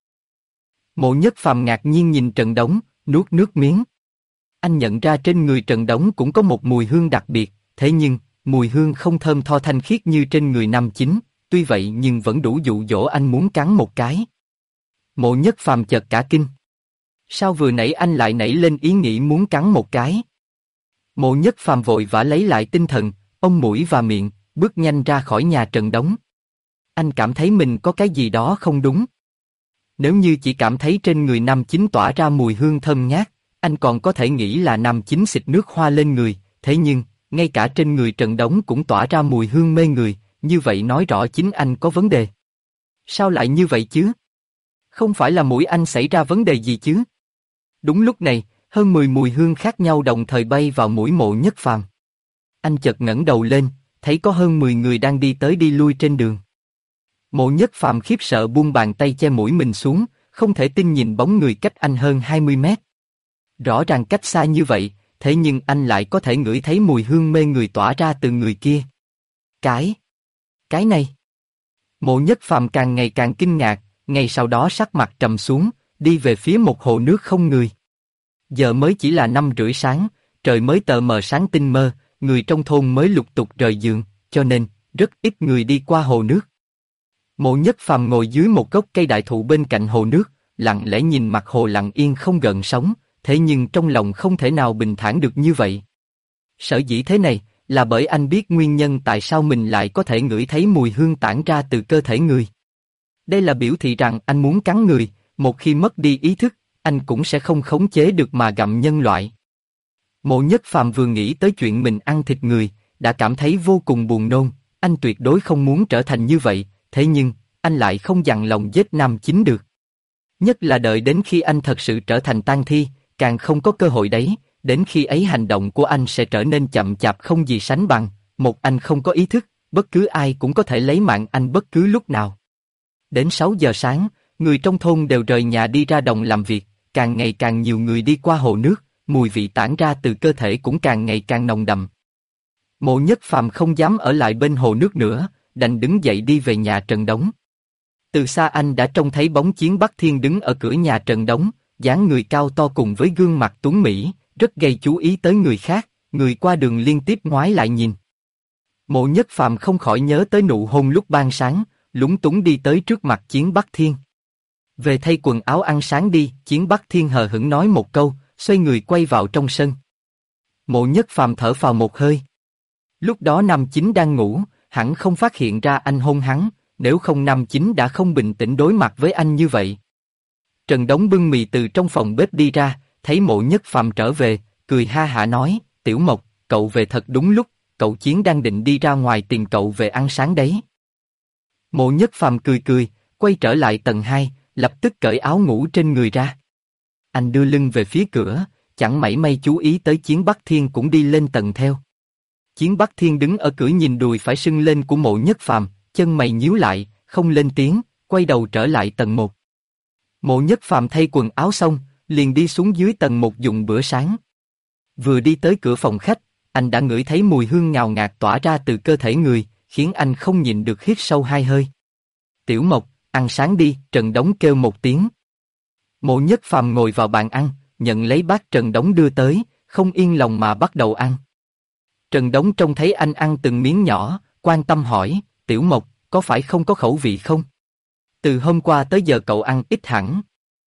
Speaker 1: Mộ Nhất Phàm ngạc nhiên nhìn Trần Đống, nuốt nước miếng. Anh nhận ra trên người Trần Đống cũng có một mùi hương đặc biệt, thế nhưng, mùi hương không thơm tho thanh khiết như trên người nam chính, tuy vậy nhưng vẫn đủ dụ dỗ anh muốn cắn một cái. Mộ Nhất Phàm chợt cả kinh. Sao vừa nãy anh lại nảy lên ý nghĩ muốn cắn một cái? Mộ Nhất Phàm vội vã lấy lại tinh thần, ôm mũi và miệng, bước nhanh ra khỏi nhà Trần Đống. Anh cảm thấy mình có cái gì đó không đúng. Nếu như chỉ cảm thấy trên người nam chính tỏa ra mùi hương thơm ngát, anh còn có thể nghĩ là nam chính xịt nước hoa lên người, thế nhưng, ngay cả trên người Trần Đống cũng tỏa ra mùi hương mê người, như vậy nói rõ chính anh có vấn đề. Sao lại như vậy chứ? Không phải là mũi anh xảy ra vấn đề gì chứ? Đúng lúc này, hơn 10 mùi hương khác nhau đồng thời bay vào mũi Mộ Nhất Phàm. Anh chợt ngẩng đầu lên, thấy có hơn 10 người đang đi tới đi lui trên đường. Mộ Nhất Phàm khiếp sợ buông bàn tay che mũi mình xuống, không thể tin nhìn bóng người cách anh hơn 20 mét. Rõ ràng cách xa như vậy, thế nhưng anh lại có thể ngửi thấy mùi hương mê người tỏa ra từ người kia. Cái này. Mộ Nhất Phàm càng ngày càng kinh ngạc, ngay sau đó sắc mặt trầm xuống, đi về phía một hồ nước không người. Giờ mới chỉ là 5:30 sáng, trời mới tờ mờ sáng tinh mơ, người trong thôn mới lục tục rời giường, cho nên, rất ít người đi qua hồ nước. Mộ Nhất Phàm ngồi dưới một gốc cây đại thụ bên cạnh hồ nước, lặng lẽ nhìn mặt hồ lặng yên không gợn sóng, thế nhưng trong lòng không thể nào bình thản được như vậy. Sở dĩ thế này, là bởi anh biết nguyên nhân tại sao mình lại có thể ngửi thấy mùi hương tản ra từ cơ thể người. Đây là biểu thị rằng anh muốn cắn người, một khi mất đi ý thức, anh cũng sẽ không khống chế được mà gặm nhân loại. Mộ Nhất Phàm vừa nghĩ tới chuyện mình ăn thịt người, đã cảm thấy vô cùng buồn nôn, anh tuyệt đối không muốn trở thành như vậy, thế nhưng, anh lại không dằn lòng giết nam chính được. Nhất là đợi đến khi anh thật sự trở thành tang thi, càng không có cơ hội đấy, đến khi ấy hành động của anh sẽ trở nên chậm chạp không gì sánh bằng, một anh không có ý thức, bất cứ ai cũng có thể lấy mạng anh bất cứ lúc nào. Đến 6 giờ sáng, người trong thôn đều rời nhà đi ra đồng làm việc, càng ngày càng nhiều người đi qua hồ nước, mùi vị tản ra từ cơ thể cũng càng ngày càng nồng đậm. Mộ Nhất Phàm không dám ở lại bên hồ nước nữa, đành đứng dậy đi về nhà Trần Đống. Từ xa anh đã trông thấy bóng Chiến Bắc Thiên đứng ở cửa nhà Trần Đống, dáng người cao to cùng với gương mặt tuấn mỹ, rất gây chú ý tới người khác, người qua đường liên tiếp ngoái lại nhìn. Mộ Nhất Phàm không khỏi nhớ tới nụ hôn lúc ban sáng, lúng túng đi tới trước mặt Chiến Bắc Thiên. Về thay quần áo ăn sáng đi, Chiến Bắc Thiên hờ hững nói một câu, xoay người quay vào trong sân. Mộ Nhất Phàm thở phào một hơi. Lúc đó Nam Chính đang ngủ, hẳn không phát hiện ra anh hôn hắn, nếu không Nam Chính đã không bình tĩnh đối mặt với anh như vậy. Trần Đống bưng mì từ trong phòng bếp đi ra, thấy Mộ Nhất Phàm trở về, cười ha hả nói, Tiểu Mộc, cậu về thật đúng lúc, cậu Chiến đang định đi ra ngoài tìm cậu về ăn sáng đấy. Mộ Nhất Phàm cười cười, quay trở lại tầng 2, lập tức cởi áo ngủ trên người ra. Anh đưa lưng về phía cửa, chẳng mảy may chú ý tới Chiến Bắc Thiên cũng đi lên tầng theo. Chiến Bắc Thiên đứng ở cửa nhìn đùi phải sưng lên của Mộ Nhất Phàm, chân mày nhíu lại, không lên tiếng, quay đầu trở lại tầng 1. Mộ Nhất Phàm thay quần áo xong, liền đi xuống dưới tầng 1 dùng bữa sáng. Vừa đi tới cửa phòng khách, anh đã ngửi thấy mùi hương ngào ngạt tỏa ra từ cơ thể người, khiến anh không nhịn được hít sâu 2 hơi. Tiểu Mộc, ăn sáng đi, Trần Đống kêu một tiếng. Mộ Nhất Phàm ngồi vào bàn ăn, nhận lấy bát Trần Đống đưa tới, không yên lòng mà bắt đầu ăn. Trần Đống trông thấy anh ăn từng miếng nhỏ, quan tâm hỏi, Tiểu Mộc, có phải không có khẩu vị không? Từ hôm qua tới giờ cậu ăn ít hẳn.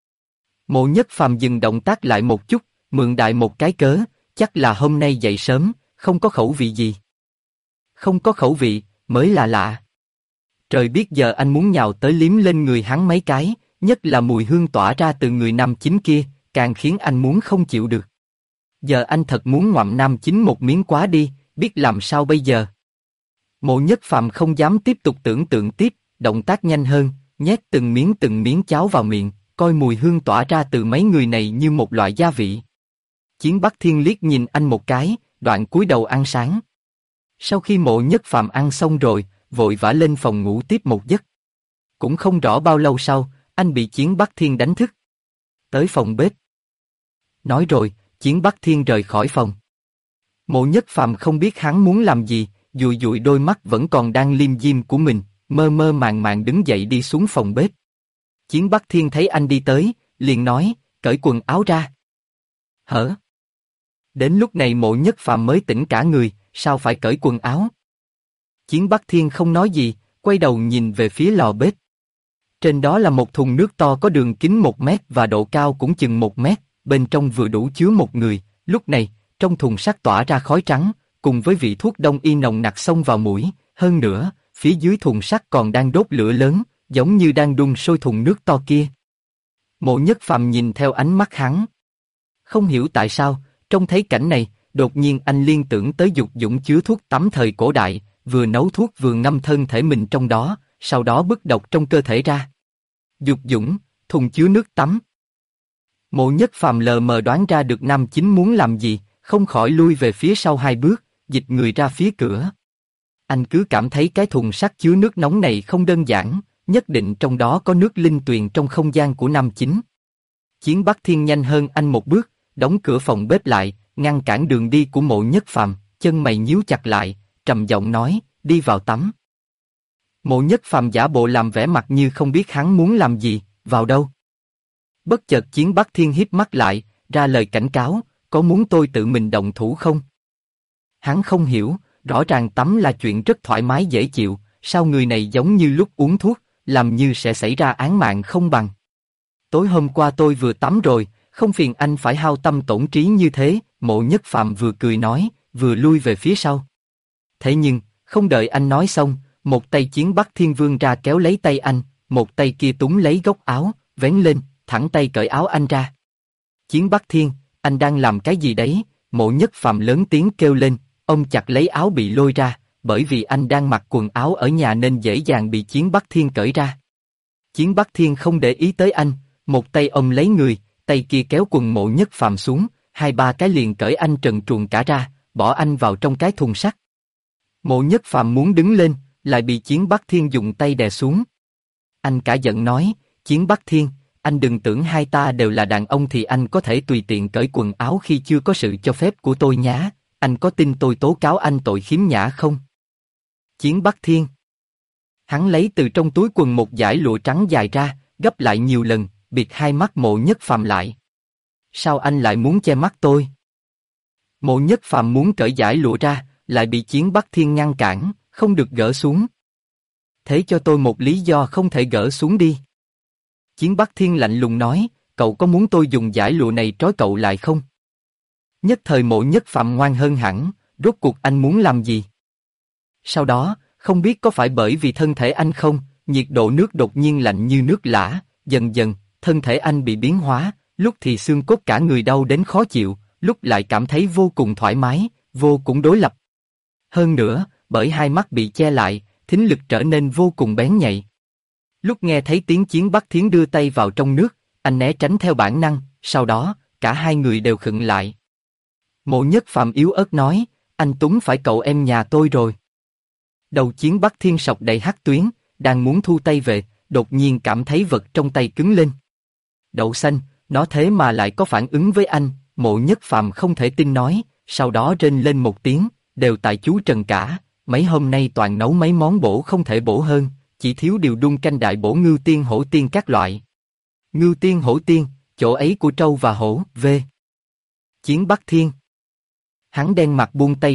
Speaker 1: Mộ Nhất Phàm dừng động tác lại một chút, mượn đại một cái cớ, chắc là hôm nay dậy sớm, không có khẩu vị gì. Không có khẩu vị, mới là lạ. Trời biết giờ anh muốn nhào tới liếm lên người hắn mấy cái, nhất là mùi hương tỏa ra từ người nam chính kia, càng khiến anh muốn không chịu được. Giờ anh thật muốn ngoạm nam chính một miếng quá đi, biết làm sao bây giờ. Mộ Nhất Phàm không dám tiếp tục tưởng tượng tiếp, động tác nhanh hơn, nhét từng miếng cháo vào miệng, coi mùi hương tỏa ra từ mấy người này như một loại gia vị. Chiến Bắc Thiên liếc nhìn anh một cái, đoạn cúi đầu ăn sáng. Sau khi Mộ Nhất Phàm ăn xong rồi, vội vã lên phòng ngủ tiếp một giấc. Cũng không rõ bao lâu sau, anh bị Chiến Bắc Thiên đánh thức. Tới phòng bếp. Nói rồi, Chiến Bắc Thiên rời khỏi phòng. Mộ Nhất Phàm không biết hắn muốn làm gì, dụi dụi đôi mắt vẫn còn đang liêm diêm của mình, mơ mơ màng màng đứng dậy đi xuống phòng bếp. Chiến Bắc Thiên thấy anh đi tới, liền nói, cởi quần áo ra. Hở? Đến lúc này Mộ Nhất Phàm mới tỉnh cả người, sao phải cởi quần áo? Chiến Bắc Thiên không nói gì, quay đầu nhìn về phía lò bếp. Trên đó là một thùng nước to có đường kính 1 mét và độ cao cũng chừng 1 mét, bên trong vừa đủ chứa một người. Lúc này, trong thùng sắt tỏa ra khói trắng, cùng với vị thuốc đông y nồng nặc xông vào mũi. Hơn nữa, phía dưới thùng sắt còn đang đốt lửa lớn, giống như đang đun sôi thùng nước to kia. Mộ Nhất Phàm nhìn theo ánh mắt hắn. Không hiểu tại sao, trông thấy cảnh này, đột nhiên anh liên tưởng tới Dục Dũng chứa thuốc tắm thời cổ đại, vừa nấu thuốc vừa ngâm thân thể mình trong đó, sau đó bức độc trong cơ thể ra. Dục Dũng, thùng chứa nước tắm. Mộ Nhất Phàm lờ mờ đoán ra được nam chính muốn làm gì, không khỏi lui về phía sau 2 bước, dịch người ra phía cửa. Anh cứ cảm thấy cái thùng sắt chứa nước nóng này không đơn giản, nhất định trong đó có nước linh tuyền trong không gian của nam chính. Chiến Bắc Thiên nhanh hơn anh một bước, đóng cửa phòng bếp lại, ngăn cản đường đi của Mộ Nhất Phàm, chân mày nhíu chặt lại, trầm giọng nói, đi vào tắm. Mộ Nhất Phàm giả bộ làm vẻ mặt như không biết hắn muốn làm gì, vào đâu. Bất chợt Chiến Bắc Thiên híp mắt lại, ra lời cảnh cáo, có muốn tôi tự mình động thủ không? Hắn không hiểu, rõ ràng tắm là chuyện rất thoải mái dễ chịu, sao người này giống như lúc uống thuốc, làm như sẽ xảy ra án mạng không bằng. Tối hôm qua tôi vừa tắm rồi, không phiền anh phải hao tâm tổn trí như thế, Mộ Nhất Phàm vừa cười nói, vừa lui về phía sau. Thế nhưng, không đợi anh nói xong, một tay Chiến Bắc Thiên vươn ra kéo lấy tay anh, một tay kia túm lấy góc áo, vén lên, thẳng tay cởi áo anh ra. Chiến Bắc Thiên, anh đang làm cái gì đấy? Mộ Nhất Phàm lớn tiếng kêu lên, ông chặt lấy áo bị lôi ra, bởi vì anh đang mặc quần áo ở nhà nên dễ dàng bị Chiến Bắc Thiên cởi ra. Chiến Bắc Thiên không để ý tới anh, một tay ôm lấy người, tay kia kéo quần Mộ Nhất Phàm xuống, 2-3 cái liền cởi anh trần truồng cả ra, bỏ anh vào trong cái thùng sắt. Mộ Nhất Phàm muốn đứng lên, lại bị Chiến Bắc Thiên dùng tay đè xuống. Anh cả giận nói, Chiến Bắc Thiên, anh đừng tưởng hai ta đều là đàn ông thì anh có thể tùy tiện cởi quần áo khi chưa có sự cho phép của tôi nhá, anh có tin tôi tố cáo anh tội khiếm nhã không? Chiến Bắc Thiên. Hắn lấy từ trong túi quần một dải lụa trắng dài ra, gấp lại nhiều lần, bịt hai mắt Mộ Nhất Phàm lại. Sao anh lại muốn che mắt tôi? Mộ Nhất Phàm muốn cởi dải lụa ra, lại bị Chiến Bắc Thiên ngăn cản, không được gỡ xuống. Thế cho tôi một lý do không thể gỡ xuống đi. Chiến Bắc Thiên lạnh lùng nói, cậu có muốn tôi dùng dải lụa này trói cậu lại không? Nhất thời Mộ Nhất Phàm ngoan hơn hẳn, rốt cuộc anh muốn làm gì? Sau đó, không biết có phải bởi vì thân thể anh không, nhiệt độ nước đột nhiên lạnh như nước lã, dần dần, thân thể anh bị biến hóa, lúc thì xương cốt cả người đau đến khó chịu, lúc lại cảm thấy vô cùng thoải mái, vô cùng đối lập. Hơn nữa, bởi hai mắt bị che lại, thính lực trở nên vô cùng bén nhạy. Lúc nghe thấy tiếng Chiến Bắc Thiên đưa tay vào trong nước, anh né tránh theo bản năng, sau đó, cả hai người đều khựng lại. Mộ Nhất Phàm yếu ớt nói, anh Tuấn phải cậu em nhà tôi rồi. Đầu Chiến Bắc Thiên sọc đầy hắc tuyến, đang muốn thu tay về, đột nhiên cảm thấy vật trong tay cứng lên. Đậu xanh, nó thế mà lại có phản ứng với anh, Mộ Nhất Phàm không thể tin nói, sau đó rên lên một tiếng, đều tại chú Trần cả, mấy hôm nay toàn nấu mấy món bổ không thể bổ hơn, chỉ thiếu điều đun canh đại bổ ngưu tiên hổ tiên các loại. Ngưu tiên hổ tiên, chỗ ấy của trâu và hổ, v. Chiến Bắc Thiên. Hắn đen mặt buông tay ra,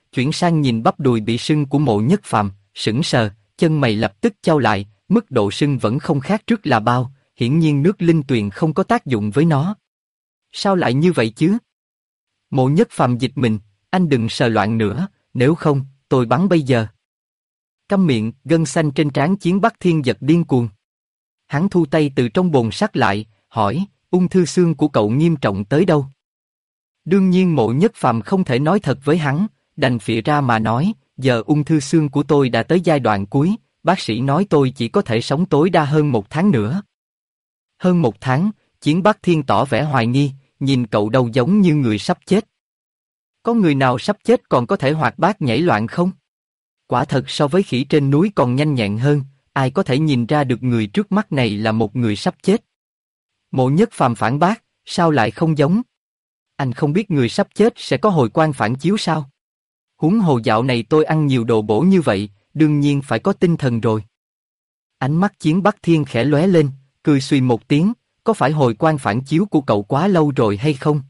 Speaker 1: chuyển sang nhìn bắp đùi bị sưng của Mộ Nhất Phàm, sững sờ, chân mày lập tức chau lại, mức độ sưng vẫn không khác trước là bao, hiển nhiên nước linh tuyền không có tác dụng với nó. Sao lại như vậy chứ? Mộ Nhất Phàm giật mình, anh đừng sờ loạn nữa, nếu không, tôi bắn bây giờ. Câm miệng, gân xanh trên trán Chiến Bắc Thiên giật điên cuồng. Hắn thu tay từ trong bồn sắt lại, hỏi, ung thư xương của cậu nghiêm trọng tới đâu? Đương nhiên Mộ Nhất Phàm không thể nói thật với hắn, đành phịa ra mà nói, giờ ung thư xương của tôi đã tới giai đoạn cuối, bác sĩ nói tôi chỉ có thể sống tối đa hơn 1 tháng nữa. Hơn 1 tháng, Chiến Bắc Thiên tỏ vẻ hoài nghi, nhìn cậu đâu giống như người sắp chết. Có người nào sắp chết còn có thể hoạt bát nhảy loạn không? Quả thật so với khỉ trên núi còn nhanh nhẹn hơn, ai có thể nhìn ra được người trước mắt này là một người sắp chết. Mộ Nhất Phàm phản bác, sao lại không giống? Anh không biết người sắp chết sẽ có hồi quang phản chiếu sao? Huống hồ dạo này tôi ăn nhiều đồ bổ như vậy, đương nhiên phải có tinh thần rồi. Ánh mắt Chiến Bắc Thiên khẽ lóe lên, cười suy một tiếng, có phải hồi quang phản chiếu của cậu quá lâu rồi hay không?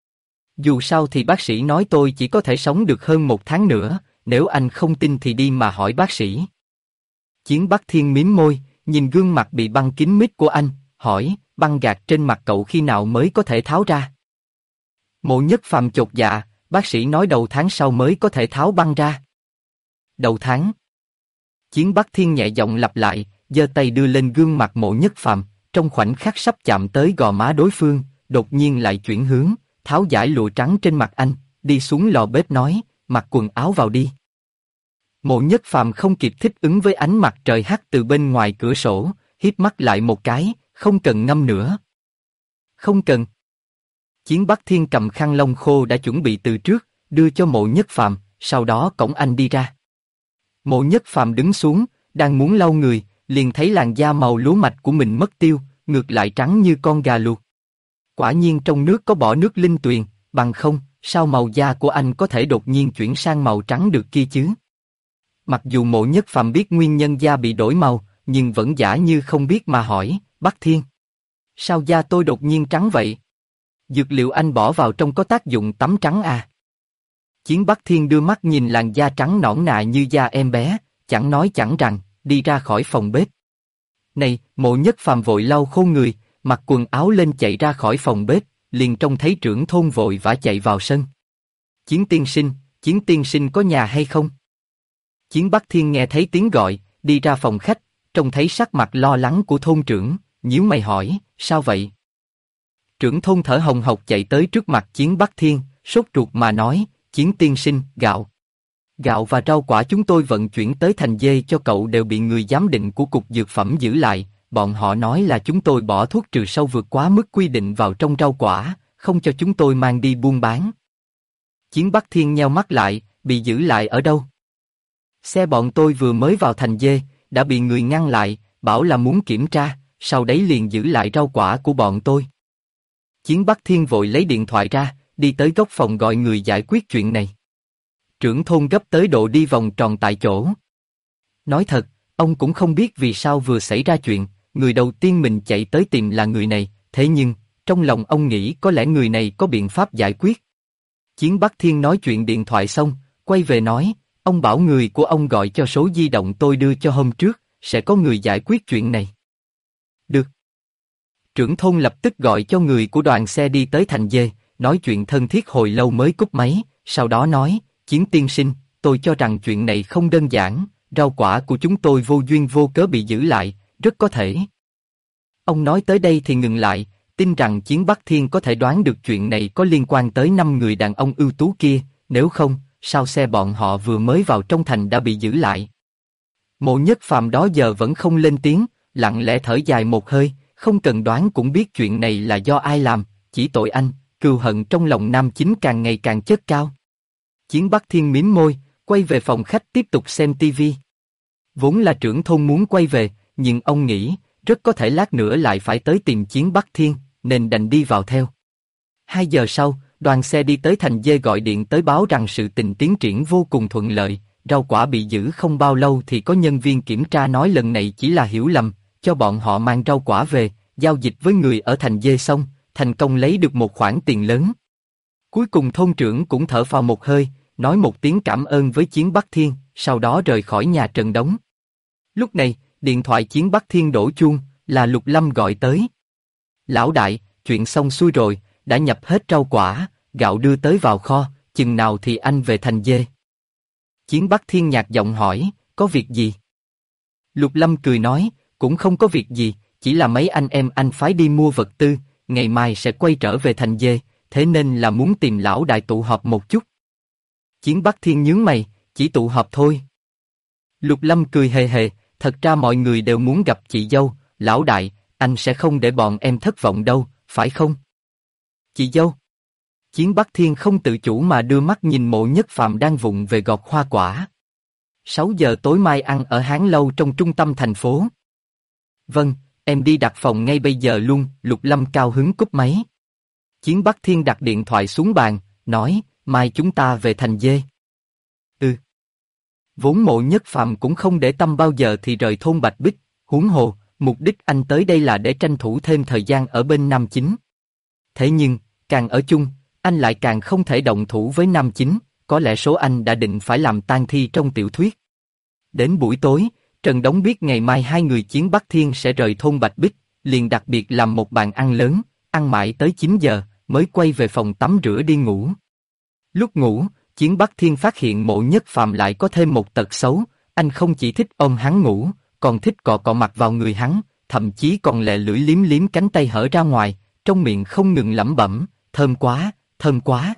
Speaker 1: Dù sao thì bác sĩ nói tôi chỉ có thể sống được hơn 1 tháng nữa, nếu anh không tin thì đi mà hỏi bác sĩ. Chiến Bắc Thiên mím môi, nhìn gương mặt bị băng kín mít của anh, hỏi, băng gạc trên mặt cậu khi nào mới có thể tháo ra? Mộ Nhất Phàm chột dạ, bác sĩ nói đầu tháng sau mới có thể tháo băng ra. Đầu tháng. Chiến Bắc Thiên nhẹ giọng lặp lại, giơ tay đưa lên gương mặt Mộ Nhất Phàm, trong khoảnh khắc sắp chạm tới gò má đối phương, đột nhiên lại chuyển hướng, tháo dải lụa trắng trên mặt anh, đi xuống lò bếp nói, mặc quần áo vào đi. Mộ Nhất Phàm không kịp thích ứng với ánh mặt trời hắt từ bên ngoài cửa sổ, híp mắt lại một cái, không cần ngâm nữa. Không cần. Chiến Bắc Thiên cầm khăn lông khô đã chuẩn bị từ trước, đưa cho Mộ Nhất Phàm, sau đó cõng anh đi ra. Mộ Nhất Phàm đứng xuống, đang muốn lau người, liền thấy làn da màu lúa mạch của mình mất tiêu, ngược lại trắng như con gà luộc. Quả nhiên trong nước có bỏ nước linh tuyền, bằng không, sao màu da của anh có thể đột nhiên chuyển sang màu trắng được kia chứ? Mặc dù Mộ Nhất Phàm biết nguyên nhân da bị đổi màu, nhưng vẫn giả như không biết mà hỏi, Bắc Thiên. Sao da tôi đột nhiên trắng vậy? Dược liệu anh bỏ vào trong có tác dụng tắm trắng à? Chiến Bắc Thiên đưa mắt nhìn làn da trắng nõn nà như da em bé, chẳng nói chẳng rằng, đi ra khỏi phòng bếp. Này, Mộ Nhất Phàm vội lau khô người, mặc quần áo lên chạy ra khỏi phòng bếp, liền trông thấy trưởng thôn vội vã chạy vào sân. Chiến tiên sinh có nhà hay không? Chiến Bắc Thiên nghe thấy tiếng gọi, đi ra phòng khách, trông thấy sắc mặt lo lắng của thôn trưởng, nhíu mày hỏi, sao vậy? Trưởng thôn thở hồng hộc chạy tới trước mặt Chiến Bắc Thiên, sốt ruột mà nói, Chiến tiên sinh, gạo. Gạo và rau quả chúng tôi vận chuyển tới thành dê cho cậu đều bị người giám định của cục dược phẩm giữ lại, bọn họ nói là chúng tôi bỏ thuốc trừ sâu vượt quá mức quy định vào trong rau quả, không cho chúng tôi mang đi buôn bán. Chiến Bắc Thiên nheo mắt lại, bị giữ lại ở đâu? Xe bọn tôi vừa mới vào thành dê, đã bị người ngăn lại, bảo là muốn kiểm tra, sau đấy liền giữ lại rau quả của bọn tôi. Chiến Bắc Thiên vội lấy điện thoại ra, đi tới góc phòng gọi người giải quyết chuyện này. Trưởng thôn gấp tới độ đi vòng tròn tại chỗ. Nói thật, ông cũng không biết vì sao vừa xảy ra chuyện, người đầu tiên mình chạy tới tìm là người này, thế nhưng, trong lòng ông nghĩ có lẽ người này có biện pháp giải quyết. Chiến Bắc Thiên nói chuyện điện thoại xong, quay về nói, ông bảo người của ông gọi cho số di động tôi đưa cho hôm trước, sẽ có người giải quyết chuyện này. Được. Trưởng thôn lập tức gọi cho người của đoàn xe đi tới thành dê, nói chuyện thân thiết hồi lâu mới cúp máy, sau đó nói, Chiến tiên sinh, tôi cho rằng chuyện này không đơn giản, rau quả của chúng tôi vô duyên vô cớ bị giữ lại, rất có thể. Ông nói tới đây thì ngừng lại, tin rằng Chiến Bắc Thiên có thể đoán được chuyện này có liên quan tới 5 người đàn ông ưu tú kia, nếu không, sao xe bọn họ vừa mới vào trong thành đã bị giữ lại. Mộ Nhất Phàm đó giờ vẫn không lên tiếng, lặng lẽ thở dài một hơi, không cần đoán cũng biết chuyện này là do ai làm, chỉ tội anh, cừu hận trong lòng nam chính càng ngày càng chất cao. Chiến Bắc Thiên mím môi, quay về phòng khách tiếp tục xem tivi. Vốn là trưởng thôn muốn quay về, nhưng ông nghĩ, rất có thể lát nữa lại phải tới tìm Chiến Bắc Thiên, nên đành đi vào theo. 2 giờ sau, đoàn xe đi tới thành dê gọi điện tới báo rằng sự tình tiến triển vô cùng thuận lợi, rau quả bị giữ không bao lâu thì có nhân viên kiểm tra nói lần này chỉ là hiểu lầm, cho bọn họ mang rau quả về, giao dịch với người ở thành dê xong, thành công lấy được một khoản tiền lớn. Cuối cùng thôn trưởng cũng thở phào một hơi, nói một tiếng cảm ơn với Chiến Bắc Thiên, sau đó rời khỏi nhà Trần Đống. Lúc này, điện thoại Chiến Bắc Thiên đổ chuông, là Lục Lâm gọi tới. Lão đại, chuyện xong xuôi rồi, đã nhập hết rau quả, gạo đưa tới vào kho, chừng nào thì anh về thành dê? Chiến Bắc Thiên nhạt giọng hỏi, có việc gì? Lục Lâm cười nói, cũng không có việc gì, chỉ là mấy anh em anh phái đi mua vật tư, ngày mai sẽ quay trở về thành dê, thế nên là muốn tìm lão đại tụ họp một chút. Chiến Bắc Thiên nhướng mày, chỉ tụ họp thôi. Lục Lâm cười hề hề, thật ra mọi người đều muốn gặp chị dâu, lão đại, anh sẽ không để bọn em thất vọng đâu, phải không? Chị dâu. Chiến Bắc Thiên không tự chủ mà đưa mắt nhìn Mộ Nhất Phàm đang vụng về gọt hoa quả. 6 giờ tối mai ăn ở Hán Lâu trong trung tâm thành phố. Vâng, em đi đặt phòng ngay bây giờ luôn, Lục Lâm cao hứng cúp máy. Chiến Bắc Thiên đặt điện thoại xuống bàn, nói, mai chúng ta về thành dê. Ừ. Vốn Mộ Nhất Phàm cũng không để tâm bao giờ thì rời thôn Bạch Bích, huống hồ, mục đích anh tới đây là để tranh thủ thêm thời gian ở bên Nam Chính. Thế nhưng, càng ở chung, anh lại càng không thể động thủ với Nam Chính, có lẽ số anh đã định phải làm tang thi trong tiểu thuyết. Đến buổi tối, Trần Đống biết ngày mai hai người Chiến Bắc Thiên sẽ rời thôn Bạch Bích, liền đặc biệt làm một bàn ăn lớn, ăn mãi tới 9 giờ, mới quay về phòng tắm rửa đi ngủ. Lúc ngủ, Chiến Bắc Thiên phát hiện Mộ Nhất Phàm lại có thêm một tật xấu, anh không chỉ thích ôm hắn ngủ, còn thích cọ cọ mặt vào người hắn, thậm chí còn lẹ lưỡi liếm liếm cánh tay hở ra ngoài, trong miệng không ngừng lẩm bẩm, thơm quá, thơm quá.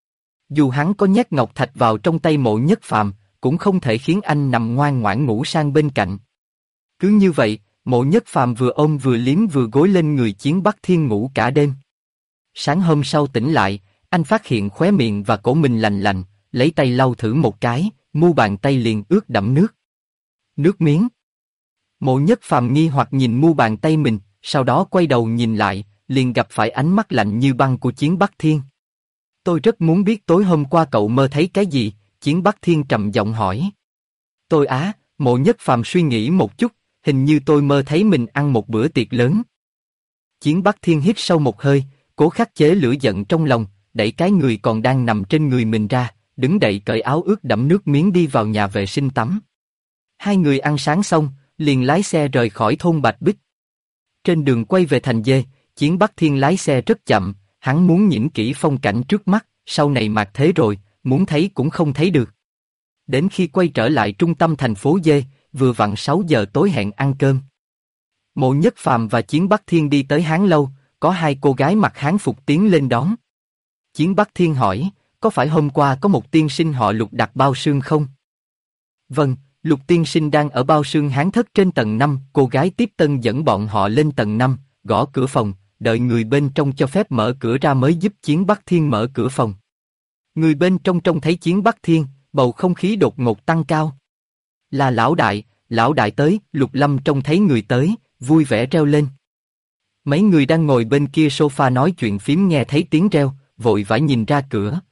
Speaker 1: Dù hắn có nhét ngọc thạch vào trong tay Mộ Nhất Phàm, cũng không thể khiến anh nằm ngoan ngoãn ngủ sang bên cạnh. Cứ như vậy, Mộ Nhất Phàm vừa ôm vừa liếm vừa gối lên người Chiến Bắc Thiên ngủ cả đêm. Sáng hôm sau tỉnh lại, anh phát hiện khóe miệng và cổ mình lành lành, lấy tay lau thử một cái, mu bàn tay liền ướt đẫm nước. Nước miếng. Mộ Nhất Phàm nghi hoặc nhìn mu bàn tay mình, sau đó quay đầu nhìn lại, liền gặp phải ánh mắt lạnh như băng của Chiến Bắc Thiên. Tôi rất muốn biết tối hôm qua cậu mơ thấy cái gì, Chiến Bắc Thiên trầm giọng hỏi. Tôi á, Mộ Nhất Phàm suy nghĩ một chút, hình như tôi mơ thấy mình ăn một bữa tiệc lớn. Chiến Bắc Thiên hít sâu một hơi, cố khắc chế lửa giận trong lòng, đẩy cái người còn đang nằm trên người mình ra, đứng dậy cởi áo ướt đẫm nước miếng đi vào nhà vệ sinh tắm. Hai người ăn sáng xong, liền lái xe rời khỏi thôn Bạch Bích. Trên đường quay về thành dê, Chiến Bắc Thiên lái xe rất chậm, hắn muốn nhìn kỹ phong cảnh trước mắt, sau này mạt thế rồi, muốn thấy cũng không thấy được. Đến khi quay trở lại trung tâm thành phố dê, vừa vặn 6 giờ tối hẹn ăn cơm. Mộ Nhất Phàm và Chiến Bắc Thiên đi tới Hán Lâu, có hai cô gái mặc hán phục tiến lên đón. Chiến Bắc Thiên hỏi, có phải hôm qua có một tiên sinh họ Lục đặt bao sương không? Vâng, Lục tiên sinh đang ở bao sương Hán thất trên tầng 5, cô gái tiếp tân dẫn bọn họ lên tầng 5, gõ cửa phòng, đợi người bên trong cho phép mở cửa ra mới giúp Chiến Bắc Thiên mở cửa phòng. Người bên trong trông thấy Chiến Bắc Thiên, bầu không khí đột ngột tăng cao. Là lão đại tới, Lục Lâm trông thấy người tới, vui vẻ reo lên. Mấy người đang ngồi bên kia sofa nói chuyện phím nghe thấy tiếng reo, vội vã nhìn ra cửa,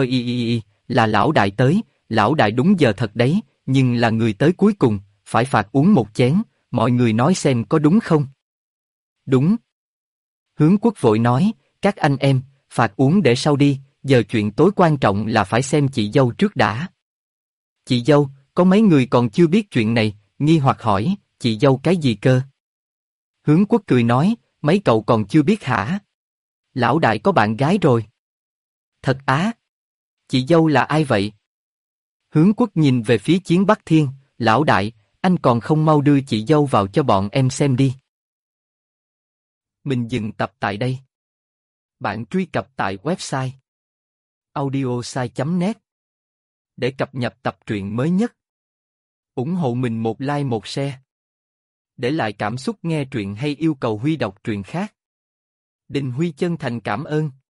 Speaker 1: là lão đại tới, lão đại đúng giờ thật đấy, nhưng là người tới cuối cùng, phải phạt uống một chén, mọi người nói xem có đúng không? Đúng. Hướng Quốc vội nói, các anh em, phạt uống để sau đi, giờ chuyện tối quan trọng là phải xem chị dâu trước đã. Chị dâu, có mấy người còn chưa biết chuyện này, nghi hoặc hỏi, chị dâu cái gì cơ? Hướng Quốc cười nói, mấy cậu còn chưa biết hả? Lão đại có bạn gái rồi. Thật á? Chị dâu là ai vậy? Hướng Quốc nhìn về phía Chiến Bắc Thiên, lão đại, anh còn không mau đưa chị dâu vào cho bọn em xem đi. Mình dừng tập tại đây. Bạn truy cập tại website audiosai.net để cập nhật tập truyện mới nhất. Ủng hộ mình một like một share. Để lại cảm xúc nghe truyện hay yêu cầu Huy đọc truyện khác. Đình Huy chân thành cảm ơn.